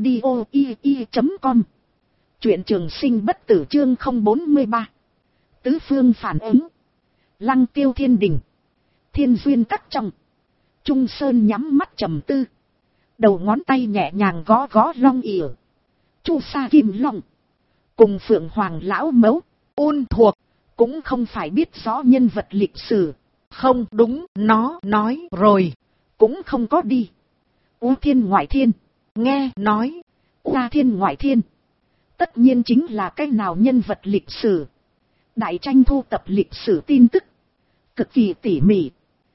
audio.com. Truyện trường sinh bất tử chương 043. Tứ phương phản ứng. Lăng Tiêu Thiên Đình. Thiên duyên cắt trong. Trung Sơn nhắm mắt trầm tư. Đầu ngón tay nhẹ nhàng gõ gõ long ỉa. Chu Sa Kim Long. Cùng Phượng Hoàng lão mẫu. Thuộc. Cũng không phải biết rõ nhân vật lịch sử. Không đúng, nó nói rồi. Cũng không có đi. Ú Thiên Ngoại Thiên. Nghe nói. Ú Thiên Ngoại Thiên. Tất nhiên chính là cái nào nhân vật lịch sử. Đại tranh thu tập lịch sử tin tức. Cực kỳ tỉ mỉ.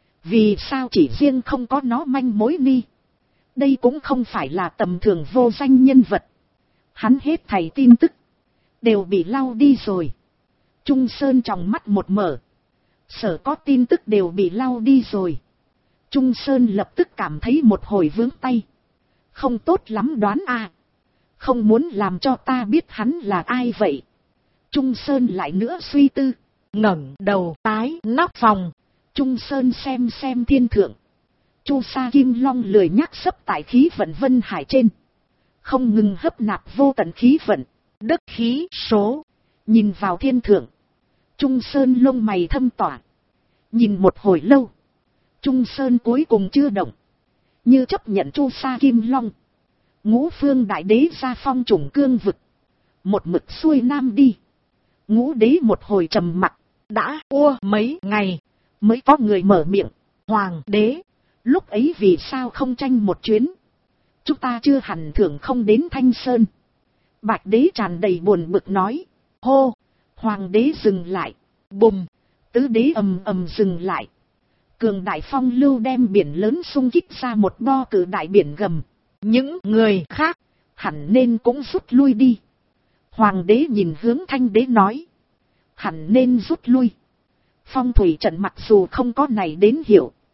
Vì sao chỉ riêng không có nó manh mối ni. Đây cũng không phải là tầm thường vô danh nhân vật. Hắn hết thảy tin tức. Đều bị lau đi rồi. Trung Sơn trong mắt một mở. Sở có tin tức đều bị lau đi rồi. Trung Sơn lập tức cảm thấy một hồi vướng tay. Không tốt lắm đoán à. Không muốn làm cho ta biết hắn là ai vậy. Trung Sơn lại nữa suy tư. Ngẩng đầu tái nóc phòng. Trung Sơn xem thiên thượng. Chu Sa Kim Long lười nhắc sấp tại khí vận Vân Hải trên. Không ngừng hấp nạp vô tận khí vận. Đức khí số. Nhìn vào thiên thượng. Trung Sơn lông mày thâm tỏa. Nhìn một hồi lâu. Trung Sơn cuối cùng chưa động. Như chấp nhận Chu Sa Kim Long. Ngũ phương đại đế ra phong trùng cương vực. Một mực xuôi nam đi. Ngũ đế một hồi trầm mặc. Đã mấy ngày. Mới có người mở miệng. Hoàng đế. Lúc ấy vì sao không tranh một chuyến. Chúng ta chưa hẳn thưởng không đến Thanh Sơn. Bạch đế tràn đầy buồn bực nói. Hô. Hoàng đế dừng lại. Bùm. Tứ đế ầm ầm dừng lại. Cường đại phong lưu đem biển lớn xung kích ra một bo cử đại biển gầm. Những người khác hẳn nên cũng rút lui đi. Hoàng đế nhìn hướng Thanh đế nói. Hẳn nên rút lui. Phong thủy trận mặc dù không có này đến hiểu.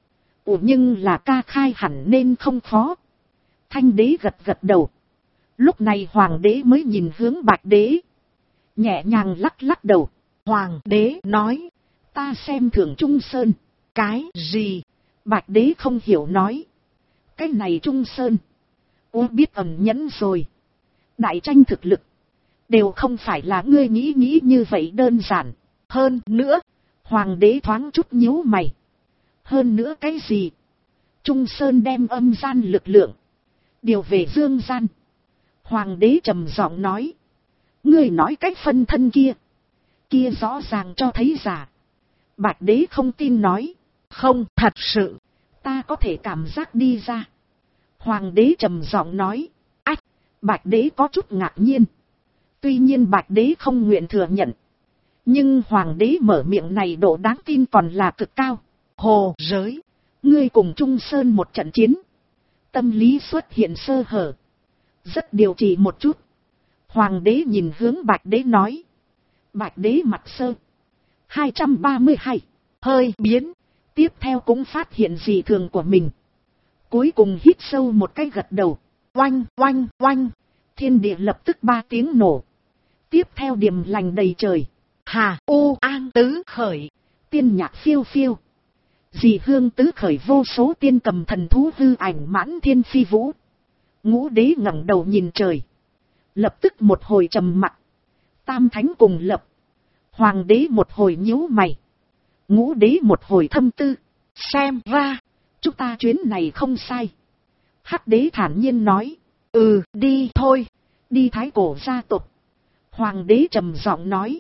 Ủa nhưng là ca khai hẳn nên không khó. Thanh đế gật gật đầu. Lúc này hoàng đế mới nhìn hướng bạch đế. Nhẹ nhàng lắc lắc đầu. Hoàng đế nói. Ta xem thường Trung Sơn. Cái gì? Bạch đế không hiểu nói. Cái này Trung Sơn. Ô biết ẩn nhẫn rồi. Đại tranh thực lực. Đều không phải là ngươi nghĩ như vậy đơn giản. Hơn nữa. Hoàng đế thoáng chút nhíu mày. Hơn nữa cái gì? Trung Sơn đem âm gian lực lượng. Điều về dương gian. Hoàng đế trầm giọng nói. Ngươi nói cách phân thân kia. Kia rõ ràng cho thấy giả. Bạch đế không tin nói. Không, thật sự. Ta có thể cảm giác đi ra. Hoàng đế trầm giọng nói. Ách, bạch đế có chút ngạc nhiên. Tuy nhiên bạch đế không nguyện thừa nhận. Nhưng hoàng đế mở miệng này độ đáng tin còn là cực cao. Hồ giới. Ngươi cùng Trung Sơn một trận chiến. Tâm lý xuất hiện sơ hở. Rất điều trị một chút. Hoàng đế nhìn hướng bạch đế nói. Bạch đế mặt sơ. 232. Hơi biến. Tiếp theo cũng phát hiện dị thường của mình. Cuối cùng hít sâu một cái gật đầu. Oanh, oanh, oanh. Thiên địa lập tức 3 tiếng nổ. Tiếp theo điềm lành đầy trời. Hà u an tứ khởi. Tiên nhạc phiêu phiêu. Dị hương tứ khởi, vô số tiên cầm thần thú hư ảnh mãn thiên phi vũ. Ngũ đế ngẩng đầu nhìn trời. Lập tức một hồi trầm mặc. Tam thánh cùng lập. Hoàng đế một hồi nhíu mày. Ngũ đế một hồi thâm tư. Xem ra. Chúng ta chuyến này không sai. Hắc đế thản nhiên nói. Đi thôi. Đi thái cổ gia tộc. Hoàng đế trầm giọng nói.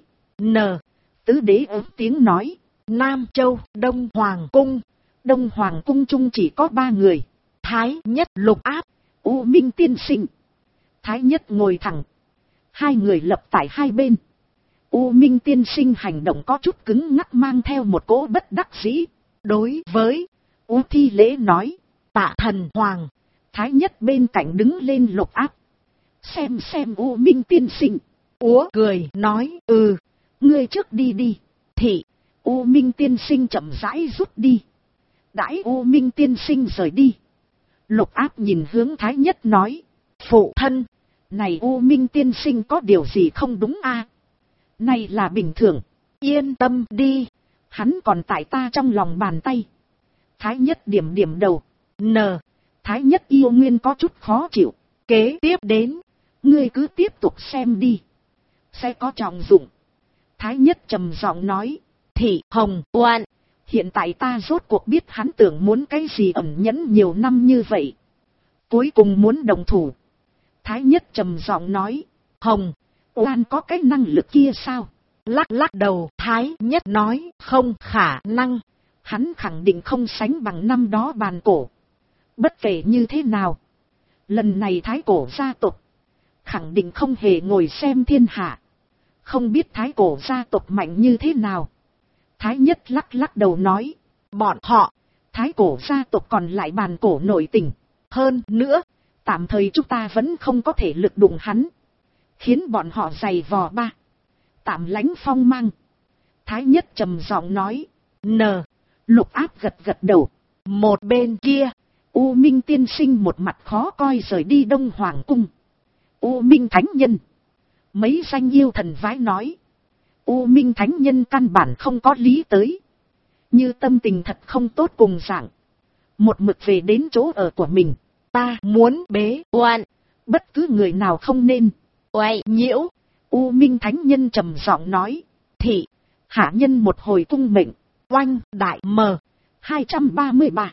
Tứ đế ớt tiếng nói. Nam Châu, Đông Hoàng Cung. Đông Hoàng Cung chung chỉ có 3 người. Thái Nhất Lục Áp. U Minh tiên sinh. Thái Nhất ngồi thẳng. 2 người lập tại hai bên. U Minh tiên sinh hành động có chút cứng ngắc, mang theo một cỗ bất đắc dĩ. Đối với U thi lễ nói. Tạ thần hoàng. Thái Nhất bên cạnh đứng lên Lục Áp. Xem U Minh tiên sinh. Úa cười nói. Ngươi trước đi đi. Thị. U Minh tiên sinh chậm rãi rút đi. Đãi U Minh tiên sinh rời đi. Lục Áp nhìn hướng Thái Nhất nói. Phụ thân. Này U Minh tiên sinh có điều gì không đúng a? Này là bình thường. Yên tâm đi. Hắn còn tại ta trong lòng bàn tay. Thái Nhất điểm đầu. Thái Nhất yêu nguyên có chút khó chịu. Kế tiếp đến. Ngươi cứ tiếp tục xem đi. Sẽ có trọng dụng. Thái Nhất trầm giọng nói. Thị Hồng Oan. Hiện tại ta rốt cuộc biết hắn tưởng muốn cái gì ẩn nhẫn nhiều năm như vậy. Cuối cùng muốn đồng thủ. Thái Nhất trầm giọng nói. Hồng Oan có cái năng lực kia sao? Lắc đầu. Thái Nhất nói. Không khả năng. Hắn khẳng định không sánh bằng năm đó bàn cổ. Bất kể như thế nào. Lần này thái cổ gia tộc. Khẳng định không hề ngồi xem thiên hạ. Không biết thái cổ gia tộc mạnh như thế nào. Thái Nhất lắc đầu nói. Bọn họ. Thái cổ gia tộc còn lại bàn cổ nội tình. Hơn nữa. Tạm thời chúng ta vẫn không có thể lực đụng hắn. Khiến bọn họ giày vò ba. Tạm lánh phong mang. Thái Nhất trầm giọng nói. Lục Áp gật đầu. Một bên kia. U Minh tiên sinh một mặt khó coi rời đi Đông Hoàng Cung. U Minh thánh nhân. Mấy danh yêu thần vái nói. U Minh thánh nhân căn bản không có lý tới. Như tâm tình thật không tốt cùng dạng. Một mực về đến chỗ ở của mình. Ta muốn bế oan. Bất cứ người nào không nên oai nhiễu. U Minh thánh nhân trầm giọng nói. Thị. Hạ nhân một hồi cung mệnh. Oanh đại mờ. 233.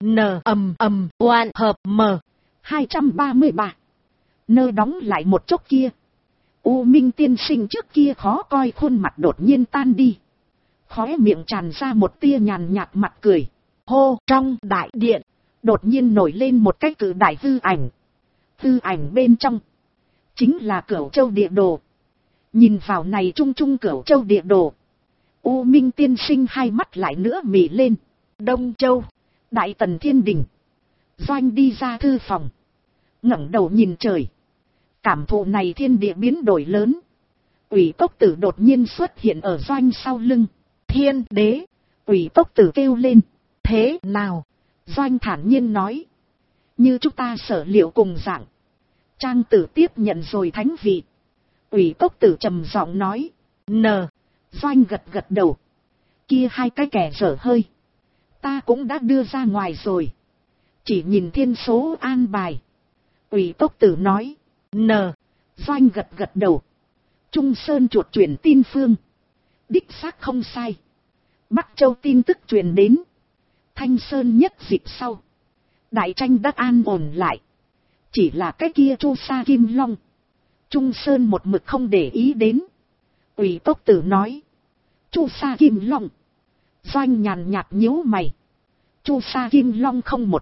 Oan hợp mờ. 233. Nơ đóng lại một chốc kia. U Minh tiên sinh trước kia khó coi khuôn mặt đột nhiên tan đi. Khóe miệng tràn ra một tia nhàn nhạt mặt cười. Hô, trong đại điện. Đột nhiên nổi lên một cái cự đại hư ảnh. Hư ảnh bên trong. Chính là Cửu Châu địa đồ. Nhìn vào này trung trung Cửu Châu địa đồ. U Minh tiên sinh hai mắt lại nữa mỉ lên. Đông Châu. Đại Tần Thiên Đình. Doanh đi ra thư phòng. Ngẩng đầu nhìn trời. Cảm thụ này thiên địa biến đổi lớn. Ủy Cốc Tử đột nhiên xuất hiện ở Doanh sau lưng. Thiên đế. Ủy Cốc Tử kêu lên. Thế nào? Doanh thản nhiên nói. Như chúng ta sở liệu cùng dạng. Trang tử tiếp nhận rồi thánh vị. Ủy cốc tử trầm giọng nói. Doanh gật gật đầu. Kia hai cái kẻ dở hơi. Ta cũng đã đưa ra ngoài rồi. Chỉ nhìn thiên số an bài. Ủy cốc tử nói. Doanh gật gật đầu. Trung Sơn chuột chuyển tin phương. Đích xác không sai. Bắc Châu tin tức truyền đến. Thanh Sơn nhất dịp sau. Đại tranh đã an ổn lại. Chỉ là cái kia Chu Sa Kim Long. Trung Sơn một mực không để ý đến. Ủy cốc tử nói. Chu Sa Kim Long. Doanh nhàn nhạt nhíu mày. Chu Sa Kim Long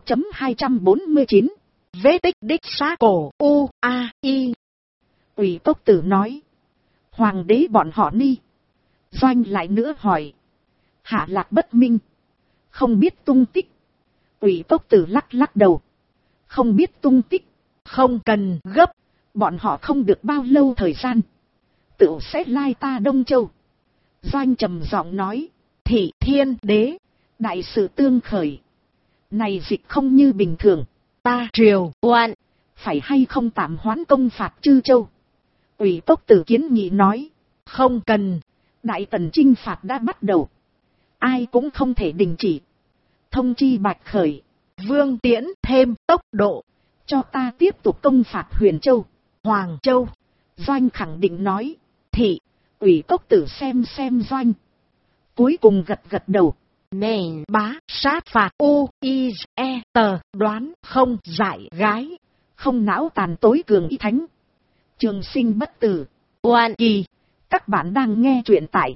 01.249. Vế tích đích xác cổ U-A-I. Ủy cốc tử nói. Hoàng đế bọn họ ni. Doanh lại nữa hỏi. Hạ lạc bất minh. Không biết tung tích. Ủy cốc tử lắc lắc đầu. Không biết tung tích. Không cần gấp. Bọn họ không được bao lâu thời gian. Tự sẽ lai ta Đông Châu. Doanh trầm giọng nói. Thị Thiên Đế. Đại sự tương khởi. Này dịch không như bình thường. Ta triều oan. Phải hay không tạm hoãn công phạt Chư Châu. Ủy cốc tử kiến nghị nói. Không cần. Đại tần chinh phạt đã bắt đầu. Ai cũng không thể đình chỉ. Thông chi Bạch Khởi. Vương Tiễn thêm tốc độ. Cho ta tiếp tục công phạt Huyền Châu. Hoàng Châu. Doanh khẳng định nói. Thị. Ủy cốc tử xem Doanh. Cuối cùng gật gật đầu. Nền bá sát phạt U-I-E-T đoán không giải gái. Không não tàn tối cường y thánh. Trường sinh bất tử. Oan kỳ. Các bạn đang nghe truyện tại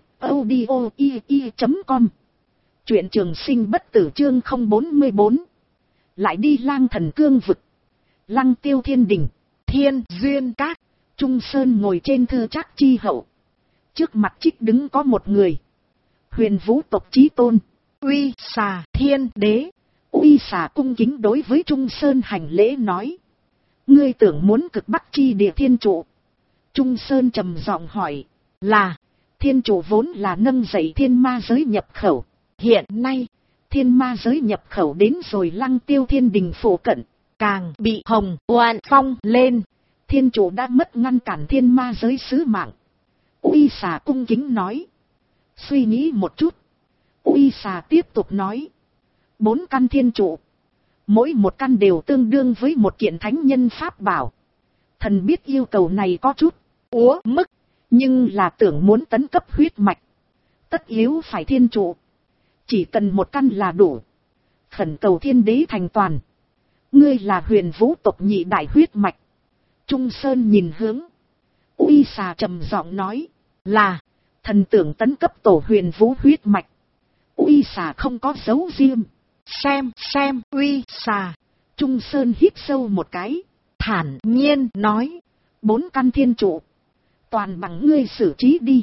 audio.com. Truyện trường sinh bất tử chương 044. Lại đi Lang Thần Cương vực. Lăng Tiêu Thiên Đình. Thiên Duyên Các. Trung Sơn ngồi trên thư trác chi hậu. Trước mặt trích đứng có một người. Huyền Vũ tộc chí tôn. Uy Xà Thiên Đế. Uy Xà cung kính đối với Trung Sơn hành lễ nói. Ngươi tưởng muốn cực bắc chi địa thiên trụ. Trung Sơn trầm giọng hỏi. Là. Thiên trụ vốn là nâng dậy thiên ma giới nhập khẩu. Hiện nay, thiên ma giới nhập khẩu đến rồi Lăng Tiêu Thiên Đình phụ cận. Càng bị Hồng Oan phong lên. Thiên chủ đã mất ngăn cản thiên ma giới sứ mạng. Uy Xà cung kính nói. Suy nghĩ một chút. Uy Xà tiếp tục nói. 4 căn thiên trụ. Mỗi một căn đều tương đương với một kiện thánh nhân pháp bảo. Thần biết yêu cầu này có chút úa mức. Nhưng là tưởng muốn tấn cấp huyết mạch. Tất yếu phải thiên trụ. Chỉ cần 1 căn là đủ. Khẩn cầu thiên đế thành toàn. Ngươi là Huyền Vũ tộc nhị đại huyết mạch. Trung Sơn nhìn hướng. Uy Xà trầm giọng nói. Là. Thần tưởng tấn cấp tổ Huyền Vũ huyết mạch. Uy Xà không có dấu riêng. Xem Uy Xà. Trung Sơn hít sâu một cái. Thản nhiên nói. 4 căn thiên trụ. Toàn bằng ngươi xử trí đi.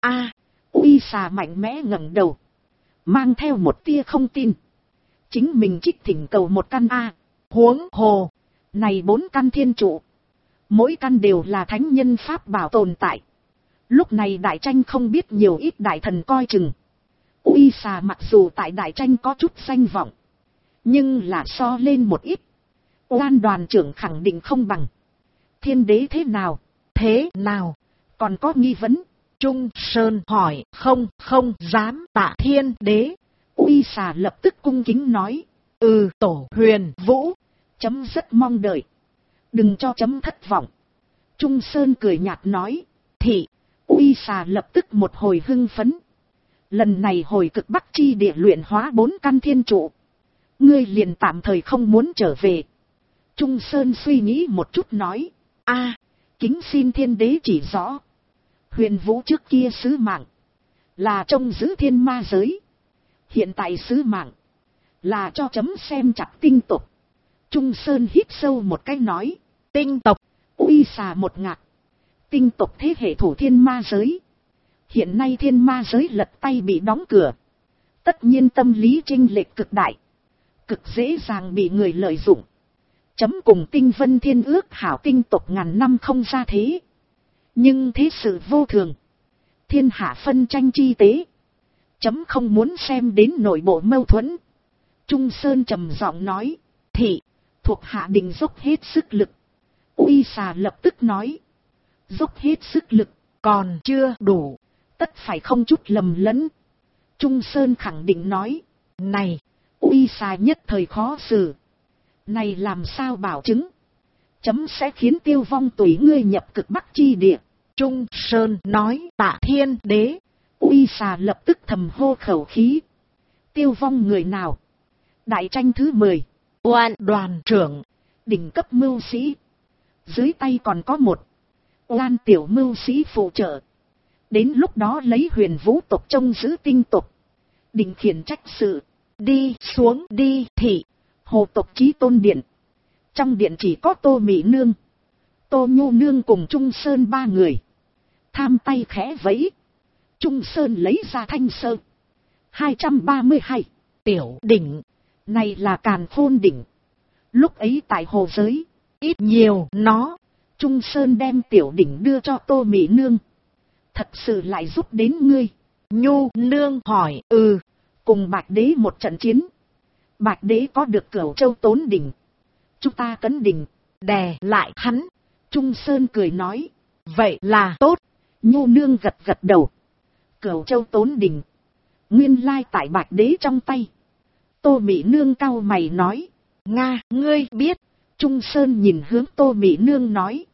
Uy Xà mạnh mẽ ngẩng đầu. Mang theo một tia không tin. Chính mình trích thỉnh cầu 1 căn huống hồ. Này 4 căn thiên trụ. Mỗi căn đều là thánh nhân pháp bảo tồn tại. Lúc này đại tranh không biết nhiều ít đại thần coi chừng. Uy Xà mặc dù tại đại tranh có chút danh vọng. Nhưng là so lên một ít. Oan đoàn trưởng khẳng định không bằng. Thiên đế thế nào? Thế nào? Còn có nghi vấn? Trung Sơn hỏi. Không dám tạ thiên đế. Uy Xà lập tức cung kính nói. Tổ Huyền Vũ. Chấm rất mong đợi. Đừng cho chấm thất vọng. Trung Sơn cười nhạt nói. Thị. Uy Xà lập tức một hồi hưng phấn. Lần này hồi cực bắc chi địa luyện hóa 4 căn thiên trụ. Ngươi liền tạm thời không muốn trở về. Trung Sơn suy nghĩ một chút nói. Kính xin thiên đế chỉ rõ. Huyền Vũ trước kia sứ mạng. Là trông giữ thiên ma giới. Hiện tại sứ mạng. Là cho chấm xem chặt tinh tộc. Trung Sơn hít sâu một cái nói. Tinh tộc. Uy Xà một ngạc. Tinh tộc thế hệ thủ thiên ma giới. Hiện nay thiên ma giới lật tay bị đóng cửa. Tất nhiên tâm lý chênh lệch cực đại. Cực dễ dàng bị người lợi dụng. Chấm cùng Tinh Vân Thiên ước hảo tinh tộc ngàn năm không ra thế. Nhưng thế sự vô thường. Thiên hạ phân tranh chi tế. Chấm không muốn xem đến nội bộ mâu thuẫn. Trung Sơn trầm giọng nói, thị, thuộc hạ định dốc hết sức lực. Uy xà lập tức nói, dốc hết sức lực, còn chưa đủ, tất phải không chút lầm lẫn. Trung Sơn khẳng định nói, này, Uy xà nhất thời khó xử. Này làm sao bảo chứng, chấm sẽ khiến Tiêu Vong tùy ngươi nhập cực Bắc chi địa. Trung Sơn nói, Tạ Thiên Đế. Uy xà lập tức thầm hô khẩu khí. Tiêu Vong người nào? Đại tranh thứ 10. Oan đoàn trưởng. Đỉnh cấp mưu sĩ. Dưới tay còn có một oan tiểu mưu sĩ phụ trợ. Đến lúc đó lấy Huyền Vũ tộc trông giữ tinh tộc. Định khiển trách sự. Đi xuống đi thị. Hồ tộc Chí Tôn điện. Trong điện chỉ có Tô Mị Nương, Tô Nhu Nương cùng Trung Sơn 3 người. Tham tay khẽ vẫy. Trung Sơn lấy ra thanh sơ. 232. Tiểu đỉnh. Này là Càn Khôn đỉnh. Lúc ấy tại hồ giới, ít nhiều nó. Trung Sơn đem tiểu đỉnh đưa cho Tô Mị Nương. Thật sự lại giúp đến ngươi. Nhu Nương hỏi, Cùng Bạch Đế một trận chiến. Bạch Đế có được Cửu Châu Tốn đỉnh. Chúng ta cấn đỉnh, đè lại hắn. Trung Sơn cười nói, vậy là tốt. Nhu Nương gật gật đầu. Cửu Châu Tốn đỉnh, nguyên lai tại Bạch Đế trong tay. Tô Mị Nương cau mày nói, Nga, ngươi biết. Trung Sơn nhìn hướng Tô Mị Nương nói,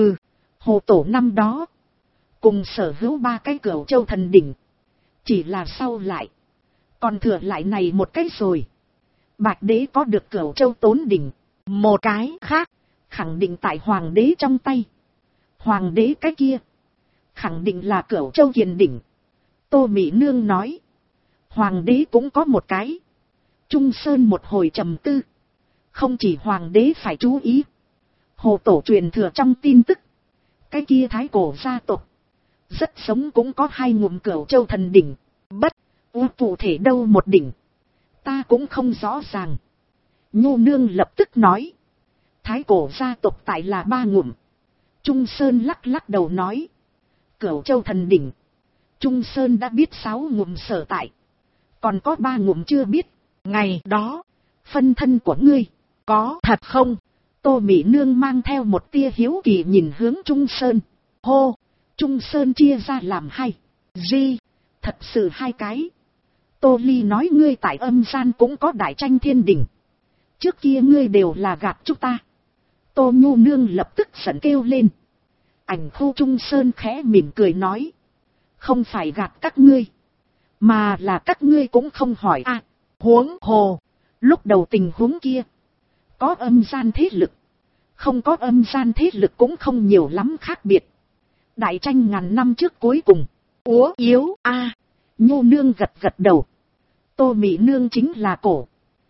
Hồ Tổ năm đó cùng sở hữu 3 cái Cửu Châu thần đỉnh. Chỉ là sau lại còn thừa lại này một cái rồi. Bạch Đế có được Cửu Châu Tốn đỉnh. Một cái khác khẳng định tại Hoàng đế trong tay. Hoàng đế cái kia khẳng định là Cửu Châu Kiền đỉnh. Tô Mị Nương nói, Hoàng đế cũng có một cái. Trung Sơn một hồi trầm tư. Không chỉ Hoàng đế phải chú ý. Hồ Tổ truyền thừa trong tin tức. Cái kia Thái Cổ gia tộc rất sống cũng có 2 ngụm Cửu Châu thần đỉnh. Bất cụ thể đâu một đỉnh, ta cũng không rõ ràng. Nhu Nương lập tức nói, Thái Cổ gia tộc tại là 3 ngụm. Trung Sơn lắc lắc đầu nói, Cửu Châu thần đỉnh, Trung Sơn đã biết 6 ngụm sở tại. Còn có 3 ngụm chưa biết. Ngày đó, phân thân của ngươi, có thật không? Tô Mị Nương mang theo một tia hiếu kỳ nhìn hướng Trung Sơn. Hô, Trung Sơn chia ra làm 2. Gì? Thật sự 2 cái. Tô Ly nói ngươi tại âm gian cũng có đại tranh thiên đỉnh. Trước kia ngươi đều là gạt chúng ta. Tô Nhu Nương lập tức giận kêu lên. Ảnh khu Trung Sơn khẽ mỉm cười nói, không phải gạt các ngươi, mà là các ngươi cũng không hỏi huống hồ. Lúc đầu tình huống kia, có âm gian thế lực, không có âm gian thế lực cũng không nhiều lắm khác biệt. Đại tranh ngàn năm trước cuối cùng, úa yếu Nhu Nương gật gật đầu. Tô Mị Nương chính là cổ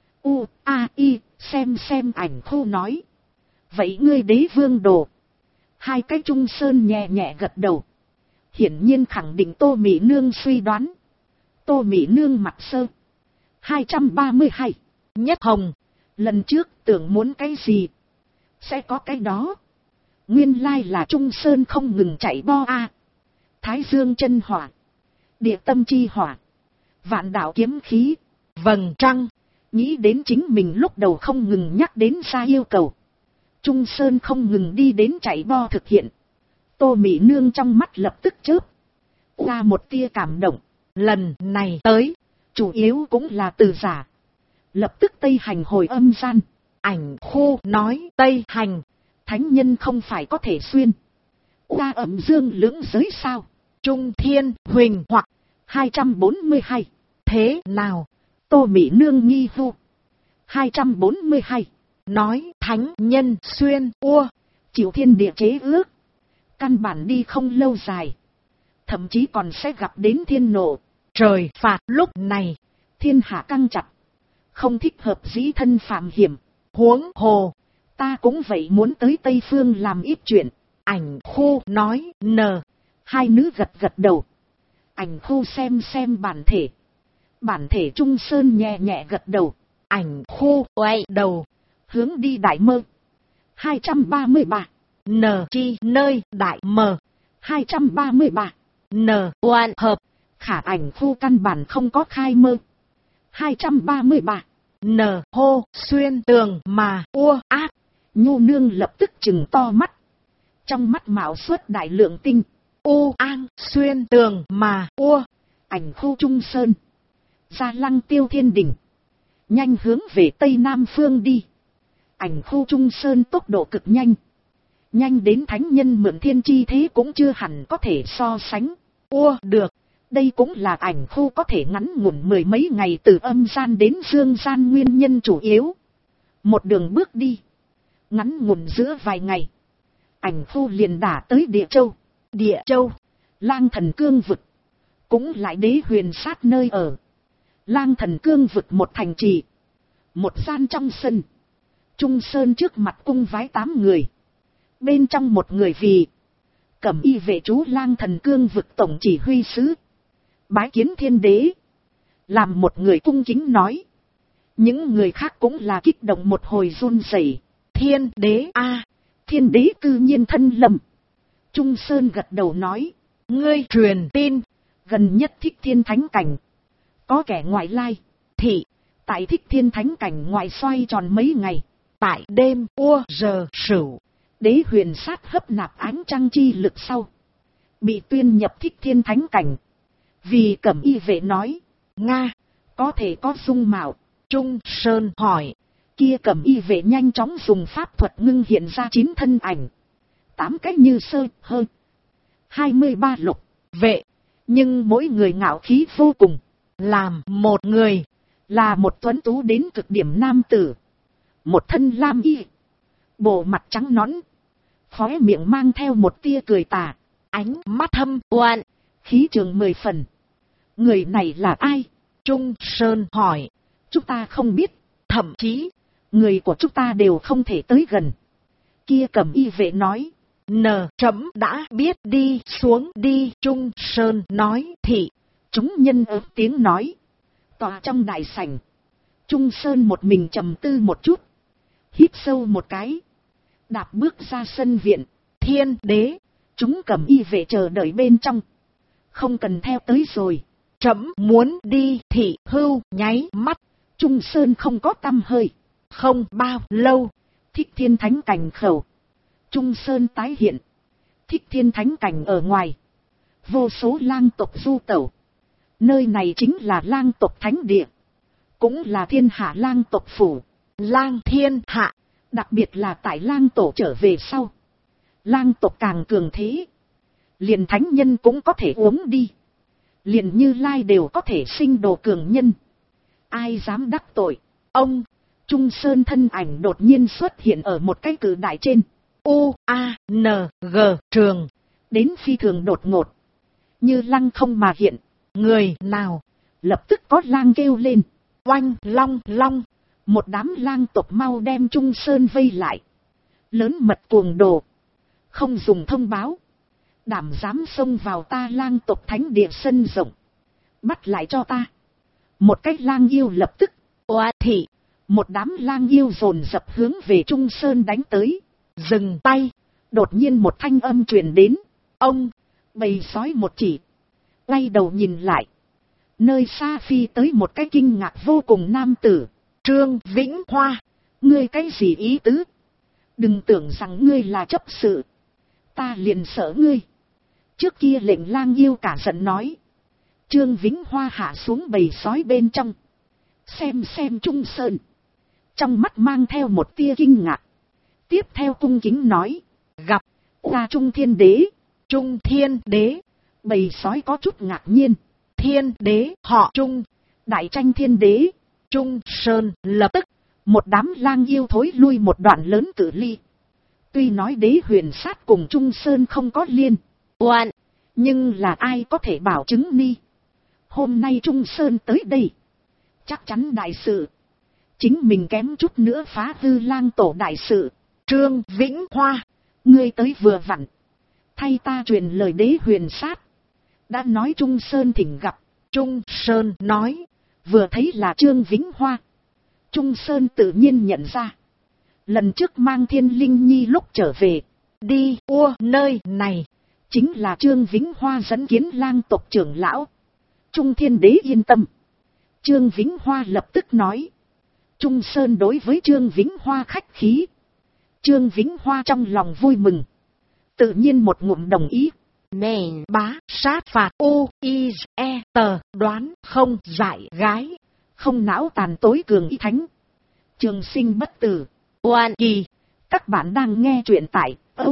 xem ảnh khu nói, vậy ngươi Đế Vương đồ. 2 cái Trung Sơn nhẹ nhẹ gật đầu. Hiển nhiên khẳng định Tô Mị Nương suy đoán. Tô Mị Nương mặt sơ. 232. Nhất Hồng. Lần trước tưởng muốn cái gì, sẽ có cái đó. Nguyên lai là Trung Sơn không ngừng chạy bo Thái Dương chân hỏa, địa tâm chi hỏa, vạn đạo kiếm khí, vầng trăng. Nghĩ đến chính mình lúc đầu không ngừng nhắc đến ra yêu cầu. Trung Sơn không ngừng đi đến chạy bo thực hiện. Tô Mị Nương trong mắt lập tức chớp ra một tia cảm động. Lần này tới, chủ yếu cũng là từ giả. Lập tức Tây Hành hồi âm gian. Ảnh khu nói Tây Hành, thánh nhân không phải có thể xuyên qua âm dương lưỡng giới sao? Trung Thiên Huỳnh hoặc 242. Thế nào? Tô Mị Nương nghi vu. 242. Nói thánh nhân xuyên ua, chịu thiên địa chế ước, căn bản đi không lâu dài, thậm chí còn sẽ gặp đến thiên nộ, trời phạt. Lúc này, thiên hạ căng chặt, không thích hợp dĩ thân phạm hiểm. Huống hồ, ta cũng vậy muốn tới Tây Phương làm ít chuyện. Ảnh khu nói 2 nữ gật gật đầu. Ảnh khu xem bản thể Trung Sơn nhẹ nhẹ gật đầu. Ảnh khu quay đầu, hướng đi Đại Mơ. 233. Chi nơi Đại Mơ. 233. Oan hợp. Khả ảnh khu căn bản không có khai mơ. 233. N hô xuyên tường mà ác. Nhu nương lập tức trừng to mắt. Trong mắt mạo xuất đại lượng tinh. An xuyên tường mà Ảnh khu Trung Sơn. Ra Lăng Tiêu Thiên Đình. Nhanh hướng về Tây Nam Phương đi. Ảnh khu Trung Sơn tốc độ cực nhanh. Nhanh đến thánh nhân mượn thiên chi thế cũng chưa hẳn có thể so sánh. Được. Đây cũng là ảnh khu có thể ngắn ngủn mười mấy ngày từ âm gian đến dương gian nguyên nhân chủ yếu. Một đường bước đi. Ngắn ngủn giữa vài ngày. Ảnh khu liền đả tới Địa Châu. Địa Châu. Lang Thần Cương vực. Cũng lại Đế Huyền Sát nơi ở. Lang Thần Cương vực một thành trì. Một gian trong sân. Trung Sơn trước mặt cung vái 8 người. Bên trong một người vì Cẩm Y vệ chú Lang Thần Cương vực tổng chỉ huy sứ. Bái kiến Thiên Đế. Làm một người cung kính nói. Những người khác cũng là kích động một hồi run rẩy. Thiên Đế Thiên Đế cư nhiên thân lâm. Trung Sơn gật đầu nói. Ngươi truyền tin. Gần nhất Thích Thiên Thánh Cảnh. Có kẻ ngoại lai. Thị. Tại Thích Thiên Thánh Cảnh ngoại xoay tròn mấy ngày. Tại đêm giờ Sửu. Đế Huyền Sát hấp nạp ánh trăng chi lực sau. Bị tuyên nhập Thích Thiên Thánh Cảnh. Vì Cẩm Y vệ nói. Nga. Có thể có dung mạo. Trung Sơn hỏi. Kia Cẩm Y vệ nhanh chóng dùng pháp thuật ngưng hiện ra 9 thân ảnh. 8 cái như sơ hơn. 23 lục vệ. Nhưng mỗi người ngạo khí vô cùng. Làm một người. Là một tuấn tú đến cực điểm nam tử. Một thân lam y. Bộ mặt trắng nõn. Khóe miệng mang theo một tia cười tà. Ánh mắt thâm oan. Khí trường 10 phần. Người này là ai? Trung Sơn hỏi. Chúng ta không biết. Thậm chí. Người của chúng ta đều không thể tới gần. Kia Cẩm Y vệ nói. Trẫm đã biết đi xuống đi. Trung Sơn nói thị. Chúng nhân ớt tiếng nói. Tòa trong đại sảnh. Trung Sơn một mình trầm tư một chút. Hít sâu một cái. Đạp bước ra sân viện. Thiên Đế. Chúng Cẩm Y vệ chờ đợi bên trong. Không cần theo tới rồi. Trẫm muốn đi. Thị Hưu nháy mắt. Trung Sơn không có tăm hơi. Không bao lâu. Thích Thiên Thánh Cảnh khẩu. Trung Sơn tái hiện. Thích Thiên Thánh Cảnh ở ngoài. Vô số lang tộc du tẩu. Nơi này chính là lang tộc thánh địa. Cũng là thiên hạ lang tộc phủ. Lang thiên hạ. Đặc biệt là tại lang tổ trở về sau. Lang tộc càng cường thế. Liền thánh nhân cũng có thể uống đi. Liền Như Lai đều có thể sinh đồ cường nhân. Ai dám đắc tội. Ông. Trung Sơn thân ảnh đột nhiên xuất hiện ở một cái cử đại trên. U-A-N-G trường. Đến phi thường đột ngột. Như lăng không mà hiện. Người nào? Lập tức có lang kêu lên. Oanh long long. Một đám lang tộc mau đem Trung Sơn vây lại. Lớn mật cuồng đồ. Không dùng thông báo. Đảm dám xông vào ta lang tộc thánh địa sân rộng. Bắt lại cho ta. Một cái lang yêu lập tức. Oa thị. Một đám lang yêu dồn dập hướng về Trung Sơn đánh tới. Dừng tay. Đột nhiên một thanh âm truyền đến. Ông. Bầy sói một chỉ. Ngay đầu nhìn lại. Nơi xa phi tới một cái kinh ngạc vô cùng nam tử. Trương Vĩnh Hoa. Ngươi cái gì ý tứ? Đừng tưởng rằng ngươi là chấp sự. Ta liền sợ ngươi. Trước kia lệnh lang yêu cả giận nói. Trương Vĩnh Hoa hạ xuống bầy sói bên trong. Xem Trung Sơn. Trong mắt mang theo một tia kinh ngạc. Tiếp theo cung kính nói. Gặp. Ta Trung Thiên Đế. Trung Thiên Đế. Bầy sói có chút ngạc nhiên. Thiên Đế họ Trung. Đại tranh Thiên Đế. Trung Sơn lập tức. Một đám lang yêu thối lui một đoạn lớn cự ly. Tuy nói Đế Huyền Sát cùng Trung Sơn không có liên oan. Nhưng là ai có thể bảo chứng ni. Hôm nay Trung Sơn tới đây. Chắc chắn đại sự. Chính mình kém chút nữa phá hư lang tổ đại sự. Trương Vĩnh Hoa. Ngươi tới vừa vặn. Thay ta truyền lời Đế Huyền Sát. Đã nói Trung Sơn thỉnh gặp. Trung Sơn nói. Vừa thấy là Trương Vĩnh Hoa. Trung Sơn tự nhiên nhận ra. Lần trước mang Thiên Linh Nhi lúc trở về. Đi nơi này. Chính là Trương Vĩnh Hoa dẫn kiến lang tộc trưởng lão. Trung Thiên Đế yên tâm. Trương Vĩnh Hoa lập tức nói. Trung Sơn đối với Trương Vĩnh Hoa khách khí. Trương Vĩnh Hoa trong lòng vui mừng. Tự nhiên một ngụm đồng ý. Nền bá sát phạt u i e tờ đoán không giải gái. Không não tàn tối cường ý thánh. Trường sinh bất tử. Oan kỳ. Các bạn đang nghe truyện tại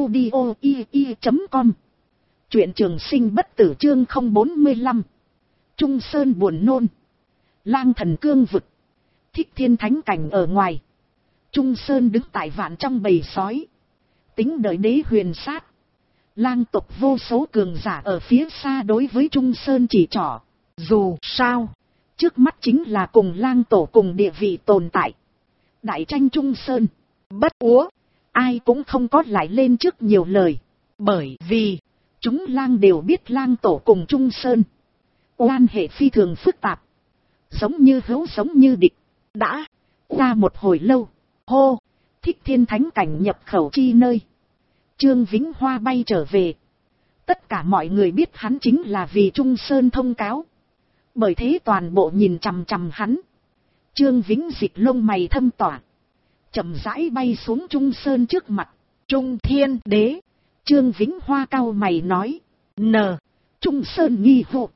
audio.com. Truyện trường sinh bất tử chương 045. Trung Sơn buồn nôn. Lang thần cương vực. Thích Thiên thánh cảnh ở ngoài. Trung Sơn đứng tại vạn trong bầy sói. Tính đợi đế huyền sát. Lang tộc vô số cường giả ở phía xa đối với Trung Sơn chỉ trỏ. Dù sao, trước mắt chính là cùng lang tổ cùng địa vị tồn tại. Đại tranh Trung Sơn. bất úa. Ai cũng không có lại lên trước nhiều lời. Bởi vì, chúng lang đều biết lang tổ cùng Trung Sơn. Quan hệ phi thường phức tạp. Giống như hữu giống như địch. Đã qua một hồi lâu. Hô, Thích Thiên thánh cảnh nhập khẩu chi nơi. Trương Vĩnh Hoa bay trở về. Tất cả mọi người biết hắn chính là vì Trung Sơn thông cáo. Bởi thế toàn bộ nhìn chằm chằm hắn. Trương Vĩnh dịch lông mày thâm tỏa. Chậm rãi bay xuống Trung Sơn trước mặt. Trung Thiên đế. Trương Vĩnh Hoa cau mày nói. N. Trung Sơn nghi hộ.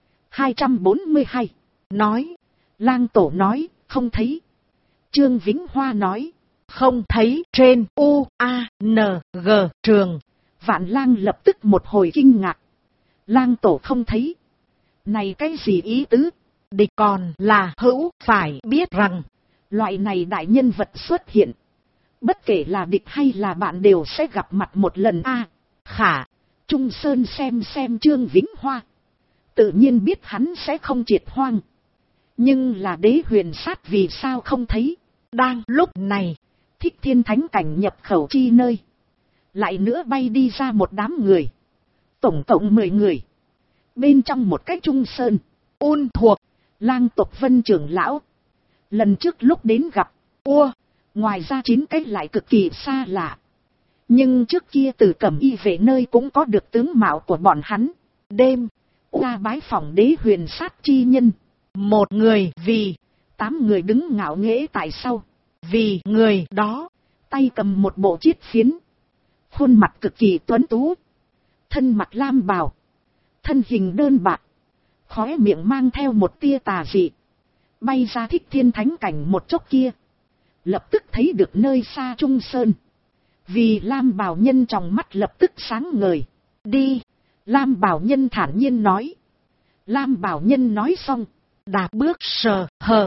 242. Nói. Lang tổ nói, không thấy. Trương Vĩnh Hoa nói. Không thấy trên U, A, N, G trường. Vạn lang lập tức một hồi kinh ngạc. Lang tổ không thấy. Này cái gì ý tứ? Địch còn là hữu phải biết rằng. Loại này đại nhân vật xuất hiện. Bất kể là địch hay là bạn đều sẽ gặp mặt một lần a. Khả. Trung Sơn xem Trương Vĩnh Hoa. Tự nhiên biết hắn sẽ không triệt hoang. Nhưng là đế huyền sát vì sao không thấy. Đang lúc này. Thích Thiên thánh cảnh nhập khẩu chi nơi. Lại nữa bay đi ra một đám người. Tổng cộng 10 người. Bên trong một cái Trung Sơn. Un thuộc. Lang tộc Vân trưởng lão. Lần trước lúc đến gặp. Ngoài ra 9 cái lại cực kỳ xa lạ. Nhưng trước kia từ Cẩm Y về nơi cũng có được tướng mạo của bọn hắn. Đêm. Ra bái phỏng đế huyền sát chi nhân. Một người vì. 8 người đứng ngạo nghễ tại sau. Vì người đó. Tay cầm một bộ chiết phiến. Khuôn mặt cực kỳ tuấn tú. Thân mặc lam bào. Thân hình đơn bạc. Khóe miệng mang theo một tia tà dị. Bay ra Thích Thiên thánh cảnh một chốc kia. Lập tức thấy được nơi xa Trung Sơn. Vì lam bào nhân trong mắt lập tức sáng ngời. Đi. Lam bào nhân thản nhiên nói. Lam bào nhân nói xong. Đạp bước sờ hờ.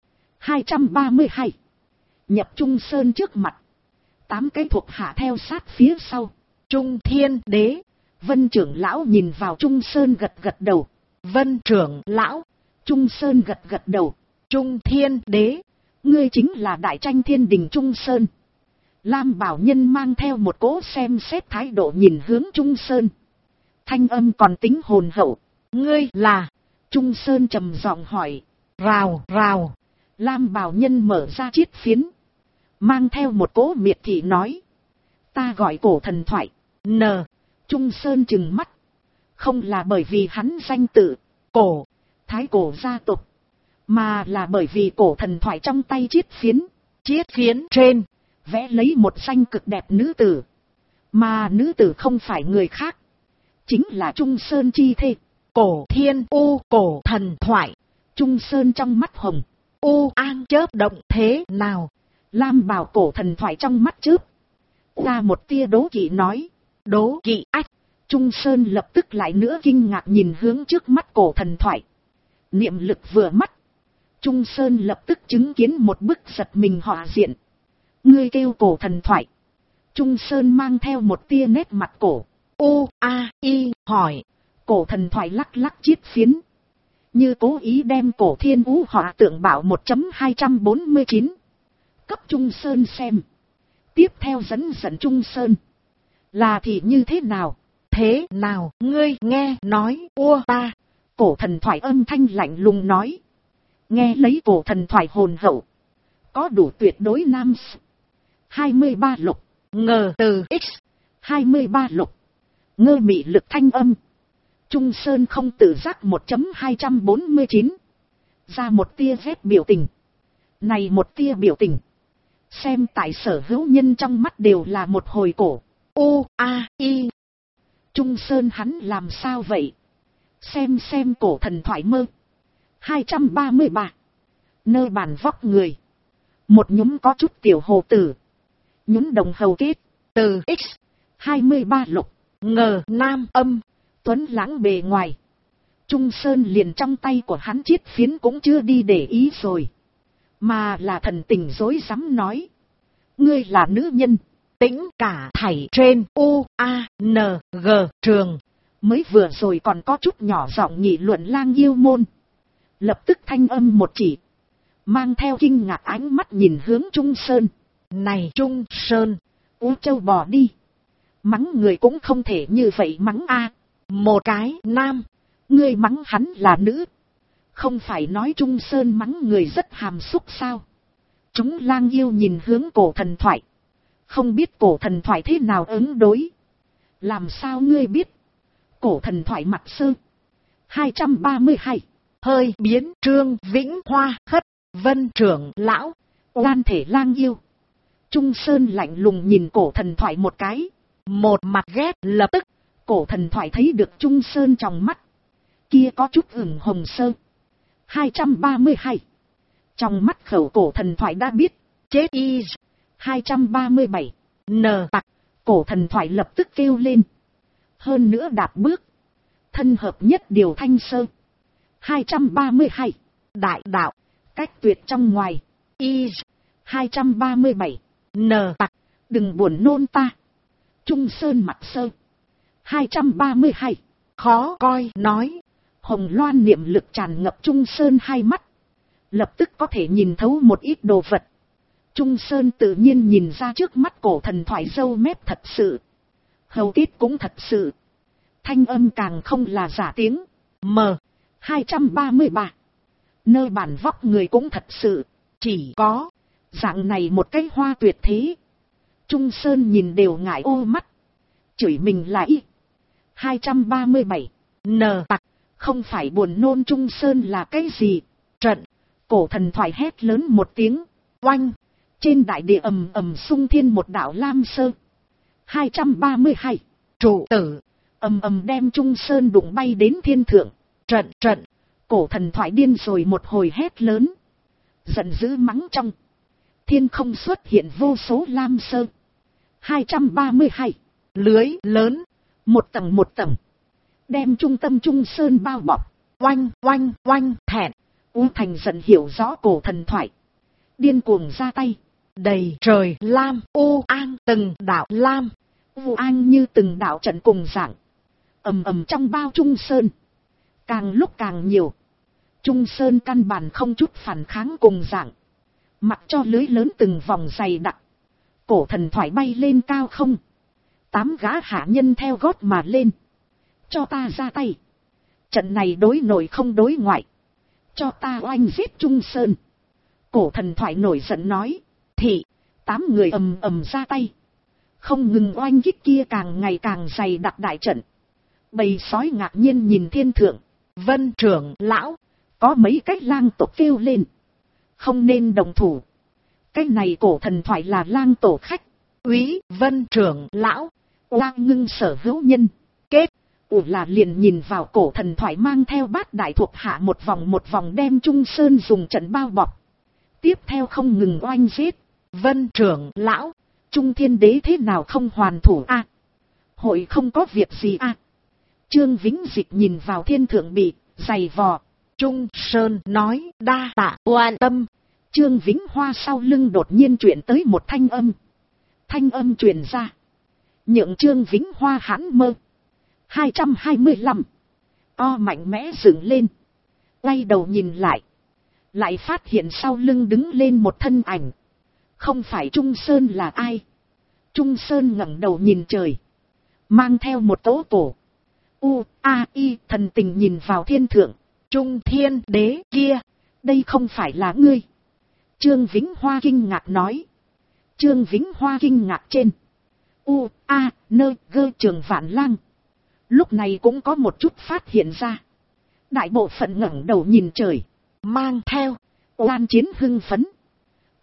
232. Nhập Trung Sơn trước mặt. 8 cái thuộc hạ theo sát phía sau. Trung Thiên đế. Vân trưởng lão nhìn vào Trung Sơn gật gật đầu. Vân trưởng lão. Trung Sơn gật gật đầu. Trung Thiên đế. Ngươi chính là đại tranh thiên đình Trung Sơn. Lam bảo nhân mang theo một cỗ xem xét thái độ nhìn hướng Trung Sơn. Thanh âm còn tính hồn hậu. Ngươi là. Trung Sơn trầm giọng hỏi. Rào rào. Lam bảo nhân mở ra chiết phiến. Mang theo một cỗ miệt thị nói. Ta gọi cổ thần thoại. N. Trung Sơn trừng mắt. Không là bởi vì hắn danh tự. Cổ. Thái cổ gia tộc. Mà là bởi vì cổ thần thoại trong tay chiết phiến. Chiết phiến trên. Vẽ lấy một danh cực đẹp nữ tử. Mà nữ tử không phải người khác. Chính là Trung Sơn chi thê. Cổ thiên u cổ thần thoại. Trung Sơn trong mắt hồng. U an chớp động thế nào. Lam bảo cổ thần thoại trong mắt chớp. Ra một tia đố kỵ nói. Đố kỵ ách. Trung Sơn lập tức lại nữa kinh ngạc nhìn hướng trước mắt cổ thần thoại. Niệm lực vừa mắt. Trung Sơn lập tức chứng kiến một bức giật mình họa diện. Ngươi kêu cổ thần thoại. Trung Sơn mang theo một tia nét mặt cổ. I hỏi. Cổ thần thoại lắc lắc chiết phiến. Như cố ý đem cổ thiên vũ họa tượng bảo 1.249. Cấp Trung Sơn xem. Tiếp theo dẫn Trung Sơn. Là thì như thế nào? Thế nào ngươi nghe nói ta? Cổ thần thoại âm thanh lạnh lùng nói. Nghe lấy cổ thần thoại hồn hậu. Có đủ tuyệt đối nam. 23 lục. Ngờ từ X. 23 lục. Ngơ mị lực thanh âm. Trung Sơn không tự giác 1.249. Ra một tia vết biểu tình. Này một tia biểu tình, xem tại sở hữu nhân trong mắt đều là một hồi cổ. U-A-I. Trung Sơn hắn làm sao vậy? Xem cổ thần thoại mơ. 233. Nơ bàn vóc người. Một nhúm có chút tiểu hồ tử. Nhún đồng hầu kết. Từ X. 23 lục. Ngờ nam âm. Tuấn lãng bề ngoài. Trung Sơn liền trong tay của hắn chiết phiến cũng chưa đi để ý rồi. Mà là thần tình dối rắm nói. Ngươi là nữ nhân. Tĩnh cả thảy trên U-A-N-G trường. Mới vừa rồi còn có chút nhỏ giọng nghị luận lang yêu môn. Lập tức thanh âm một chỉ. Mang theo kinh ngạc ánh mắt nhìn hướng Trung Sơn. Này Trung Sơn. Ú châu bò đi. Mắng người cũng không thể như vậy mắng a. Một cái nam. Ngươi mắng hắn là nữ. Không phải nói Trung Sơn mắng người rất hàm xúc sao? Chúng lang yêu nhìn hướng cổ thần thoại. Không biết cổ thần thoại thế nào ứng đối. Làm sao ngươi biết? Cổ thần thoại mặt sơ. 232. Hơi biến Trương Vĩnh Hoa khất. Vân trưởng lão. Oan thể lang yêu. Trung Sơn lạnh lùng nhìn cổ thần thoại một cái. Một mặt ghét lập tức. Cổ thần thoại thấy được Trung Sơn trong mắt. Kia có chút ửng hồng sơ. 232. Trong mắt khẩu cổ thần thoại đã biết. Chết y. 237. N tặc. Cổ thần thoại lập tức kêu lên. Hơn nữa đạp bước. Thân hợp nhất điều thanh sơ. 232. Đại đạo. Cách tuyệt trong ngoài. Y. 237. N tặc. Đừng buồn nôn ta. Trung Sơn mặt sơ. 232. Khó coi nói. Hồng loan niệm lực tràn ngập Trung Sơn hai mắt. Lập tức có thể nhìn thấu một ít đồ vật. Trung Sơn tự nhiên nhìn ra trước mắt cổ thần thoại râu mép thật sự. Hầu kết cũng thật sự. Thanh âm càng không là giả tiếng. M. 233. Nơi bản vóc người cũng thật sự. Chỉ có. Dạng này một cái hoa tuyệt thế. Trung Sơn nhìn đều ngại ô mắt. Chửi mình là y. 237. N tặc. Không phải buồn nôn Trung Sơn là cái gì. Trận. Cổ thần thoại hét lớn một tiếng. Oanh. Trên đại địa ầm ầm xung thiên một đạo lam sơ. 232. Trụ tử. Ầm ầm đem Trung Sơn đụng bay đến thiên thượng. Trận. Cổ thần thoại điên rồi một hồi hét lớn. Giận dữ mắng trong. Thiên không xuất hiện vô số lam sơ. 232. Lưới lớn. Một tầng. Đem trung tâm Trung Sơn bao bọc. Oanh. Thẹn. U Thành giận hiểu rõ cổ thần thoại. Điên cuồng ra tay. Đầy trời lam. U An từng đạo lam. U An như từng đạo trận cùng dạng. Ầm trong bao Trung Sơn. Càng lúc càng nhiều. Trung Sơn căn bản không chút phản kháng cùng dạng. Mặc cho lưới lớn từng vòng dày đặc. Cổ thần thoại bay lên cao không. 8 gã hạ nhân theo gót mà lên. Cho ta ra tay. Trận này đối nội không đối ngoại. Cho ta oanh giết Trung Sơn. Cổ thần thoại nổi giận nói. Thì 8 người ầm ra tay. Không ngừng oanh kích kia càng ngày càng dày đặc đại trận. Bầy sói ngạc nhiên nhìn thiên thượng. Vân trưởng lão. Có mấy cái lang tộc kêu lên. Không nên đồng thủ. Cái này cổ thần thoại là lang tổ khách. Úy Vân trưởng lão. Lang ngưng sở hữu nhân. Kết. Là liền nhìn vào cổ thần thoại mang theo bát đại thuộc hạ một vòng đem Trung Sơn dùng trận bao bọc. Tiếp theo không ngừng oanh giết. Vân trưởng lão. Trung Thiên Đế thế nào không hoàn thủ a? Hội không có việc gì a? Trương Vĩnh Dịch nhìn vào thiên thượng bị giày vò. Trung Sơn nói đa tạ oan tâm. Trương Vĩnh Hoa sau lưng đột nhiên chuyển tới một thanh âm. Thanh âm truyền ra. Nhượng Trương Vĩnh Hoa hãn mơ. 225. O mạnh mẽ dựng lên. Quay đầu nhìn lại. Lại phát hiện sau lưng đứng lên một thân ảnh. Không phải Trung Sơn là ai. Trung Sơn ngẩng đầu nhìn trời. Mang theo một tố cổ. U-A-I thần tình nhìn vào thiên thượng. Trung Thiên Đế kia. Đây không phải là ngươi. Trương Vĩnh Hoa kinh ngạc nói. Trương Vĩnh Hoa kinh ngạc trên. U-A-N-G Trường Vạn Lang. Lúc này cũng có một chút phát hiện ra. Đại bộ phận ngẩng đầu nhìn trời. Mang theo. Oan chiến hưng phấn.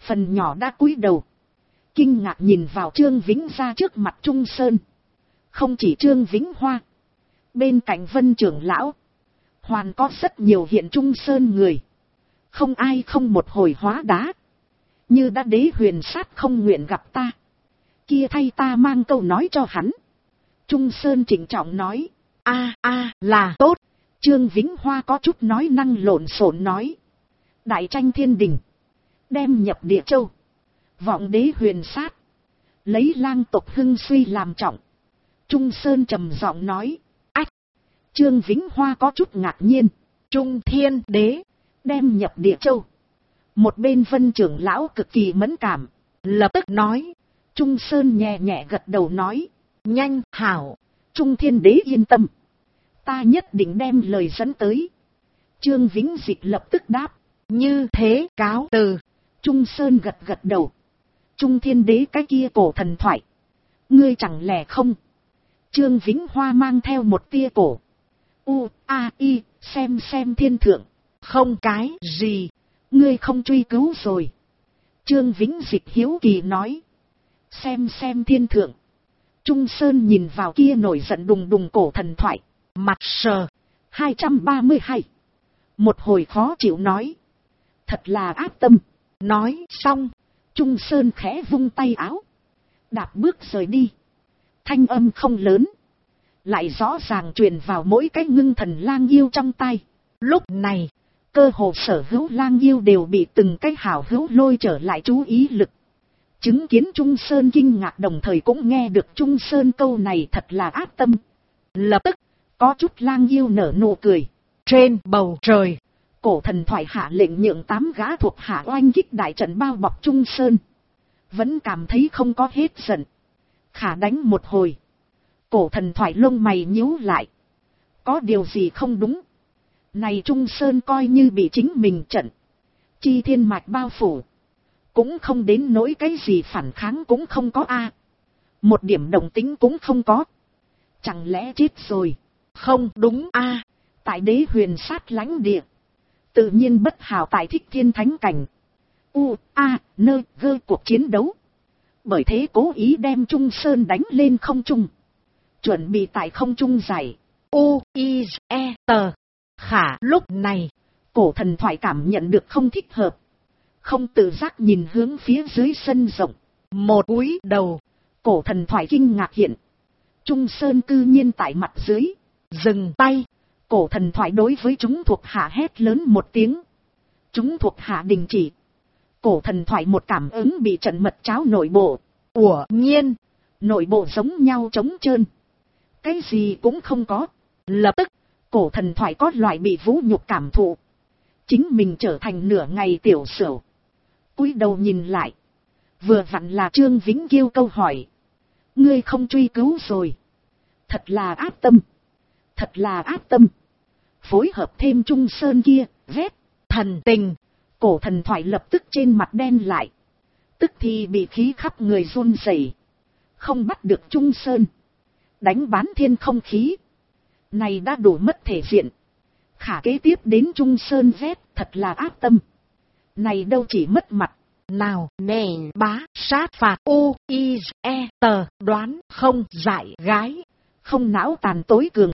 phần nhỏ đã cúi đầu, kinh ngạc nhìn vào Trương Vĩnh ra trước mặt Trung Sơn. Không chỉ Trương Vĩnh Hoa, bên cạnh Vân trưởng lão, hoàn có rất nhiều hiện Trung Sơn người. Không ai không một hồi hóa đá. Như đã đế huyền sát không nguyện gặp ta, kia thay ta mang câu nói cho hắn. Trung Sơn trịnh trọng nói. Là tốt. Trương Vĩnh Hoa có chút nói năng lộn xộn nói. Đại tranh thiên đình, đem nhập Địa Châu, vọng đế huyền sát, lấy lang tộc hưng suy làm trọng. Trung Sơn trầm giọng nói. Ách! Trương Vĩnh Hoa có chút ngạc nhiên. Trung Thiên Đế, đem nhập Địa Châu. Một bên Vân trưởng lão cực kỳ mẫn cảm, lập tức nói. Trung Sơn nhẹ nhẹ gật đầu nói. Nhanh, hảo. Trung Thiên Đế yên tâm, ta nhất định đem lời dẫn tới. Trương Vĩnh Dịch lập tức đáp. Như thế cáo từ. Trung Sơn gật gật đầu. Trung Thiên Đế cái kia cổ thần thoại, ngươi chẳng lẽ không? Trương Vĩnh Hoa mang theo một tia cổ. Xem thiên thượng. Không cái gì, ngươi không truy cứu rồi. Trương Vĩnh Dịch hiếu kỳ nói. Xem thiên thượng. Trung Sơn nhìn vào kia nổi giận đùng đùng cổ thần thoại, mặt sờ. 232. Một hồi khó chịu nói. Thật là ác tâm. Nói xong, Trung Sơn khẽ vung tay áo, đạp bước rời đi. Thanh âm không lớn, lại rõ ràng truyền vào mỗi cái ngưng thần lang yêu trong tai. Lúc này, cơ hồ sở hữu lang yêu đều bị từng cái hảo hữu lôi trở lại chú ý lực. Chứng kiến Trung Sơn kinh ngạc, đồng thời cũng nghe được Trung Sơn câu này thật là ác tâm. Lập tức, có chút lang yêu nở nụ cười. Trên bầu trời, cổ thần thoại hạ lệnh nhượng 8 gã thuộc hạ oanh kích đại trận bao bọc Trung Sơn. Vẫn cảm thấy không có hết giận, khả đánh một hồi, cổ thần thoại lông mày nhíu lại. Có điều gì không đúng? Này Trung Sơn coi như bị chính mình trận chi thiên mạch bao phủ, cũng không đến nỗi cái gì phản kháng cũng không có một điểm đồng tính cũng không có. Chẳng lẽ chết rồi? Không đúng tại đế huyền sát lãnh địa, tự nhiên bất hảo tại thích thiên thánh cảnh. Nơi gơ cuộc chiến đấu, bởi thế cố ý đem Trung Sơn đánh lên không trung, chuẩn bị tại không trung giải khả lúc này, cổ thần thoại cảm nhận được không thích hợp, không tự giác nhìn hướng phía dưới sân rộng. Một cúi đầu, cổ thần thoại kinh ngạc hiện, Trung Sơn cư nhiên tại mặt dưới. Dừng tay, cổ thần thoại đối với chúng thuộc hạ hét lớn một tiếng. Chúng thuộc hạ đình chỉ. Cổ thần thoại một cảm ứng bị trận mật cháo nội bộ. Nhiên, nội bộ giống nhau trống trơn, cái gì cũng không có. Lập tức, cổ thần thoại có loại bị vũ nhục cảm thụ, chính mình trở thành nửa ngày tiểu sửu. Cúi đầu nhìn lại, vừa vặn là Trương Vĩnh Kiêu câu hỏi. Ngươi không truy cứu rồi? Thật là ác tâm, thật là ác tâm. Phối hợp thêm Trung Sơn kia, vét, thần tình, cổ thần thoại lập tức trên mặt đen lại. Tức thì bị khí khắp người run rẩy, không bắt được Trung Sơn, đánh bán thiên không khí. Này đã đủ mất thể diện. Khả kế tiếp đến Trung Sơn vét, thật là ác tâm. Này đâu chỉ mất mặt. Nào nền bá sát phạt đoán không dại gái, không não tàn tối cường.